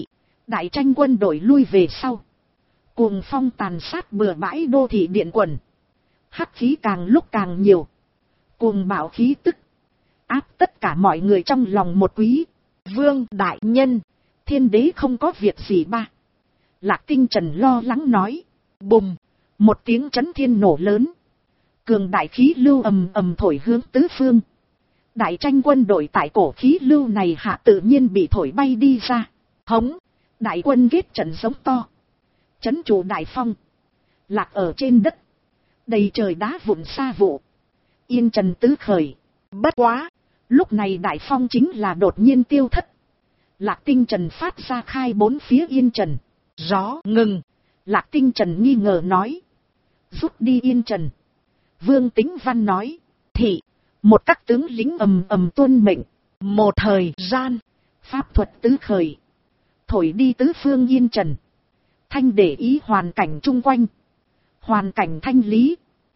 Đại tranh quân đội lui về sau. Cuồng phong tàn sát bừa bãi đô thị điện quần. Hắc khí càng lúc càng nhiều. Cuồng bạo khí tức. Áp tất cả mọi người trong lòng một quý. Vương đại nhân. Thiên đế không có việc gì ba. Lạc Tinh Trần lo lắng nói. Bùm. Một tiếng chấn thiên nổ lớn. Cường đại khí lưu ầm ầm thổi hướng tứ phương. Đại tranh quân đội tại cổ khí lưu này hạ tự nhiên bị thổi bay đi ra. Hống. Đại quân ghét trận giống to. Chấn chủ đại phong. Lạc ở trên đất. Đầy trời đá vụn sa vụ. Yên trần tứ khởi. Bất quá. Lúc này đại phong chính là đột nhiên tiêu thất. Lạc Tinh Trần phát ra khai bốn phía yên trần. Gió ngừng. Lạc Tinh Trần nghi ngờ nói. Rút đi yên trần. Vương Tính Văn nói. Thị. Một các tướng lính ầm ầm tuân mệnh. Một thời gian. Pháp thuật tứ khởi. Thổi đi tứ phương yên trần. Thanh để ý hoàn cảnh chung quanh. Hoàn cảnh thanh lý.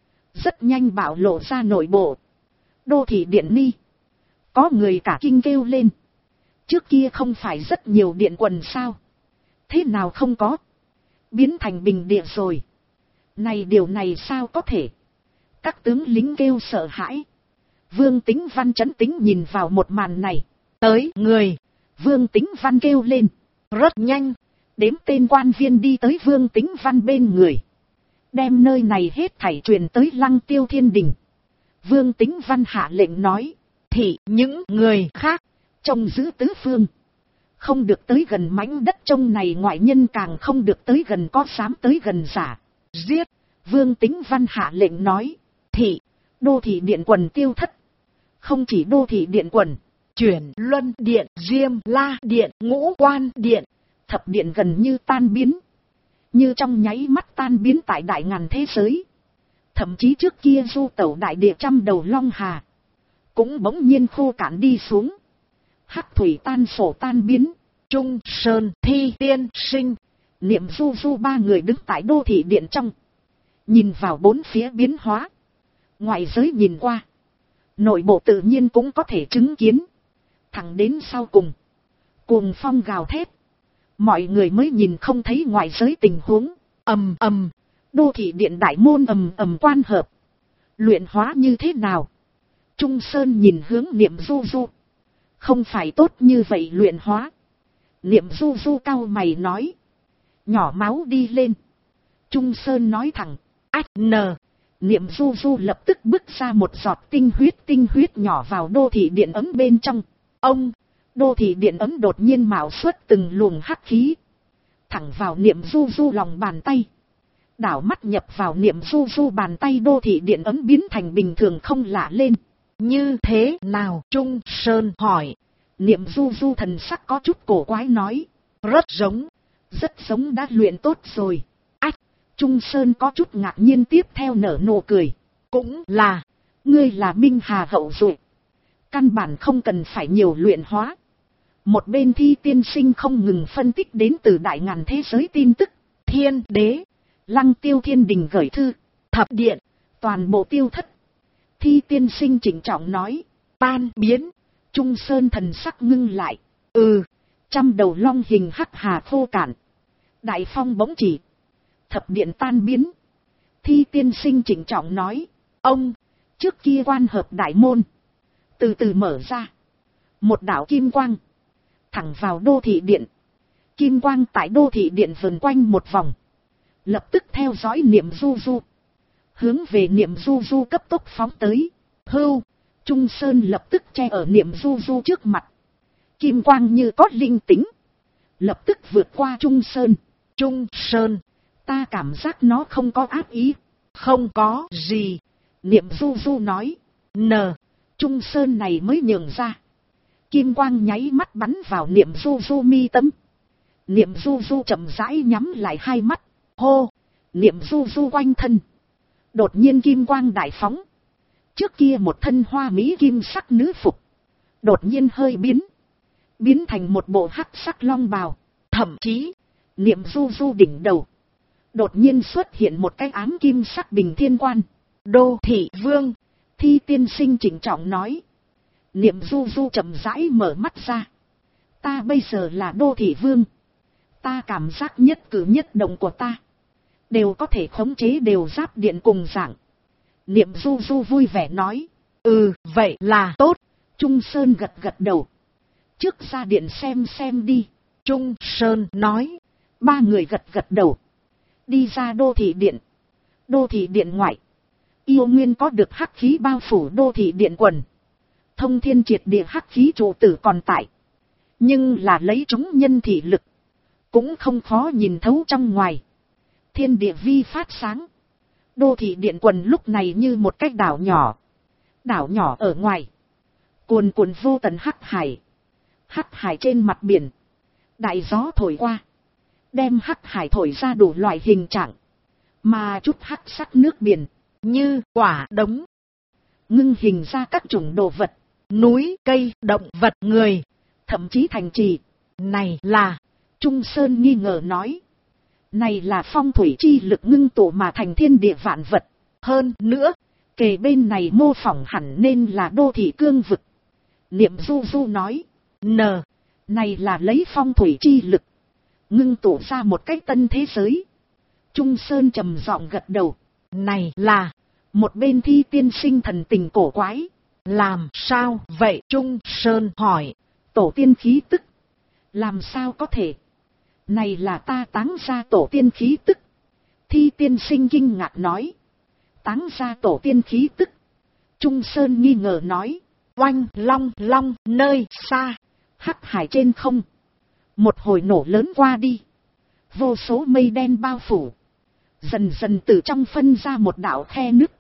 Rất nhanh bạo lộ ra nội bộ. Đô thị điện ni. Có người cả kinh kêu lên. Trước kia không phải rất nhiều điện quần sao? Thế nào không có? Biến thành bình địa rồi. Này điều này sao có thể? Các tướng lính kêu sợ hãi. Vương Tính Văn trấn tĩnh nhìn vào một màn này. Tới người. Vương Tính Văn kêu lên. Rất nhanh. Đếm tên quan viên đi tới Vương Tính Văn bên người. Đem nơi này hết thảy truyền tới Lăng Tiêu Thiên Đình. Vương Tính Văn hạ lệnh nói. Thì những người khác. Trông giữ tứ phương. Không được tới gần mảnh đất trông này, ngoại nhân càng không được tới gần, có dám tới gần giả. Giết. Vương Tính Văn hạ lệnh nói. Thị. Đô thị điện quần tiêu thất. Không chỉ đô thị điện quần. Chuyển Luân Điện, Diêm La Điện, Ngũ Quan Điện. Thập điện gần như tan biến. Như trong nháy mắt tan biến tại đại ngàn thế giới. Thậm chí trước kia du tẩu đại địa trăm đầu long hà. Cũng bỗng nhiên khô cạn đi xuống. Hắc thủy tan sổ tan biến. Trung Sơn, Thi Tiên Sinh, Niệm Du Du ba người đứng tại đô thị điện trong. Nhìn vào bốn phía biến hóa. Ngoại giới nhìn qua. Nội bộ tự nhiên cũng có thể chứng kiến. Thẳng đến sau cùng. Cuồng phong gào thét. Mọi người mới nhìn không thấy ngoại giới tình huống. Ầm ầm. Đô thị điện đại môn ầm ầm quan hợp. Luyện hóa như thế nào? Trung Sơn nhìn hướng Niệm Du Du. Không phải tốt như vậy luyện hóa. Niệm Du Du cau mày nói. Nhỏ máu đi lên. Trung Sơn nói thẳng. Ách nờ. Niệm Du Du lập tức bước ra một giọt tinh huyết nhỏ vào đô thị điện ấm bên trong. Ông. Đô thị điện ấm đột nhiên mạo xuất từng luồng hắc khí. Thẳng vào Niệm Du Du lòng bàn tay. Đảo mắt nhập vào Niệm Du Du bàn tay, đô thị điện ấm biến thành bình thường không lạ lên. Như thế nào? Trung Sơn hỏi. Niệm Du Du thần sắc có chút cổ quái nói. Rất giống. Rất giống đã luyện tốt rồi. Ách. Trung Sơn có chút ngạc nhiên tiếp theo nở nụ cười. Cũng là. Ngươi là Minh Hà hậu duệ. Căn bản không cần phải nhiều luyện hóa. Một bên Thi tiên sinh không ngừng phân tích đến từ đại ngàn thế giới tin tức. Thiên đế. Lăng Tiêu Thiên Đình gửi thư. Thập điện. Toàn bộ tiêu thất. Thi tiên sinh chỉnh trọng nói. Tan biến. Trung Sơn thần sắc ngưng lại. Trăm đầu long hình hắc hà khô cạn. Đại phong bỗng chỉ. Thập điện tan biến. Thi tiên sinh chỉnh trọng nói. Ông. Trước kia quan hợp đại môn. Từ từ mở ra. Một đạo kim quang. Thẳng vào đô thị điện. Kim quang tại đô thị điện vần quanh một vòng. Lập tức theo dõi Niệm Du Du. Hướng về Niệm Du Du cấp tốc phóng tới. Hưu. Trung Sơn lập tức che ở Niệm Du Du trước mặt. Kim quang như có linh tính. Lập tức vượt qua Trung Sơn. Trung Sơn. Ta cảm giác nó không có ác ý. Không có gì. Niệm Du Du nói. Trung Sơn này mới nhường ra. Kim quang nháy mắt bắn vào Niệm Du Du mi tâm. Niệm Du Du chậm rãi nhắm lại hai mắt. Hô. Niệm Du Du quanh thân. Đột nhiên kim quang đại phóng. Trước kia một thân hoa mỹ kim sắc nữ phục. Đột nhiên hơi biến. Biến thành một bộ hắc sắc long bào. Thậm chí. Niệm Du Du đỉnh đầu. Đột nhiên xuất hiện một cái ám kim sắc bình thiên quan. Đô thị vương. Thi tiên sinh chỉnh trọng nói. Niệm Du Du chậm rãi mở mắt ra. Ta bây giờ là đô thị vương. Ta cảm giác nhất cử nhất động của ta đều có thể khống chế đều giáp điện cùng dạng. Niệm Du Du vui vẻ nói. Vậy là tốt. Trung Sơn gật gật đầu. Trước ra điện xem đi. Trung Sơn nói. Ba người gật gật đầu. Đi ra đô thị điện. Đô thị điện ngoại. Yêu Nguyên có được hắc khí bao phủ đô thị điện quần. Thông thiên triệt địa hắc khí trụ tử còn tại. Nhưng là lấy chúng nhân thị lực. Cũng không khó nhìn thấu trong ngoài. Thiên địa vi phát sáng. Đô thị điện quần lúc này như một cái đảo nhỏ. Đảo nhỏ ở ngoài. Cuồn cuộn vô tận hắc hải. Hắc hải trên mặt biển. Đại gió thổi qua. Đem hắc hải thổi ra đủ loại hình trạng. Mà chút hắc sắc nước biển. Như quả đống. Ngưng hình ra các chủng đồ vật. Núi, cây, động vật, người. Thậm chí thành trì. Này là. Trung Sơn nghi ngờ nói. Này là phong thủy chi lực ngưng tụ mà thành thiên địa vạn vật. Hơn nữa, kề bên này mô phỏng hẳn nên là đô thị cương vực. Niệm Du Du nói. Này là lấy phong thủy chi lực. Ngưng tụ ra một cái tân thế giới. Trung Sơn trầm giọng gật đầu. Này là. Một bên Thi tiên sinh thần tình cổ quái. Làm sao vậy? Trung Sơn hỏi. Tổ tiên khí tức. Làm sao có thể? Này là ta táng ra tổ tiên khí tức. Thi tiên sinh kinh ngạc nói. Táng ra tổ tiên khí tức. Trung Sơn nghi ngờ nói. Oanh long nơi xa. Hắc hải trên không. Một hồi nổ lớn qua đi. Vô số mây đen bao phủ. Dần dần từ trong phân ra một đạo khe nứt.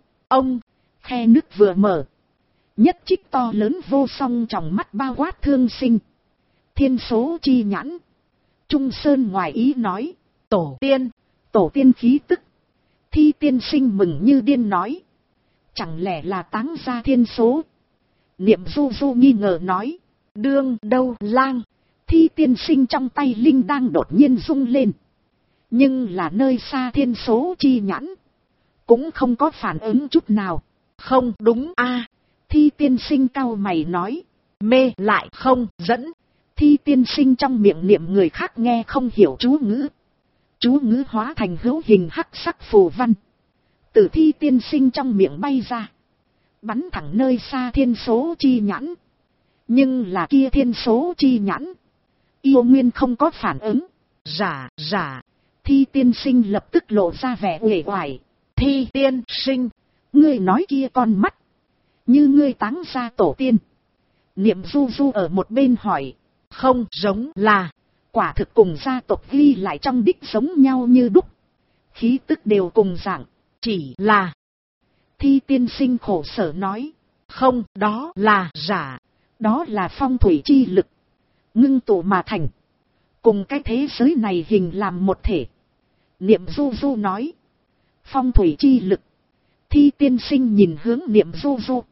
Khe nứt vừa mở. Nhất trích to lớn vô song trong mắt bao quát thương sinh. Thiên số chi nhãn. Trung Sơn ngoài ý nói. Tổ tiên khí tức. Thi tiên sinh mừng như điên nói. Chẳng lẽ là táng ra thiên số? Niệm Du Du nghi ngờ nói. Đương đâu lang. Thi tiên sinh trong tay linh đang đột nhiên rung lên. Nhưng là nơi xa thiên số chi nhãn. Cũng không có phản ứng chút nào. Không đúng a. Thi tiên sinh cau mày nói. Mê lại không dẫn. Thi tiên sinh trong miệng niệm người khác nghe không hiểu chú ngữ. Chú ngữ hóa thành hữu hình hắc sắc phù văn. Từ thi tiên sinh trong miệng bay ra. Bắn thẳng nơi xa thiên số chi nhãn. Nhưng là kia thiên số chi nhãn. Yêu Nguyên không có phản ứng. Giả. Thi tiên sinh lập tức lộ ra vẻ uể oải. Thi tiên sinh. Ngươi nói kia con mắt. Như ngươi táng ra tổ tiên. Niệm Du Du ở một bên hỏi. Không giống là. Quả thực cùng gia tộc ghi lại trong đích giống nhau như đúc. Khí tức đều cùng dạng. Chỉ là. Thi tiên sinh khổ sở nói. Không, đó là giả. Đó là phong thủy chi lực. Ngưng tụ mà thành. Cùng cái thế giới này hình làm một thể. Niệm Du Du nói. Phong thủy chi lực. Thi tiên sinh nhìn hướng Niệm Du Du.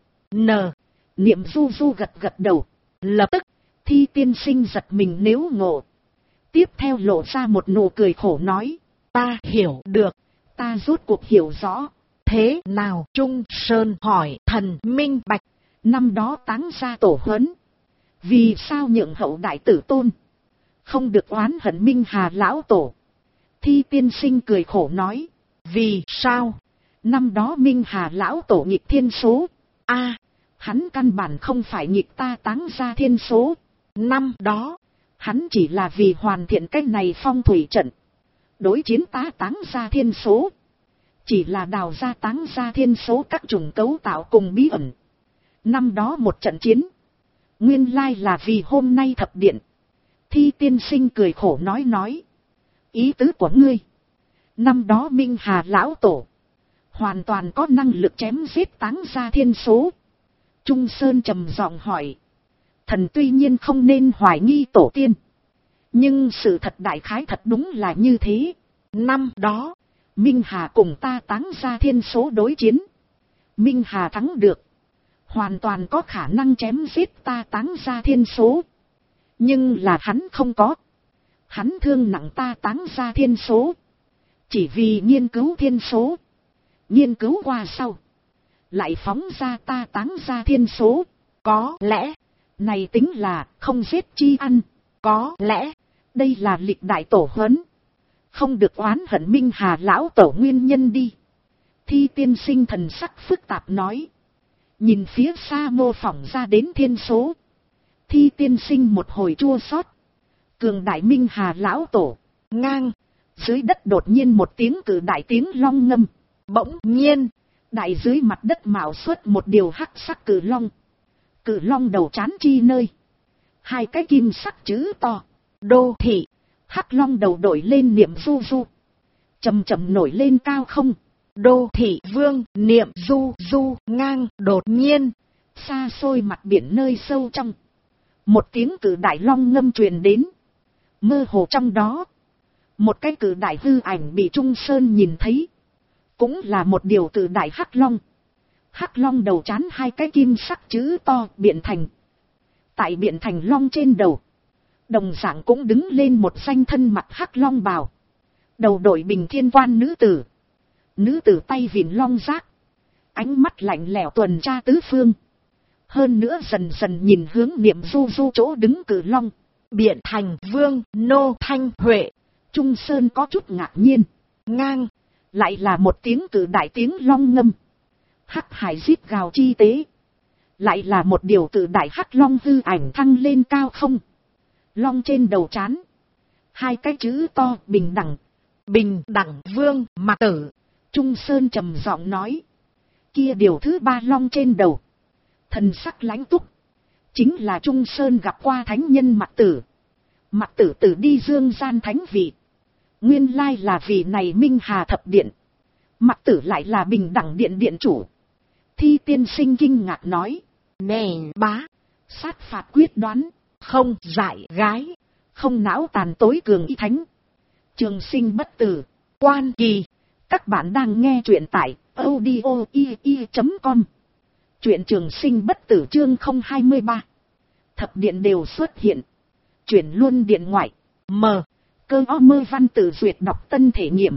Niệm Du Du gật gật đầu. Lập tức. Thi tiên sinh giật mình nếu ngộ. Tiếp theo lộ ra một nụ cười khổ nói. Ta hiểu được. Ta rốt cuộc hiểu rõ. Thế nào? Trung Sơn hỏi. Thần minh bạch. Năm đó táng ra tổ huấn. Vì sao nhượng hậu đại tử tôn? Không được oán hận Minh Hà lão tổ. Thi tiên sinh cười khổ nói. Vì sao? Năm đó Minh Hà lão tổ nghịch thiên số. Hắn căn bản không phải nghịch ta táng ra thiên số. Năm đó, hắn chỉ là vì hoàn thiện cái này phong thủy trận. Đối chiến ta táng ra thiên số. Chỉ là đào ra táng ra thiên số các chủng cấu tạo cùng bí ẩn. Năm đó một trận chiến. Nguyên lai là vì hôm nay thập điện. Thi tiên sinh cười khổ nói. Ý tứ của ngươi. Năm đó Minh Hà lão tổ. Hoàn toàn có năng lực chém giết táng ra thiên số. Trung Sơn trầm giọng hỏi. Thần tuy nhiên không nên hoài nghi tổ tiên. Nhưng sự thật đại khái thật đúng là như thế. Năm đó, Minh Hà cùng ta táng ra thiên số đối chiến. Minh Hà thắng được. Hoàn toàn có khả năng chém giết ta táng ra thiên số. Nhưng là hắn không có. Hắn thương nặng ta táng ra thiên số. Chỉ vì nghiên cứu thiên số. Nghiên cứu qua sau. Lại phóng ra ta táng ra thiên số. Có lẽ. Này tính là không giết chi ăn. Có lẽ. Đây là lịch đại tổ huấn. Không được oán hận Minh Hà lão tổ nguyên nhân đi. Thi tiên sinh thần sắc phức tạp nói. Nhìn phía xa mô phỏng ra đến thiên số. Thi tiên sinh một hồi chua xót. Cường đại Minh Hà lão tổ. Ngang. Dưới đất đột nhiên một tiếng cử đại tiếng long ngâm. Bỗng nhiên. Đại dưới mặt đất mạo xuất một điều hắc sắc cử long. Cử long đầu trán chi nơi. Hai cái kim sắc chữ to. Đô thị. Hắc long đầu đổi lên niệm du du. Chầm chầm nổi lên cao không. Đô thị vương niệm du du ngang đột nhiên. Xa xôi mặt biển nơi sâu trong. Một tiếng cử đại long ngâm truyền đến. Mơ hồ trong đó. Một cái cử đại hư ảnh bị Trung Sơn nhìn thấy. Cũng là một điều cử đại hắc long. Hắc long đầu trán hai cái kim sắc chữ to Biện Thành. Tại Biện Thành long trên đầu. Đồng dạng cũng đứng lên một danh thân mặc hắc long bào. Đầu đội bình thiên quan nữ tử. Nữ tử tay vịn long giác. Ánh mắt lạnh lẽo tuần tra tứ phương. Hơn nữa dần dần nhìn hướng niệm du du chỗ đứng cử long. Biện Thành vương nô thanh huệ. Trung Sơn có chút ngạc nhiên. Ngang. Lại là một tiếng cử đại tiếng long ngâm. Hắc hải giết gào chi tế. Lại là một điều cử đại hắc long hư ảnh thăng lên cao không. Long trên đầu trán. Hai cái chữ to bình đẳng. Bình đẳng vương mặc tử. Trung Sơn trầm giọng nói. Kia điều thứ ba long trên đầu. Thần sắc lãnh túc. Chính là Trung Sơn gặp qua thánh nhân mặc tử. Mặc tử tử đi dương gian thánh vị. Nguyên lai là vị này Minh Hà thập điện. Mặc tử lại là bình đẳng điện điện chủ. Thi tiên sinh kinh ngạc nói. Nè bá. Sát phạt quyết đoán. Không dại gái. Không não tàn tối cường y thánh. Trường sinh bất tử. Quan kỳ. Các bạn đang nghe truyện tại audio.com. Truyện trường sinh bất tử chương 023. Thập điện đều xuất hiện. Chuyển luôn điện ngoại. Mờ. Cơ o mơ văn tự duyệt đọc tân thể nghiệm.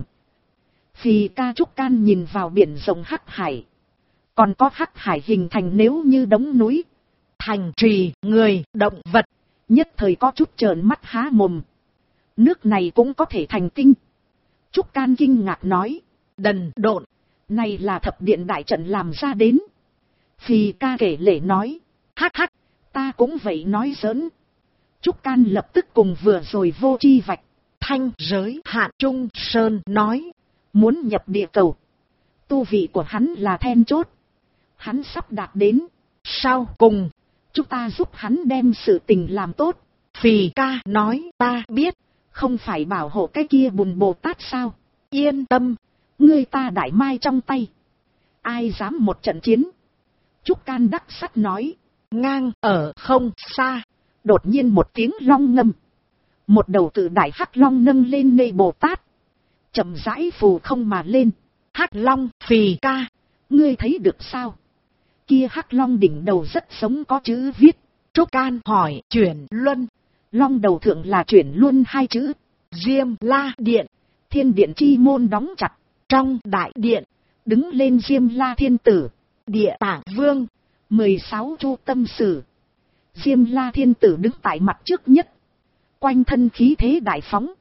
Phì ca trúc can nhìn vào biển rộng hắc hải. Còn có hắc hải hình thành nếu như đống núi. Thành trì, người, động vật. Nhất thời có chút trợn mắt há mồm. Nước này cũng có thể thành tinh. Trúc can kinh ngạc nói. Đần độn. Này là thập điện đại trận làm ra đến. Phì ca kể lể nói. Hắc hắc. Ta cũng vậy nói giỡn. Trúc can lập tức cùng vừa rồi vô chi vạch. Thanh giới hạn Trung Sơn nói. Muốn nhập địa cầu. Tu vị của hắn là then chốt. Hắn sắp đạt đến. Sau cùng. Chúng ta giúp hắn đem sự tình làm tốt. Phì ca nói ta biết. Không phải bảo hộ cái kia Bùn Bồ Tát sao. Yên tâm. Ngươi ta đại mai trong tay. Ai dám một trận chiến. Trúc can đắc sắt nói. Ngang ở không xa. Đột nhiên một tiếng long ngâm. Một đầu tự đại hắc long nâng lên nê Bồ Tát. Chậm rãi phù không mà lên. Hắc long phì ca. Ngươi thấy được sao? Kia hắc long đỉnh đầu rất sống có chữ viết. Trúc can hỏi chuyển luân. Long đầu thượng là chuyển luân hai chữ. Diêm la điện. Thiên điện chi môn đóng chặt. Trong đại điện. Đứng lên Diêm la thiên tử. Địa tạng vương. 16 chu tâm sử. Diêm la thiên tử đứng tại mặt trước nhất. Quanh thân khí thế đại phóng.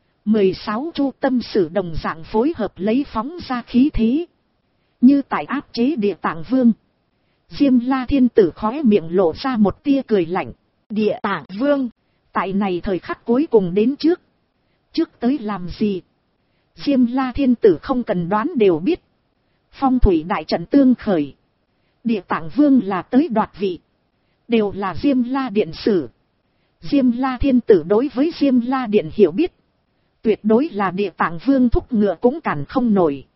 16 chu tâm sử đồng dạng phối hợp lấy phóng ra khí thế. Như tại áp chế địa tạng vương. Diêm la thiên tử khóe miệng lộ ra một tia cười lạnh. Địa tạng vương. Tại này thời khắc cuối cùng đến trước. Trước tới làm gì? Diêm la thiên tử không cần đoán đều biết. Phong thủy đại trận tương khởi. Địa tạng vương là tới đoạt vị. Đều là Diêm la điện sử. Diêm la thiên tử đối với Diêm la điện hiểu biết. Tuyệt đối là địa tạng vương thúc ngựa cũng cản không nổi.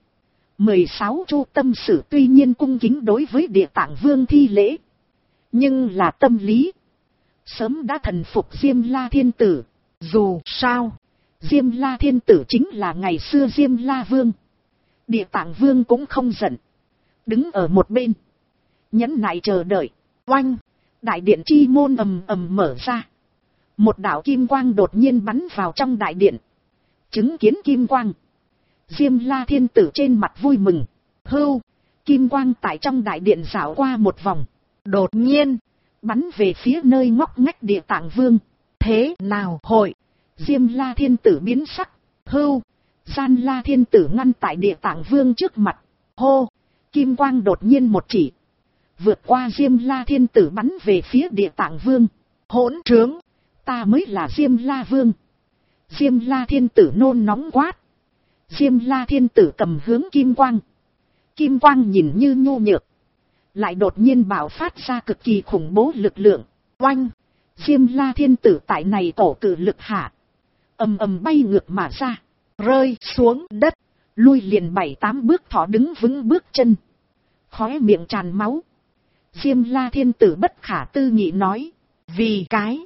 16 chu tâm sử tuy nhiên cung kính đối với địa tạng vương thi lễ. Nhưng là tâm lý. Sớm đã thần phục Diêm la thiên tử. Dù sao. Diêm la thiên tử chính là ngày xưa Diêm la vương. Địa tạng vương cũng không giận. Đứng ở một bên. Nhẫn nại chờ đợi. Oanh. Đại điện chi môn ầm ầm mở ra. Một đạo kim quang đột nhiên bắn vào trong đại điện. Chứng kiến kim quang. Diêm la thiên tử trên mặt vui mừng. Hưu. Kim quang tại trong đại điện dạo qua một vòng. Đột nhiên. Bắn về phía nơi ngóc ngách địa tạng vương. Thế nào hội. Diêm La Thiên Tử biến sắc, hưu, Gian La Thiên Tử ngăn tại Địa Tạng Vương trước mặt, hô, kim quang đột nhiên một chỉ, vượt qua Diêm La Thiên Tử bắn về phía Địa Tạng Vương. Hỗn trướng, ta mới là Diêm La Vương. Diêm La Thiên Tử nôn nóng quát. Diêm La Thiên Tử cầm hướng kim quang. Kim quang nhìn như nhu nhược, lại đột nhiên bạo phát ra cực kỳ khủng bố lực lượng. Oanh, Diêm La Thiên Tử tại này cổ cử lực hạ, ầm ầm bay ngược mà ra, rơi xuống đất, lui liền 7-8 bước thỏ đứng vững bước chân, khóe miệng tràn máu. Diêm La Thiên Tử bất khả tư nghị nói, vì cái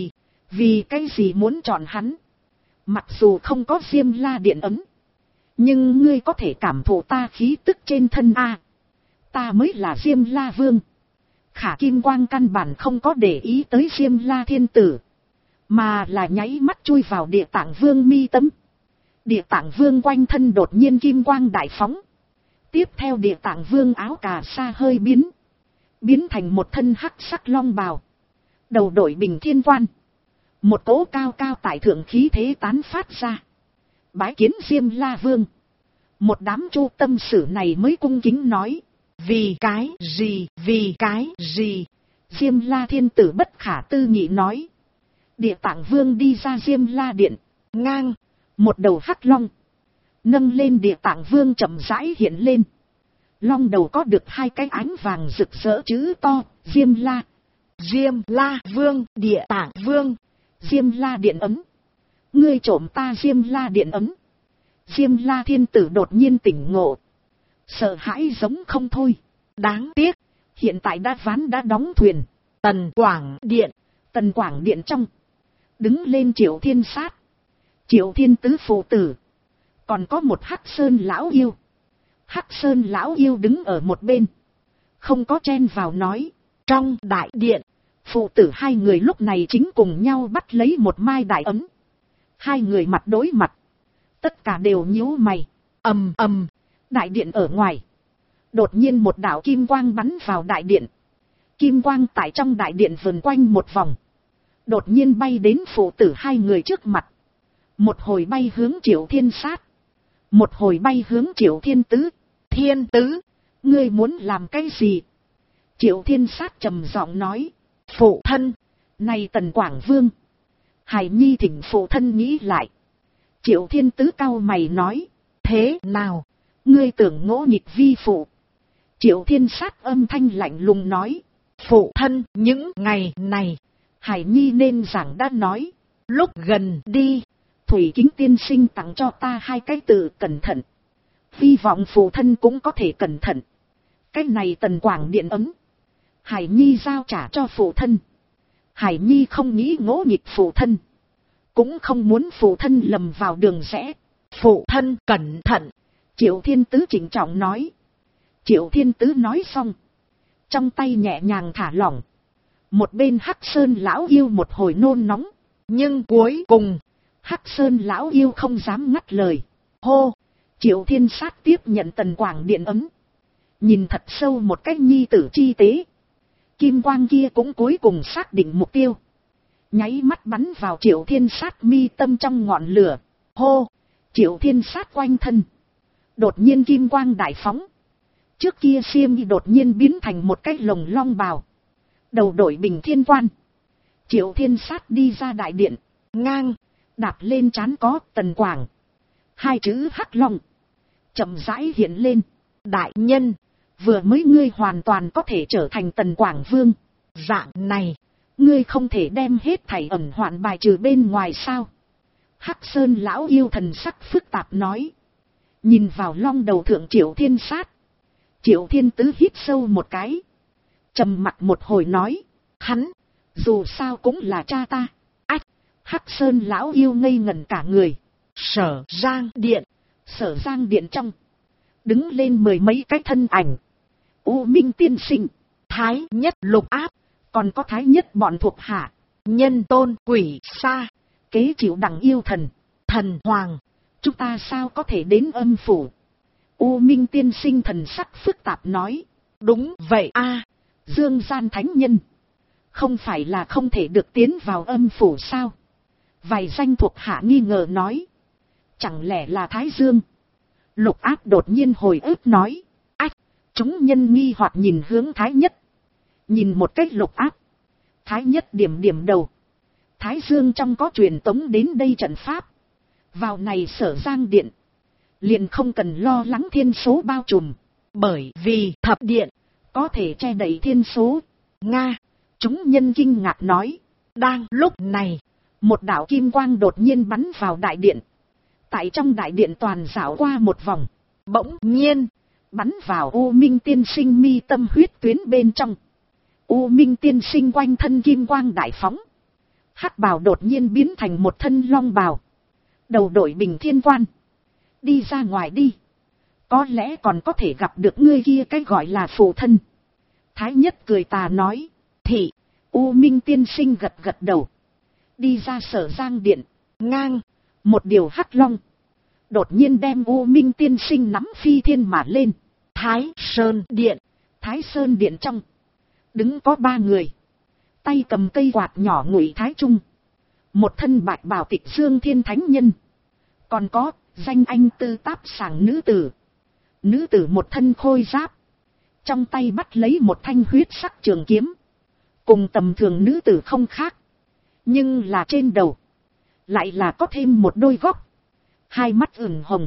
gì muốn chọn hắn? Mặc dù không có Diêm La điện ấm, nhưng ngươi có thể cảm thụ ta khí tức trên thân a. Ta mới là Diêm La Vương. Khả kim quang căn bản không có để ý tới Diêm La Thiên Tử, mà là nháy mắt chui vào Địa Tạng Vương mi tâm. Địa Tạng Vương quanh thân đột nhiên kim quang đại phóng. Tiếp theo Địa Tạng Vương áo cà sa hơi biến thành một thân hắc sắc long bào, đầu đội bình thiên quan, một cỗ cao cao tại thượng khí thế tán phát ra. Bái kiến Diêm La Vương. Một đám chu tâm sử này mới cung kính nói, vì cái gì? Diêm La Thiên Tử bất khả tư nghị nói. Địa Tạng Vương đi ra Diêm La điện, ngang, một đầu hắc long, nâng lên Địa Tạng Vương chậm rãi hiện lên. Long đầu có được 2 cái ánh vàng rực rỡ chữ to, Diêm La Vương, Địa Tạng Vương, Diêm La điện ấm. Ngươi trộm ta Diêm La điện ấm. Diêm La Thiên Tử đột nhiên tỉnh ngộ, sợ hãi giống không thôi. Đáng tiếc, hiện tại đã ván đã đóng thuyền. Tần Quảng Điện trong, đứng lên Triệu Thiên Sát, Triệu Thiên Tứ phụ tử, còn có một Hắc Sơn lão yêu. Hắc Sơn lão yêu đứng ở một bên, không có chen vào nói. Trong đại điện, phụ tử 2 người lúc này chính cùng nhau bắt lấy một mai đại ấm. 2 người mặt đối mặt, tất cả đều nhíu mày. Ầm ầm, đại điện ở ngoài, đột nhiên một đạo kim quang bắn vào đại điện. Kim quang tại trong đại điện vần quanh một vòng, đột nhiên bay đến phụ tử 2 người trước mặt. Một hồi bay hướng Triệu Thiên Sát, một hồi bay hướng Triệu Thiên Tứ. Thiên Tứ, ngươi muốn làm cái gì? Triệu Thiên Sát trầm giọng nói, phụ thân, này Tần Quảng Vương. Hải Nhi thỉnh phụ thân nghĩ lại. Triệu Thiên Tứ cau mày nói, thế nào, ngươi tưởng ngỗ nghịch vi phụ? Triệu Thiên Sát âm thanh lạnh lùng nói, phụ thân, những ngày này, Hải Nhi nên giảng đã nói. Lúc gần đi, Thủy Kính tiên sinh tặng cho ta 2 cái từ cẩn thận. Hy vọng phụ thân cũng có thể cẩn thận. Cái này Tần Quảng điện ấm, Hải Nhi giao trả cho phụ thân. Hải Nhi không nghĩ ngỗ nghịch phụ thân, cũng không muốn phụ thân lầm vào đường rẽ. Phụ thân cẩn thận. Triệu Thiên Tứ trịnh trọng nói. Triệu Thiên Tứ nói xong, trong tay nhẹ nhàng thả lỏng. Một bên Hắc Sơn lão yêu một hồi nôn nóng, nhưng cuối cùng Hắc Sơn lão yêu không dám ngắt lời. Hô, Triệu Thiên Sát tiếp nhận Tần Quảng điện ấm, nhìn thật sâu một cách nhi tử chi tế. Kim quang kia cũng cuối cùng xác định mục tiêu, nháy mắt bắn vào Triệu Thiên Sát mi tâm trong ngọn lửa. Hô, Triệu Thiên Sát quanh thân đột nhiên kim quang đại phóng. Trước kia xiêm đột nhiên biến thành một cái lồng long bào, đầu đội bình thiên quan. Triệu Thiên Sát đi ra đại điện, ngang, đạp lên trán có Tần Quảng 2 chữ hắc long, chậm rãi hiện lên. Đại nhân, vừa mới ngươi hoàn toàn có thể trở thành Tần Quảng Vương. Dạng này, ngươi không thể đem hết thảy ẩn hoạn bài trừ bên ngoài sao? Hắc Sơn lão yêu thần sắc phức tạp nói. Nhìn vào long đầu thượng Triệu Thiên Sát, Triệu Thiên Tứ hít sâu một cái, trầm mặt một hồi nói, hắn, dù sao cũng là cha ta. Ách, Hắc Sơn lão yêu ngây ngẩn cả người. Sở Giang điện trong, đứng lên 10 mấy cái thân ảnh. U Minh tiên sinh, Thái Nhất Lục Áp, còn có Thái Nhất bọn thuộc hạ, Nhân Tôn Quỷ Sa, kế chịu đẳng yêu thần, Thần Hoàng. Chúng ta sao có thể đến âm phủ? U Minh tiên sinh thần sắc phức tạp nói. Đúng vậy a, Dương Gian thánh nhân, không phải là không thể được tiến vào âm phủ sao? Vài danh thuộc hạ nghi ngờ nói. Chẳng lẽ là Thái Dương? Lục Áp đột nhiên hồi ức nói. Ách, chúng nhân nghi hoặc nhìn hướng Thái Nhất. Nhìn một cách Lục Áp. Thái Nhất điểm điểm đầu. Thái Dương trong có truyền tống đến đây trận pháp. Vào này Sở Giang Điện. Liền không cần lo lắng thiên số bao trùm. Bởi vì thập điện có thể che đậy thiên số. Nga. Chúng nhân kinh ngạc nói. Đang lúc này, một đạo kim quang đột nhiên bắn vào đại điện. Tại trong đại điện toàn dạo qua một vòng. bỗng nhiên, bắn vào U Minh Tiên Sinh mi tâm huyết tuyến bên trong. U Minh Tiên Sinh quanh thân kim quang đại phóng. Hắc bào đột nhiên biến thành một thân long bào. Đầu đội bình thiên quan. Đi ra ngoài đi. Có lẽ còn có thể gặp được ngươi kia cái gọi là phụ thân. Thái Nhất cười tà nói. Thị. U Minh Tiên Sinh gật gật đầu. Đi ra Sở Giang Điện. Ngang. Một điều hắc long. Đột nhiên đem U Minh Tiên Sinh nắm phi thiên mà lên. Thái Sơn Điện. Thái Sơn Điện trong. Đứng có 3 người. Tay cầm cây quạt nhỏ Ngụy Thái Trung. Một thân bạch bào Tịch Dương Thiên Thánh Nhân. Còn có danh anh tư táp sảng nữ tử. Nữ tử một thân khôi giáp. Trong tay bắt lấy một thanh huyết sắc trường kiếm. Cùng tầm thường nữ tử không khác. Nhưng là trên đầu. Lại là có thêm một đôi góc. Hai mắt ửng hồng.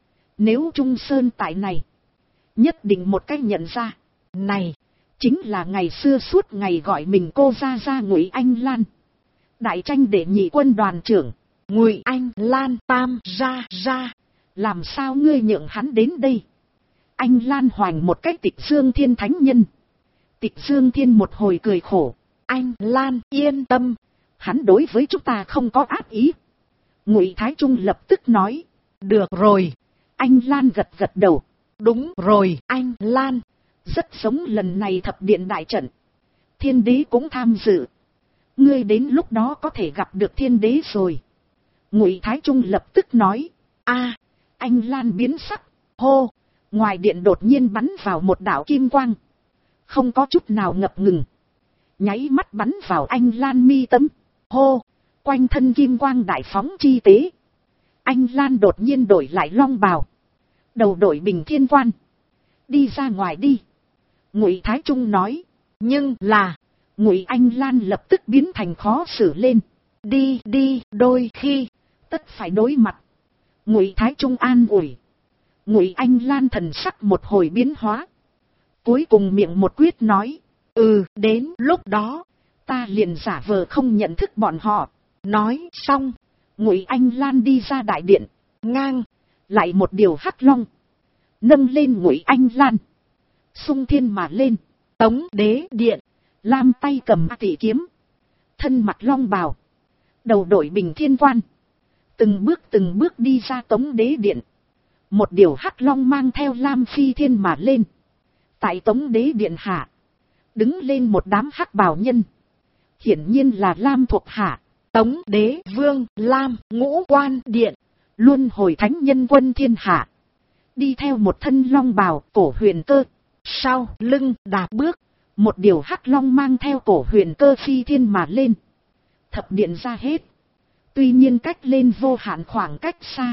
Nếu Trung Sơn tại này. Nhất định một cách nhận ra. Này. Chính là ngày xưa suốt ngày gọi mình cô ra Ngụy Anh Lan. Đại tranh đệ nhị quân đoàn trưởng. Ngụy Anh Lan tam ra. Làm sao ngươi nhượng hắn đến đây? Anh Lan hoành một cách Tịch Dương Thiên Thánh Nhân. Tịch Dương Thiên một hồi cười khổ. Anh Lan yên tâm. Hắn đối với chúng ta không có ác ý. Ngụy Thái Trung lập tức nói. Được rồi. Anh Lan gật gật đầu. Đúng rồi anh Lan. Rất giống lần này thập điện đại trận. Thiên đế cũng tham dự. Ngươi đến lúc đó có thể gặp được thiên đế rồi. Ngụy Thái Trung lập tức nói. A, anh Lan biến sắc. Hô, ngoài điện đột nhiên bắn vào một đạo kim quang. Không có chút nào ngập ngừng. Nháy mắt bắn vào anh Lan mi tâm. Hô, quanh thân kim quang đại phóng chi tế. Anh Lan đột nhiên đổi lại long bào. Đầu đội bình thiên quan. Đi ra ngoài đi. Ngụy Thái Trung nói. Nhưng là. Ngụy Anh Lan lập tức biến thành khó xử lên. Đi, đôi khi. Tất phải đối mặt. Ngụy Thái Trung an ủi. Ngụy Anh Lan thần sắc một hồi biến hóa. Cuối cùng miệng một quyết nói. Đến lúc đó. Ta liền giả vờ không nhận thức bọn họ. Nói xong. Ngụy Anh Lan đi ra đại điện. Ngang. Lại một điều hắc long. Nâng lên Ngụy Anh Lan. Xung thiên mà lên. Tống đế điện. Lam tay cầm tỷ kiếm. Thân mặt long bào. Đầu đội bình thiên quan. Từng bước đi ra Tống đế điện. Một điều hắc long mang theo Lam phi thiên mà lên. Tại Tống đế điện hạ. Đứng lên một đám hắc bào nhân. Hiển nhiên là Lam thuộc hạ. Tống đế vương Lam Ngũ Quan Điện. Luôn hồi thánh nhân quân thiên hạ. Đi theo một thân long bào Cổ Huyền Cơ. Sau lưng đạp bước. Một điều hắc long mang theo Cổ Huyền Cơ phi thiên mà lên. Thập điện ra hết. Tuy nhiên cách lên vô hạn khoảng cách xa.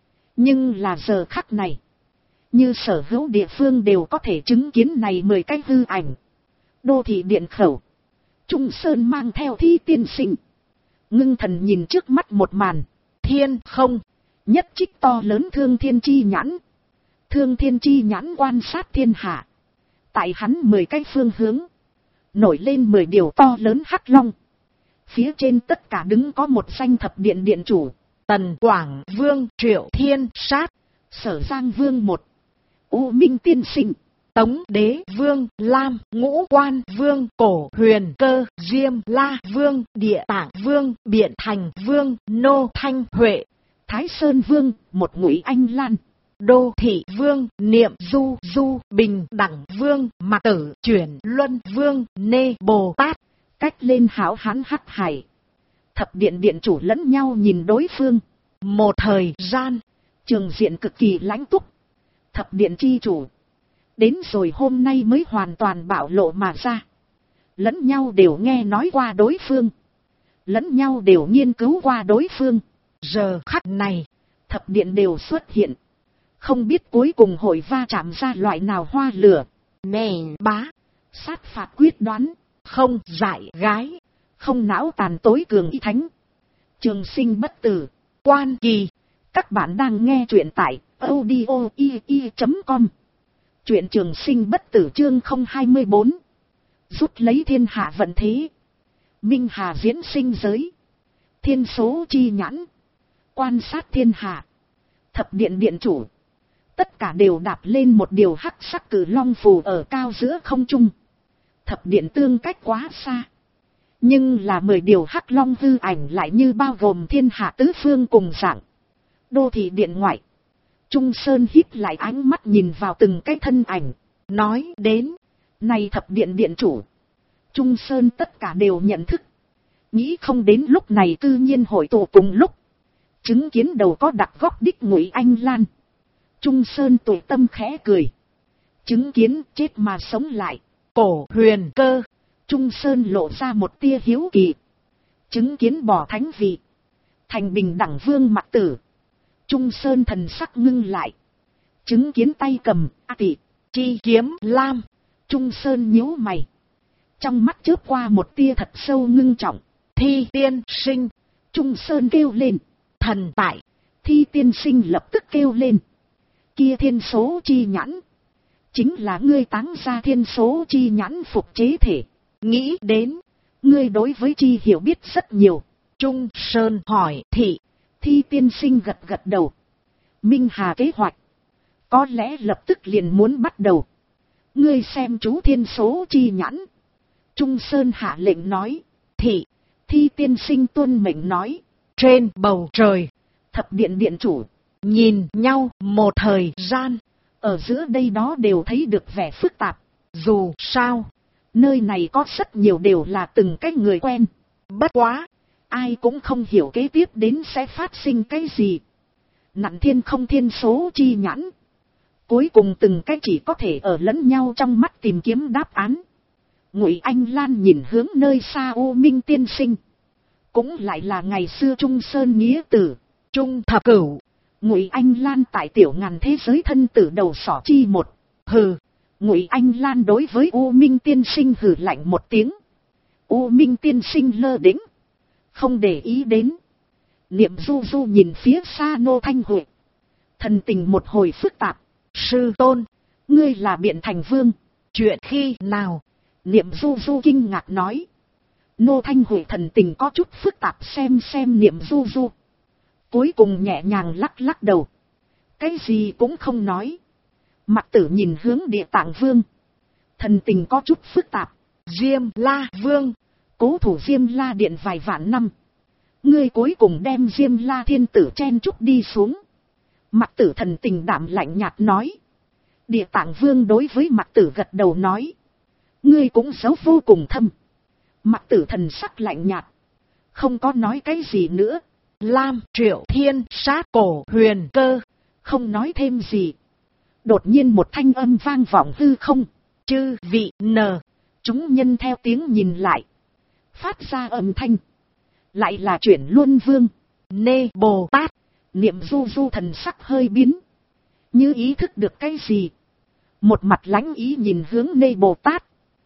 Nhưng là giờ khắc này. Như sở hữu địa phương đều có thể chứng kiến này 10 cái hư ảnh. Đô thị điện khẩu. Trung Sơn mang theo Thi Tiên Sinh. Ngưng thần nhìn trước mắt một màn. Thiên không. Nhất trích to lớn Thương Thiên Chi Nhãn. Thương Thiên Chi Nhãn quan sát thiên hạ. Tại hắn 10 cái phương hướng. Nổi lên 10 điều to lớn hắc long. Phía trên tất cả đứng có một danh thập điện điện chủ. Tần Quảng Vương Triệu Thiên Sát. Sở Giang Vương 1. U Minh Tiên Sinh. Tống đế vương Lam Ngũ Quan Vương Cổ Huyền Cơ Diêm La Vương Địa Tạng Vương Biện Thành Vương Nô Thanh Huệ. Thái Sơn Vương một Ngụy Anh Lan. Đô Thị Vương Niệm Du Bình Đẳng Vương Mạc Tử Chuyển Luân Vương Nê Bồ Tát. Cách lên hảo hán hắc hải. Thập điện điện chủ lẫn nhau nhìn đối phương. Một thời gian. Trường diện cực kỳ lãnh túc. Thập điện chi chủ. Đến rồi hôm nay mới hoàn toàn bạo lộ mà ra. Lẫn nhau đều nghe nói qua đối phương. lẫn nhau đều nghiên cứu qua đối phương. Giờ khắc này, thập điện đều xuất hiện. Không biết cuối cùng hội va chạm ra loại nào hoa lửa. mèn bá, Sát phạt quyết đoán. không dại gái, Không não tàn tối cường y thánh. Trường sinh bất tử. quan kỳ. Các bạn đang nghe truyện tại audio.com. Truyện trường sinh bất tử chương 024. Rút lấy thiên hạ vận thế. Minh Hà diễn sinh giới. Thiên số chi nhãn. Quan sát thiên hạ. Thập điện điện chủ. Tất cả đều đạp lên một điều hắc sắc cử long phù ở cao giữa không trung. Thập điện tương cách quá xa. Nhưng là 10 điều hắc long hư ảnh lại như bao gồm thiên hạ tứ phương cùng dạng. Đô thị điện ngoại. Trung Sơn hít lại ánh mắt nhìn vào từng cái thân ảnh. Nói đến, này thập điện điện chủ. Trung Sơn tất cả đều nhận thức. Nghĩ không đến lúc này tự nhiên hội tụ cùng lúc. Chứng kiến đầu có đặt góc đích Ngụy Anh Lan. Trung Sơn tủi tâm khẽ cười. Chứng kiến chết mà sống lại. Cổ Huyền Cơ. Trung Sơn lộ ra một tia hiếu kỳ. Chứng kiến bỏ thánh vị. Thành bình đẳng vương Mặc Tử. Trung Sơn thần sắc ngưng lại. Chứng kiến tay cầm, tỷ, Chi kiếm lam. Trung Sơn nhíu mày. Trong mắt chớp qua một tia thật sâu ngưng trọng. Thi tiên sinh. Trung Sơn kêu lên. Thần tại. Thi tiên sinh lập tức kêu lên. Kia thiên số chi nhãn. Chính là ngươi táng ra thiên số chi nhãn phục chế thể. Nghĩ đến, ngươi đối với chi hiểu biết rất nhiều. Trung Sơn hỏi thị. Thi tiên sinh gật gật đầu. Minh Hà kế hoạch. Có lẽ lập tức liền muốn bắt đầu. Ngươi xem chú thiên số chi nhãn. Trung Sơn hạ lệnh nói. Thị. Thi tiên sinh tuân mệnh nói. Trên bầu trời. Thập điện điện chủ. Nhìn nhau một thời gian. Ở giữa đây đó đều thấy được vẻ phức tạp. Dù sao, nơi này có rất nhiều đều là từng cái người quen. Bất quá, ai cũng không hiểu kế tiếp đến sẽ phát sinh cái gì. Nặn thiên không thiên số chi nhãn. Cuối cùng từng cái chỉ có thể ở lẫn nhau trong mắt tìm kiếm đáp án. Ngụy Anh Lan nhìn hướng nơi xa U Minh tiên sinh. Cũng lại là ngày xưa Trung Sơn nghĩa tử. Trung thập cửu. Ngụy Anh Lan tại tiểu ngàn thế giới thân tử đầu sỏ chi một. Hừ. Ngụy Anh Lan đối với U Minh tiên sinh hừ lạnh một tiếng. U Minh tiên sinh lơ đễnh, không để ý đến. Niệm du du nhìn phía xa Nô Thanh Huệ. Thần tình một hồi phức tạp. Sư tôn, ngươi là Biện Thành Vương. Chuyện khi nào? Niệm du du kinh ngạc nói. Nô Thanh Huệ thần tình có chút phức tạp xem Niệm du du. Cuối cùng nhẹ nhàng lắc lắc đầu. Cái gì cũng không nói. Mặc Tử nhìn hướng Địa Tạng Vương. Thần tình có chút phức tạp. Diêm La Vương. Cố thủ Diêm La Điện vài vạn năm. Ngươi cuối cùng đem Diêm La Thiên Tử chen chúc đi xuống. Mặc Tử thần tình đạm lạnh nhạt nói. Địa Tạng Vương đối với Mặc Tử gật đầu nói. Ngươi cũng giấu vô cùng thâm. Mặc Tử thần sắc lạnh nhạt. Không có nói cái gì nữa. Lam Triệu Thiên sát Cổ Huyền Cơ. Không nói thêm gì. Đột nhiên một thanh âm vang vọng hư không. Chư vị nờ. Chúng nhân theo tiếng nhìn lại. Phát ra âm thanh. Lại là chuyển Luân Vương. Nê Bồ Tát. Niệm du du thần sắc hơi biến. Như ý thức được cái gì. Một mặt lãnh ý nhìn hướng Nê Bồ Tát.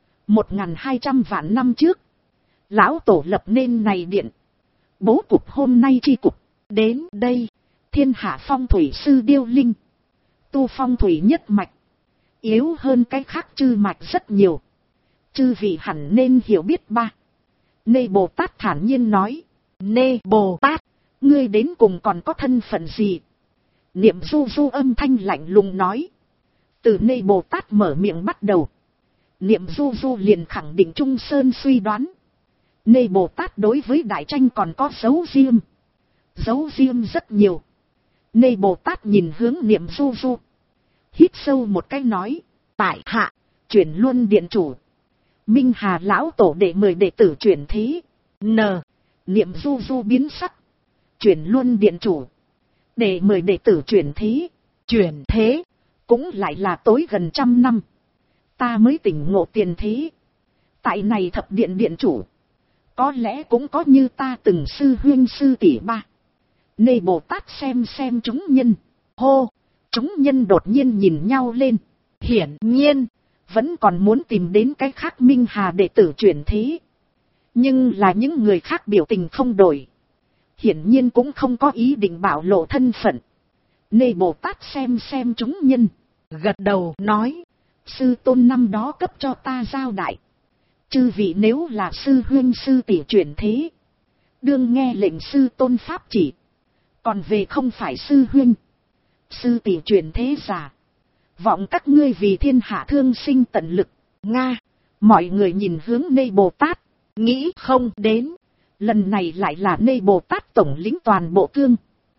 1200 vạn năm trước. Lão Tổ lập nên này điện. Bố cục hôm nay chi cục. Đến đây. Thiên hạ phong thủy sư điêu linh. Tu phong thủy nhất mạch. Yếu hơn cái khác chư mạch rất nhiều. Chư vị hẳn nên hiểu biết ba. Nê Bồ Tát thản nhiên nói. Nê Bồ Tát. Ngươi đến cùng còn có thân phận gì? Niệm du du âm thanh lạnh lùng nói. Từ Nê Bồ Tát mở miệng bắt đầu. Niệm du du liền khẳng định Trung Sơn suy đoán. Nê Bồ Tát đối với đại tranh còn có dấu riêng. Dấu riêng rất nhiều. Nê Bồ Tát nhìn hướng Niệm du du. Hít sâu một cái nói. Tại hạ, chuyển Luân Điện Chủ. Minh Hà Lão Tổ đệ 10 đệ tử chuyển thế. N. Niệm du du biến sắc. Chuyển Luân Điện Chủ. Đệ 10 đệ tử chuyển thế. Chuyển thế. Cũng lại là tối gần 100 năm. Ta mới tỉnh ngộ tiền thế. Tại này thập điện điện chủ. Có lẽ cũng có như ta từng sư huynh sư tỷ ba. Nê Bồ Tát xem chúng nhân. Hô, chúng nhân đột nhiên nhìn nhau lên. Hiển nhiên, vẫn còn muốn tìm đến cái khác Minh Hà đệ tử chuyển thế. Nhưng là những người khác biểu tình không đổi. Hiển nhiên cũng không có ý định bảo lộ thân phận. Nê Bồ Tát xem chúng nhân. Gật đầu nói. Sư tôn năm đó cấp cho ta giao đại. Chư vị nếu là sư huynh sư tỷ chuyển thế. Đương nghe lệnh sư tôn pháp chỉ. Còn về không phải sư huynh sư tỷ chuyển thế giả. Vọng các ngươi vì thiên hạ thương sinh tận lực. Nga. Mọi người nhìn hướng Nê Bồ Tát. Nghĩ không đến. Lần này lại là Nê Bồ Tát tổng lĩnh toàn bộ cương.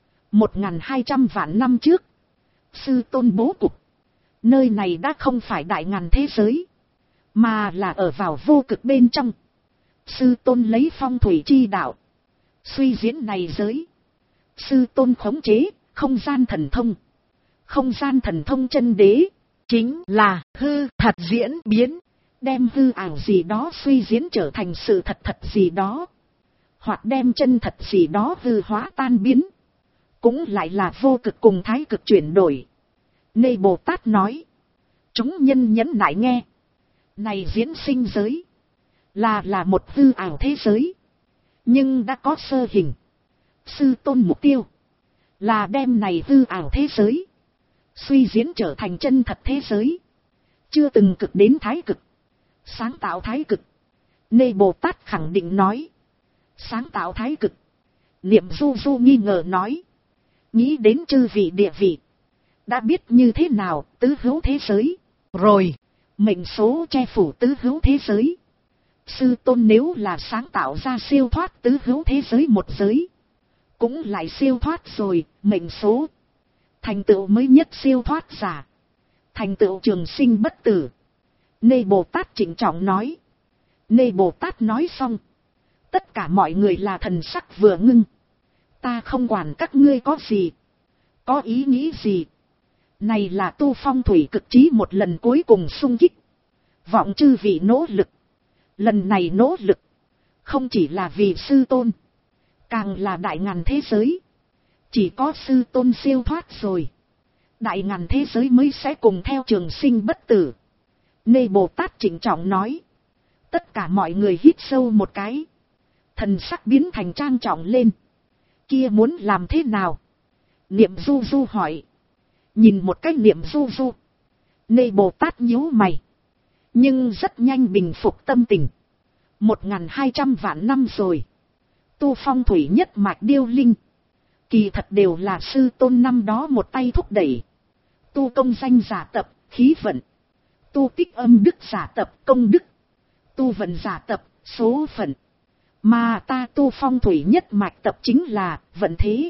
1.200 vạn năm trước. Sư tôn bố cục. Nơi này đã không phải đại ngàn thế giới. Mà là ở vào vô cực bên trong. Sư tôn lấy phong thủy chi đạo. Suy diễn này giới. Sư tôn khống chế, không gian thần thông. Không gian thần thông chân đế. Chính là hư thật diễn biến. Đem hư ảo gì đó suy diễn trở thành sự thật gì đó. Hoặc đem chân thật gì đó hư hóa tan biến. Cũng lại là vô cực cùng thái cực chuyển đổi. Nê Bồ Tát nói. Chúng nhân nhẫn nại nghe. Này diễn sinh giới. Là một hư ảo thế giới. Nhưng đã có sơ hình. Sư tôn mục tiêu. Là đem này hư ảo thế giới. Suy diễn trở thành chân thật thế giới. Chưa từng cực đến thái cực. Sáng tạo thái cực. Nê Bồ Tát khẳng định nói. Sáng tạo thái cực. Niệm Du Du nghi ngờ nói. Nghĩ đến chư vị địa vị. Đã biết như thế nào tứ hữu thế giới. Rồi. Mệnh số che phủ tứ hữu thế giới. Sư tôn nếu là sáng tạo ra siêu thoát tứ hữu thế giới một giới. Cũng lại siêu thoát rồi, mệnh số. Thành tựu mới nhất siêu thoát giả. Thành tựu trường sinh bất tử. Nê Bồ Tát trịnh trọng nói. Nê Bồ Tát nói xong. Tất cả mọi người là thần sắc vừa ngưng. Ta không quản các ngươi có gì. Có ý nghĩ gì. Này là tu phong thủy cực trí một lần cuối cùng sung kích. Vọng chư vị nỗ lực. Lần này nỗ lực. Không chỉ là vì sư tôn. Càng là đại ngàn thế giới. Chỉ có sư tôn siêu thoát rồi. Đại ngàn thế giới mới sẽ cùng theo trường sinh bất tử. Nê Bồ Tát trịnh trọng nói. Tất cả mọi người hít sâu một cái. Thần sắc biến thành trang trọng lên. Kia muốn làm thế nào? Niệm Du Du hỏi. Nhìn một cái niệm Du Du. Nê Bồ Tát nhíu mày. Nhưng rất nhanh bình phục tâm tình. 1.200 vạn năm rồi. Tu phong thủy nhất mạch điêu linh. Kỳ thật đều là sư tôn năm đó một tay thúc đẩy. Tu công danh giả tập, khí vận. Tu tích âm đức giả tập, công đức. Tu vận giả tập, số phận. Mà ta tu phong thủy nhất mạch tập chính là vận thế.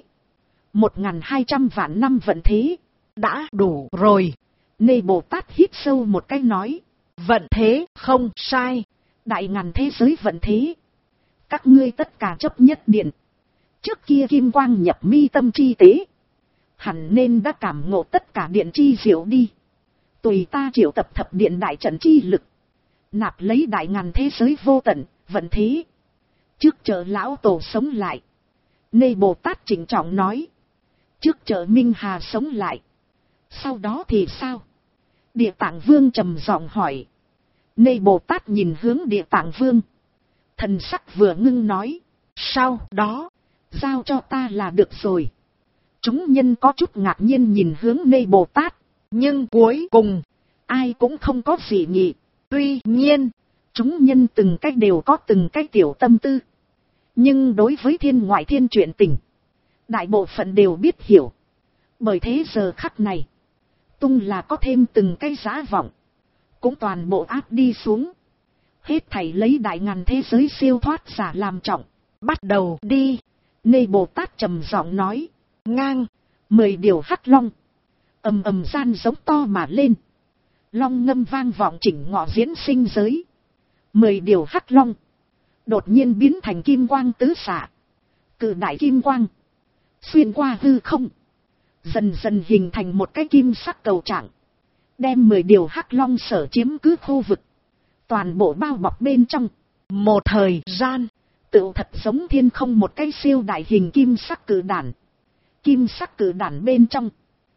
1.200 vạn năm vận thế. Đã đủ rồi. Nê Bồ Tát hít sâu một cái nói. Vận thế không sai. Đại ngàn thế giới vận thế. Các ngươi tất cả chấp nhất điện. Trước kia kim quang nhập mi tâm chi tế. Hẳn nên đã cảm ngộ tất cả điện chi diệu đi. Tùy ta triệu tập thập điện đại trận chi lực. Nạp lấy đại ngàn thế giới vô tận, vận thế. Trước chợ lão tổ sống lại. Nê Bồ Tát trịnh trọng nói. Trước chợ Minh Hà sống lại. Sau đó thì sao? Địa Tạng Vương trầm giọng hỏi. Nê Bồ Tát nhìn hướng Địa Tạng Vương. Thần sắc vừa ngưng nói. Sau đó, giao cho ta là được rồi. Chúng nhân có chút ngạc nhiên nhìn hướng Nê Bồ Tát. Nhưng cuối cùng, ai cũng không có gì nhị. Tuy nhiên, chúng nhân từng cách đều có từng cái tiểu tâm tư. Nhưng đối với thiên ngoại thiên chuyện tình, đại bộ phận đều biết hiểu. Bởi thế giờ khắc này, tung là có thêm từng cái giá vọng. Cũng toàn bộ áp đi xuống. Hết thảy lấy đại ngàn thế giới siêu thoát giả làm trọng. Bắt đầu đi. Nê Bồ Tát trầm giọng nói. Ngang. 10 điều hắc long. Ầm ầm gian giống to mà lên. Long ngâm vang vọng chỉnh ngọ diễn sinh giới. 10 điều hắc long. Đột nhiên biến thành kim quang tứ xạ. Cự đại kim quang. Xuyên qua hư không. Dần dần hình thành một cái kim sắc cầu trạng. Đem 10 điều hắc long sở chiếm cứ khu vực. Toàn bộ bao bọc bên trong. Một thời gian. Tựu thật giống thiên không một cái siêu đại hình kim sắc cử đản. Kim sắc cử đản bên trong,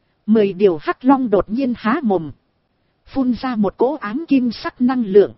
10 điều hắc long đột nhiên há mồm, phun ra một cỗ ám kim sắc năng lượng.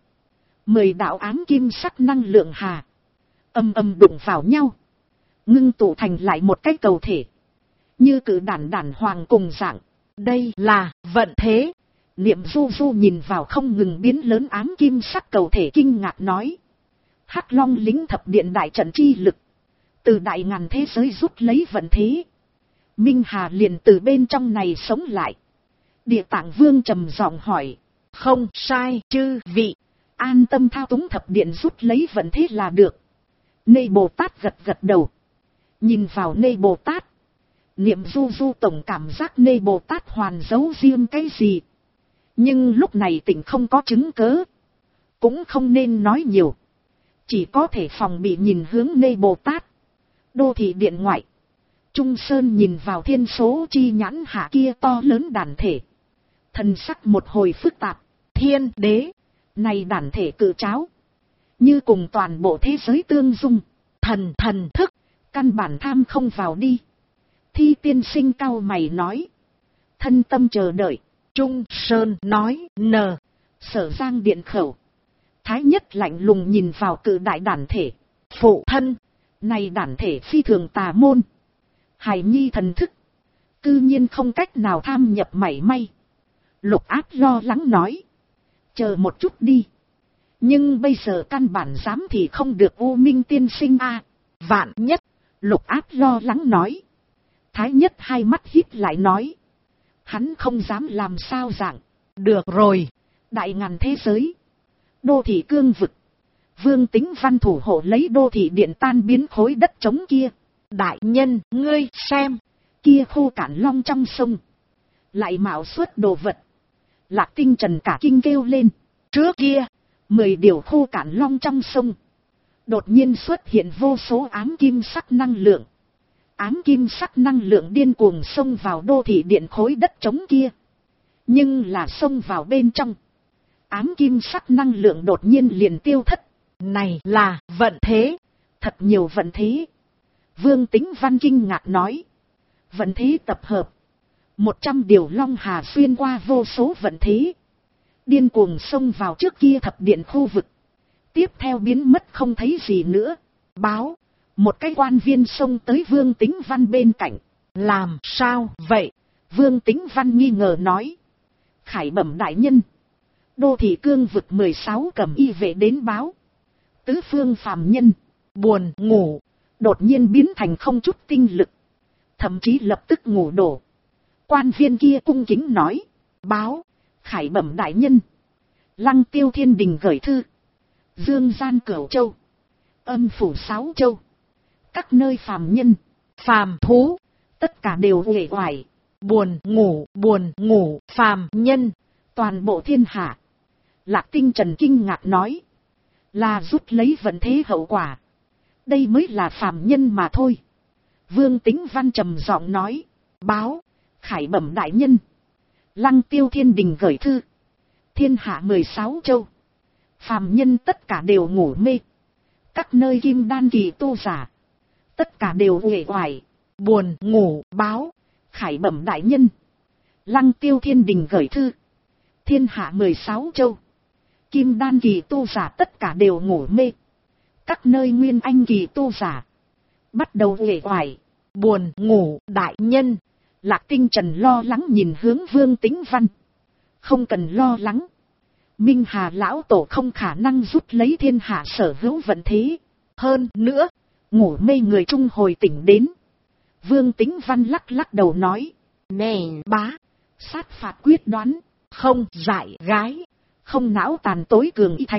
10 đạo ám kim sắc năng lượng hà ầm ầm đụng vào nhau, ngưng tụ thành lại một cái cầu thể, như cử đản đản hoàng cùng dạng. Đây là vận thế. Niệm Du Du nhìn vào không ngừng biến lớn ám kim sắc cầu thể kinh ngạc nói. Hắc long lính thập điện đại trận chi lực, từ đại ngàn thế giới rút lấy vận thế. Minh Hà liền từ bên trong này sống lại. Địa Tạng Vương trầm giọng hỏi. Không sai chư vị, an tâm thao túng thập điện rút lấy vận thế là được. Nê Bồ Tát gật gật đầu. Nhìn vào Nê Bồ Tát, Niệm Du Du tổng cảm giác Nê Bồ Tát hoàn giấu riêng cái gì. Nhưng lúc này tỉnh không có chứng cớ, cũng không nên nói nhiều, chỉ có thể phòng bị nhìn hướng Nê Bồ Tát. Đô thị điện ngoại, Trung Sơn nhìn vào thiên số chi nhãn hạ kia to lớn đàn thể, thần sắc một hồi phức tạp. Thiên đế, này đàn thể cự cháo, như cùng toàn bộ thế giới tương dung, thần thức, căn bản tham không vào đi. Thi tiên sinh cau mày nói, thân tâm chờ đợi. Trung Sơn nói nờ. Sở Giang điện khẩu, Thái Nhất lạnh lùng nhìn vào cự đại đản thể. Phụ thân, này đản thể phi thường tà môn, hài nhi thần thức cư nhiên không cách nào tham nhập mảy may. Lục Áp lo lắng nói, chờ một chút đi, nhưng bây giờ căn bản dám thì không được U Minh tiên sinh a. Vạn nhất, Lục Áp lo lắng nói. Thái Nhất hai mắt híp lại nói, hắn không dám làm sao dạng. Được rồi, đại ngàn thế giới, đô thị cương vực, Vương Tính Văn thủ hộ lấy đô thị điện tan biến khối đất trống kia. Đại nhân, ngươi xem, kia khô cản long trong sông, lại mạo xuất đồ vật. Lạc Tinh Trần cả kinh kêu lên. Trước kia, 10 điều khô cản long trong sông, đột nhiên xuất hiện vô số ám kim sắc năng lượng. Ám kim sắc năng lượng điên cuồng xông vào đô thị điện khối đất trống kia. Nhưng là xông vào bên trong, ám kim sắc năng lượng đột nhiên liền tiêu thất. Này là vận thế. Thật nhiều vận thế. Vương Tính Văn kinh ngạc nói. Vận thế tập hợp, 100 điều long hà xuyên qua vô số vận thế, điên cuồng xông vào trước kia thập điện khu vực, tiếp theo biến mất không thấy gì nữa. Báo, một cái quan viên xông tới Vương Tính Văn bên cạnh. Làm sao vậy? Vương Tính Văn nghi ngờ nói. Khải bẩm đại nhân, đô thị cương vực 16 cầm y vệ đến báo, tứ phương phàm nhân buồn ngủ, đột nhiên biến thành không chút tinh lực, thậm chí lập tức ngủ đổ. Quan viên kia cung kính nói. Báo, khải bẩm đại nhân, Lăng Tiêu Thiên Đình gửi thư, Dương Gian Cửu Châu, Âm Phủ 6 Châu, các nơi phàm nhân, phàm thú, tất cả đều uể oải, buồn ngủ, phàm nhân, toàn bộ thiên hạ. Lạc Tinh Trần kinh ngạc nói, là rút lấy vận thế hậu quả, đây mới là phàm nhân mà thôi. Vương Tính Văn trầm giọng nói. Báo, khải bẩm đại nhân, Lăng Tiêu Thiên Đình gửi thư, thiên hạ 16 châu, phàm nhân tất cả đều ngủ mê, các nơi kim đan kỳ tu giả, tất cả đều uể oải, buồn ngủ. Báo, khải bẩm đại nhân, Lăng Tiêu Thiên Đình gửi thư, thiên hạ 16 châu, kim đan kỳ tu giả tất cả đều ngủ mê, các nơi nguyên anh kỳ tu giả bắt đầu uể oải, buồn ngủ. Đại nhân, Lạc Tinh Trần lo lắng nhìn hướng Vương Tính Văn. Không cần lo lắng, Minh Hà lão tổ không khả năng rút lấy thiên hạ sở hữu vận thế. Hơn nữa, ngủ mê người trung hồi tỉnh đến. Vương Tính Văn lắc lắc đầu nói. Nè bá, sát phạt quyết đoán, không dại gái, không não tàn tối cường y thạch.